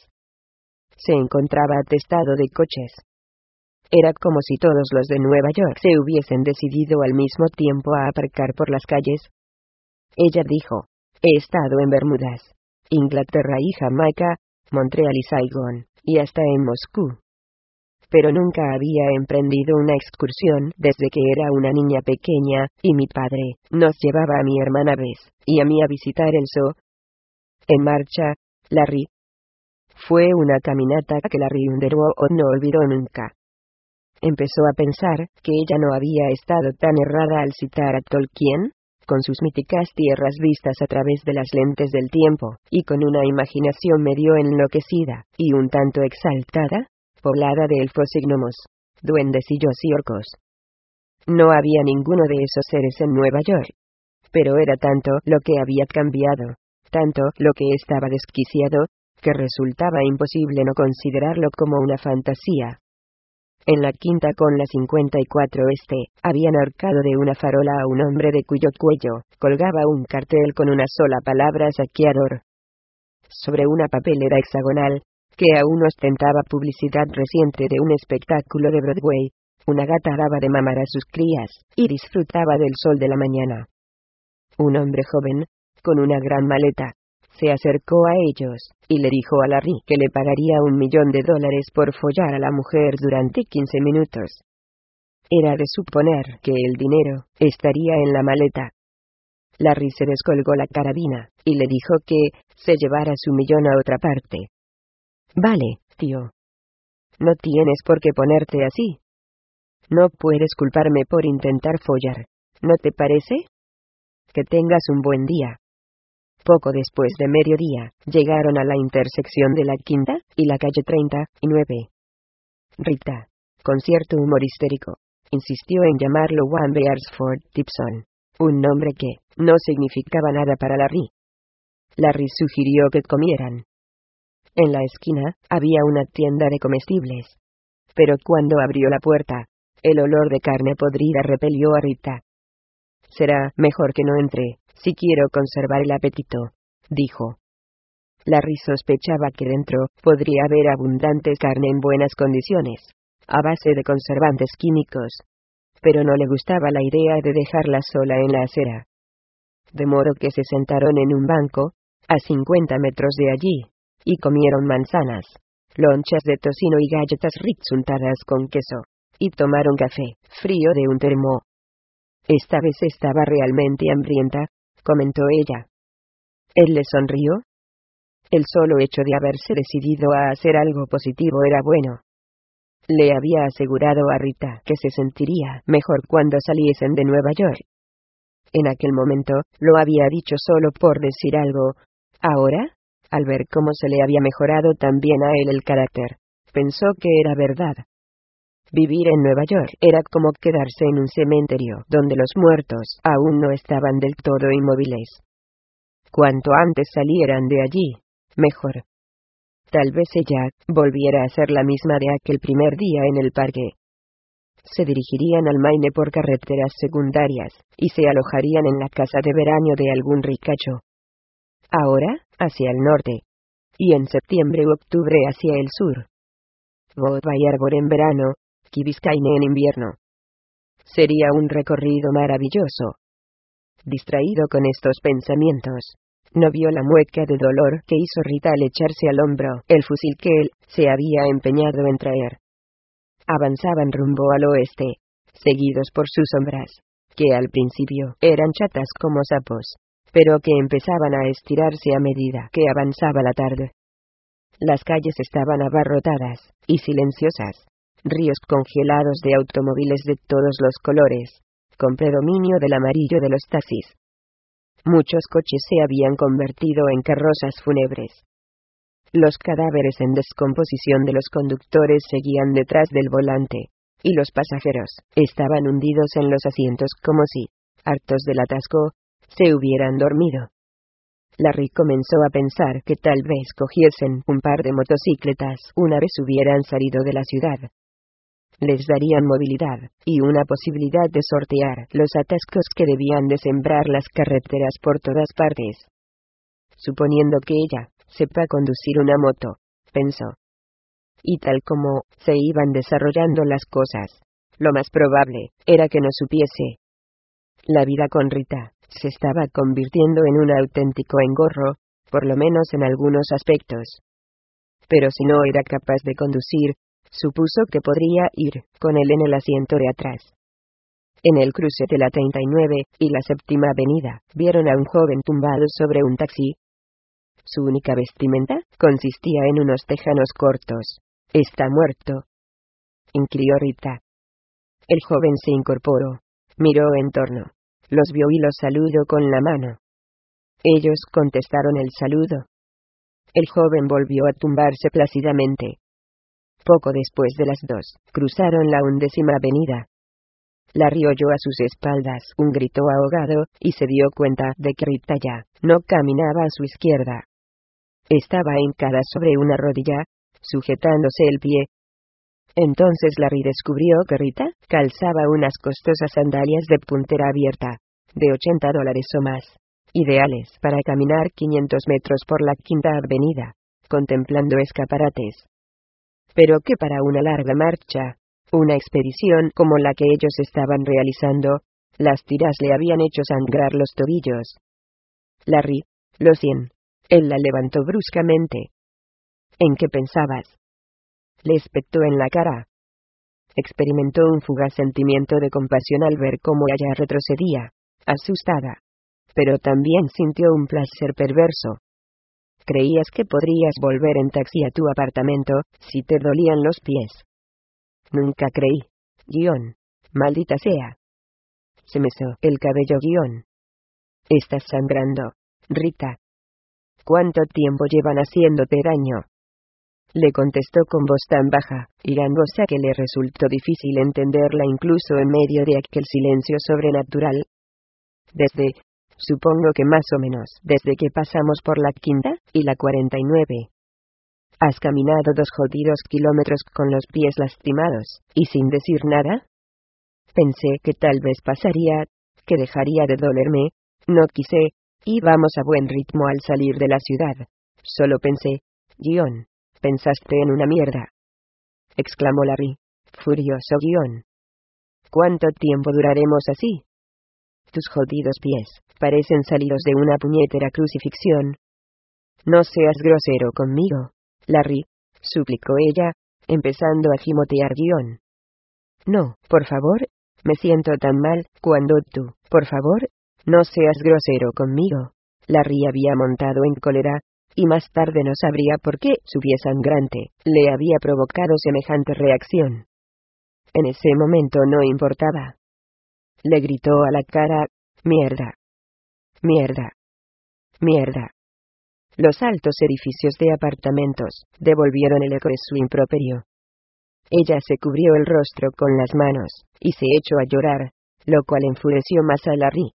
Se encontraba atestado de coches. Era como si todos los de Nueva York se hubiesen decidido al mismo tiempo a aparcar por las calles. Ella dijo, he estado en Bermudas, Inglaterra y Jamaica, Montreal y Saigón, y hasta en Moscú. Pero nunca había emprendido una excursión desde que era una niña pequeña, y mi padre nos llevaba a mi hermana Bess y a mí a visitar el zoo. En marcha, Larry. Fue una caminata que Larry Underwood no olvidó nunca. Empezó a pensar que ella no había estado tan errada al citar a Tolkien, con sus míticas tierras vistas a través de las lentes del tiempo, y con una imaginación medio enloquecida, y un tanto exaltada, poblada de elfos y gnomos, duendecillos y orcos. No había ninguno de esos seres en Nueva York. Pero era tanto lo que había cambiado, tanto lo que estaba desquiciado, que resultaba imposible no considerarlo como una fantasía. En la quinta con la cincuenta y cuatro este, habían ahorcado de una farola a un hombre de cuyo cuello colgaba un cartel con una sola palabra: saqueador. Sobre una papelera hexagonal, que aún ostentaba publicidad reciente de un espectáculo de Broadway, una gata daba de mamar a sus crías, y disfrutaba del sol de la mañana. Un hombre joven, con una gran maleta, se acercó a ellos, y le dijo a Larry que le pagaría un millón de dólares por follar a la mujer durante quince minutos. Era de suponer que el dinero estaría en la maleta. Larry se descolgó la carabina, y le dijo que se llevara su millón a otra parte. Vale, tío. No tienes por qué ponerte así. No puedes culparme por intentar follar, ¿no te parece? Que tengas un buen día. Poco después de mediodía, llegaron a la intersección de la Quinta y la calle treinta y nueve. Rita, con cierto humor histérico, insistió en llamarlo One Bearsford Tipson, un nombre que no significaba nada para Larry. Larry sugirió que comieran. En la esquina había una tienda de comestibles. Pero cuando abrió la puerta, el olor de carne podrida repelió a Rita. Será mejor que no entre, si quiero conservar el apetito, dijo. Larry sospechaba que dentro podría haber abundante carne en buenas condiciones, a base de conservantes químicos. Pero no le gustaba la idea de dejarla sola en la acera. De modo que se sentaron en un banco, a cincuenta metros de allí, y comieron manzanas, lonchas de tocino y galletas Ritz untadas con queso, y tomaron café, frío de un termo. Esta vez estaba realmente hambrienta, comentó ella. Él le sonrió. El solo hecho de haberse decidido a hacer algo positivo era bueno. Le había asegurado a Rita que se sentiría mejor cuando saliesen de Nueva York. En aquel momento, lo había dicho solo por decir algo. Ahora, al ver cómo se le había mejorado también a él el carácter, pensó que era verdad. Vivir en Nueva York era como quedarse en un cementerio donde los muertos aún no estaban del todo inmóviles. Cuanto antes salieran de allí, mejor. Tal vez ella volviera a ser la misma de aquel primer día en el parque. Se dirigirían al Maine por carreteras secundarias, y se alojarían en la casa de verano de algún ricacho. Ahora, hacia el norte. Y en septiembre u octubre hacia el sur. Bob Arbor en verano, Key Biscayne en invierno. Sería un recorrido maravilloso. Distraído con estos pensamientos, no vio la mueca de dolor que hizo Rita al echarse al hombro el fusil que él se había empeñado en traer. Avanzaban rumbo al oeste, seguidos por sus sombras, que al principio eran chatas como sapos, pero que empezaban a estirarse a medida que avanzaba la tarde. Las calles estaban abarrotadas y silenciosas, ríos congelados de automóviles de todos los colores, con predominio del amarillo de los taxis. Muchos coches se habían convertido en carrozas fúnebres. Los cadáveres en descomposición de los conductores seguían detrás del volante, y los pasajeros estaban hundidos en los asientos como si, hartos del atasco, se hubieran dormido. Larry comenzó a pensar que tal vez cogiesen un par de motocicletas una vez hubieran salido de la ciudad. Les darían movilidad, y una posibilidad de sortear los atascos que debían de sembrar las carreteras por todas partes. Suponiendo que ella sepa conducir una moto, pensó. Y tal como se iban desarrollando las cosas, lo más probable era que no supiese. La vida con Rita se estaba convirtiendo en un auténtico engorro, por lo menos en algunos aspectos. Pero si no era capaz de conducir, supuso que podría ir con él en el asiento de atrás. En el cruce de la treinta y nueve y la Séptima Avenida, vieron a un joven tumbado sobre un taxi. Su única vestimenta consistía en unos tejanos cortos. «¿Está muerto?», inquirió Rita. El joven se incorporó, miró en torno, los vio y los saludó con la mano. Ellos contestaron el saludo. El joven volvió a tumbarse plácidamente. Poco después de las dos, cruzaron la undécima avenida. Larry oyó a sus espaldas un grito ahogado, y se dio cuenta de que Rita ya no caminaba a su izquierda. Estaba hincada sobre una rodilla, sujetándose el pie. Entonces Larry descubrió que Rita calzaba unas costosas sandalias de puntera abierta, de ochenta dólares o más, ideales para caminar quinientos metros por la Quinta Avenida, contemplando escaparates. Pero que para una larga marcha, una expedición como la que ellos estaban realizando, las tiras le habían hecho sangrar los tobillos. Larry, lo cien. Él la levantó bruscamente. ¿En qué pensabas?, le espetó en la cara. Experimentó un fugaz sentimiento de compasión al ver cómo ella retrocedía, asustada. Pero también sintió un placer perverso. Creías que podrías volver en taxi a tu apartamento, si te dolían los pies. Nunca creí. Guión. Maldita sea. Se mesó el cabello. Guión. Estás sangrando, Rita. ¿Cuánto tiempo llevan haciéndote daño?, le contestó con voz tan baja y gangosa que le resultó difícil entenderla incluso en medio de aquel silencio sobrenatural. Desde, supongo que más o menos, desde que pasamos por la quinta y la cuarenta y nueve. ¿Has caminado dos jodidos kilómetros con los pies lastimados, y sin decir nada? Pensé que tal vez pasaría, que dejaría de dolerme, no quise, íbamos a buen ritmo al salir de la ciudad. Solo pensé, guión, pensaste en una mierda. Exclamó Larry, furioso guión. ¿Cuánto tiempo duraremos así? Tus jodidos pies, parecen salidos de una puñetera crucifixión. No seas grosero conmigo, Larry, suplicó ella, empezando a gimotear guión. No, por favor, me siento tan mal, cuando tú, por favor, no seas grosero conmigo. Larry había montado en cólera, y más tarde no sabría por qué su pie sangrante le había provocado semejante reacción. En ese momento no importaba. Le gritó a la cara, mierda, mierda, mierda. Los altos edificios de apartamentos devolvieron el eco de su improperio. Ella se cubrió el rostro con las manos, y se echó a llorar, lo cual enfureció más a Larry.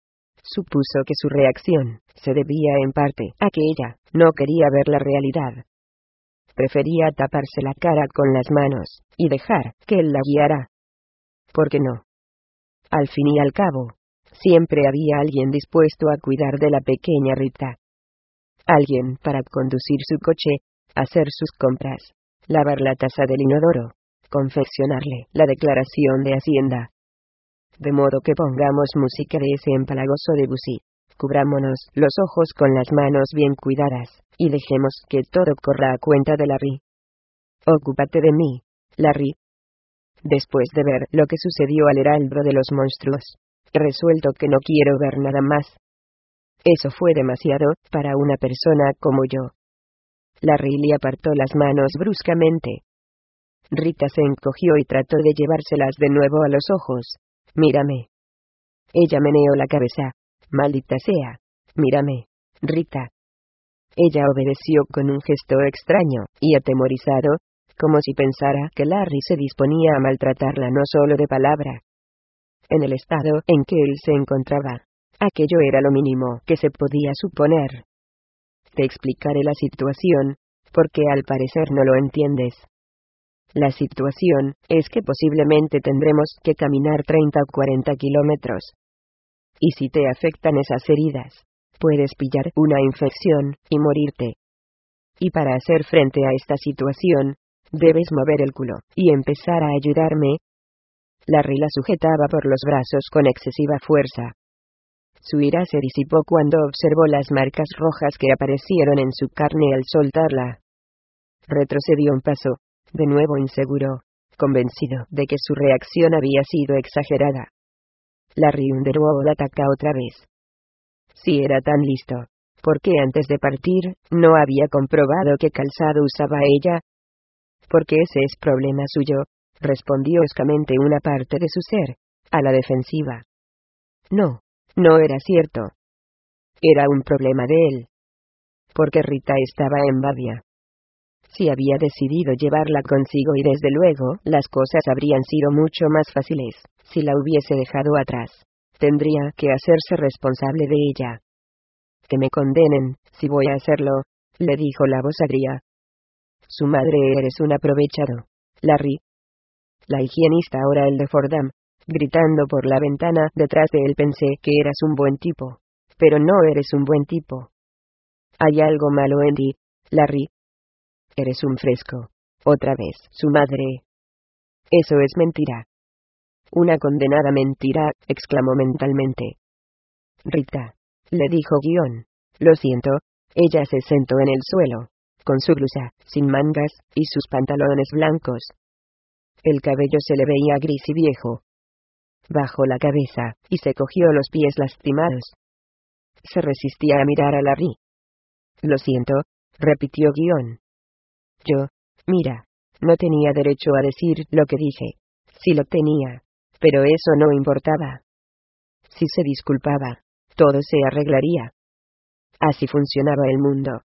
Supuso que su reacción se debía en parte a que ella no quería ver la realidad. Prefería taparse la cara con las manos, y dejar que él la guiara. ¿Por qué no? Al fin y al cabo, siempre había alguien dispuesto a cuidar de la pequeña Rita. Alguien para conducir su coche, hacer sus compras, lavar la taza del inodoro, confeccionarle la declaración de Hacienda. De modo que pongamos música de ese empalagoso Debussy, cubrámonos los ojos con las manos bien cuidadas, y dejemos que todo corra a cuenta de Larry. Ocúpate de mí, Larry. Después de ver lo que sucedió al heraldo de los monstruos, he resuelto que no quiero ver nada más. Eso fue demasiado para una persona como yo. Larry le apartó las manos bruscamente. Rita se encogió y trató de llevárselas de nuevo a los ojos. Mírame. Ella meneó la cabeza. Maldita sea. Mírame, Rita. Ella obedeció con un gesto extraño y atemorizado, como si pensara que Larry se disponía a maltratarla no solo de palabra. En el estado en que él se encontraba, aquello era lo mínimo que se podía suponer. Te explicaré la situación, porque al parecer no lo entiendes. La situación es que posiblemente tendremos que caminar treinta o cuarenta kilómetros. Y si te afectan esas heridas, puedes pillar una infección y morirte. Y para hacer frente a esta situación, debes mover el culo y empezar a ayudarme. Larry la sujetaba por los brazos con excesiva fuerza. Su ira se disipó cuando observó las marcas rojas que aparecieron en su carne al soltarla. Retrocedió un paso, de nuevo inseguro, convencido de que su reacción había sido exagerada. Larry Underwood la ataca otra vez. Si era tan listo, ¿por qué antes de partir no había comprobado qué calzado usaba ella? Porque ese es problema suyo, respondió hoscamente una parte de su ser, a la defensiva. No, no era cierto. Era un problema de él. Porque Rita estaba en Babia. Si había decidido llevarla consigo y desde luego las cosas habrían sido mucho más fáciles, si la hubiese dejado atrás. Tendría que hacerse responsable de ella. Que me condenen, si voy a hacerlo, le dijo la voz agria. Su madre eres un aprovechado, Larry. La higienista ahora el de Fordham, gritando por la ventana detrás de él pensé que eras un buen tipo. Pero no eres un buen tipo. Hay algo malo en ti, Larry. Eres un fresco. Otra vez, su madre. Eso es mentira. Una condenada mentira, exclamó mentalmente. Rita, le dijo guión. Lo siento. Ella se sentó en el suelo, con su blusa, sin mangas, y sus pantalones blancos. El cabello se le veía gris y viejo. Bajó la cabeza, y se cogió los pies lastimados. Se resistía a mirar a Larry. Lo siento, repitió guión. Yo, mira, no tenía derecho a decir lo que dije. Sí lo tenía, pero eso no importaba. Si se disculpaba, todo se arreglaría. Así funcionaba el mundo.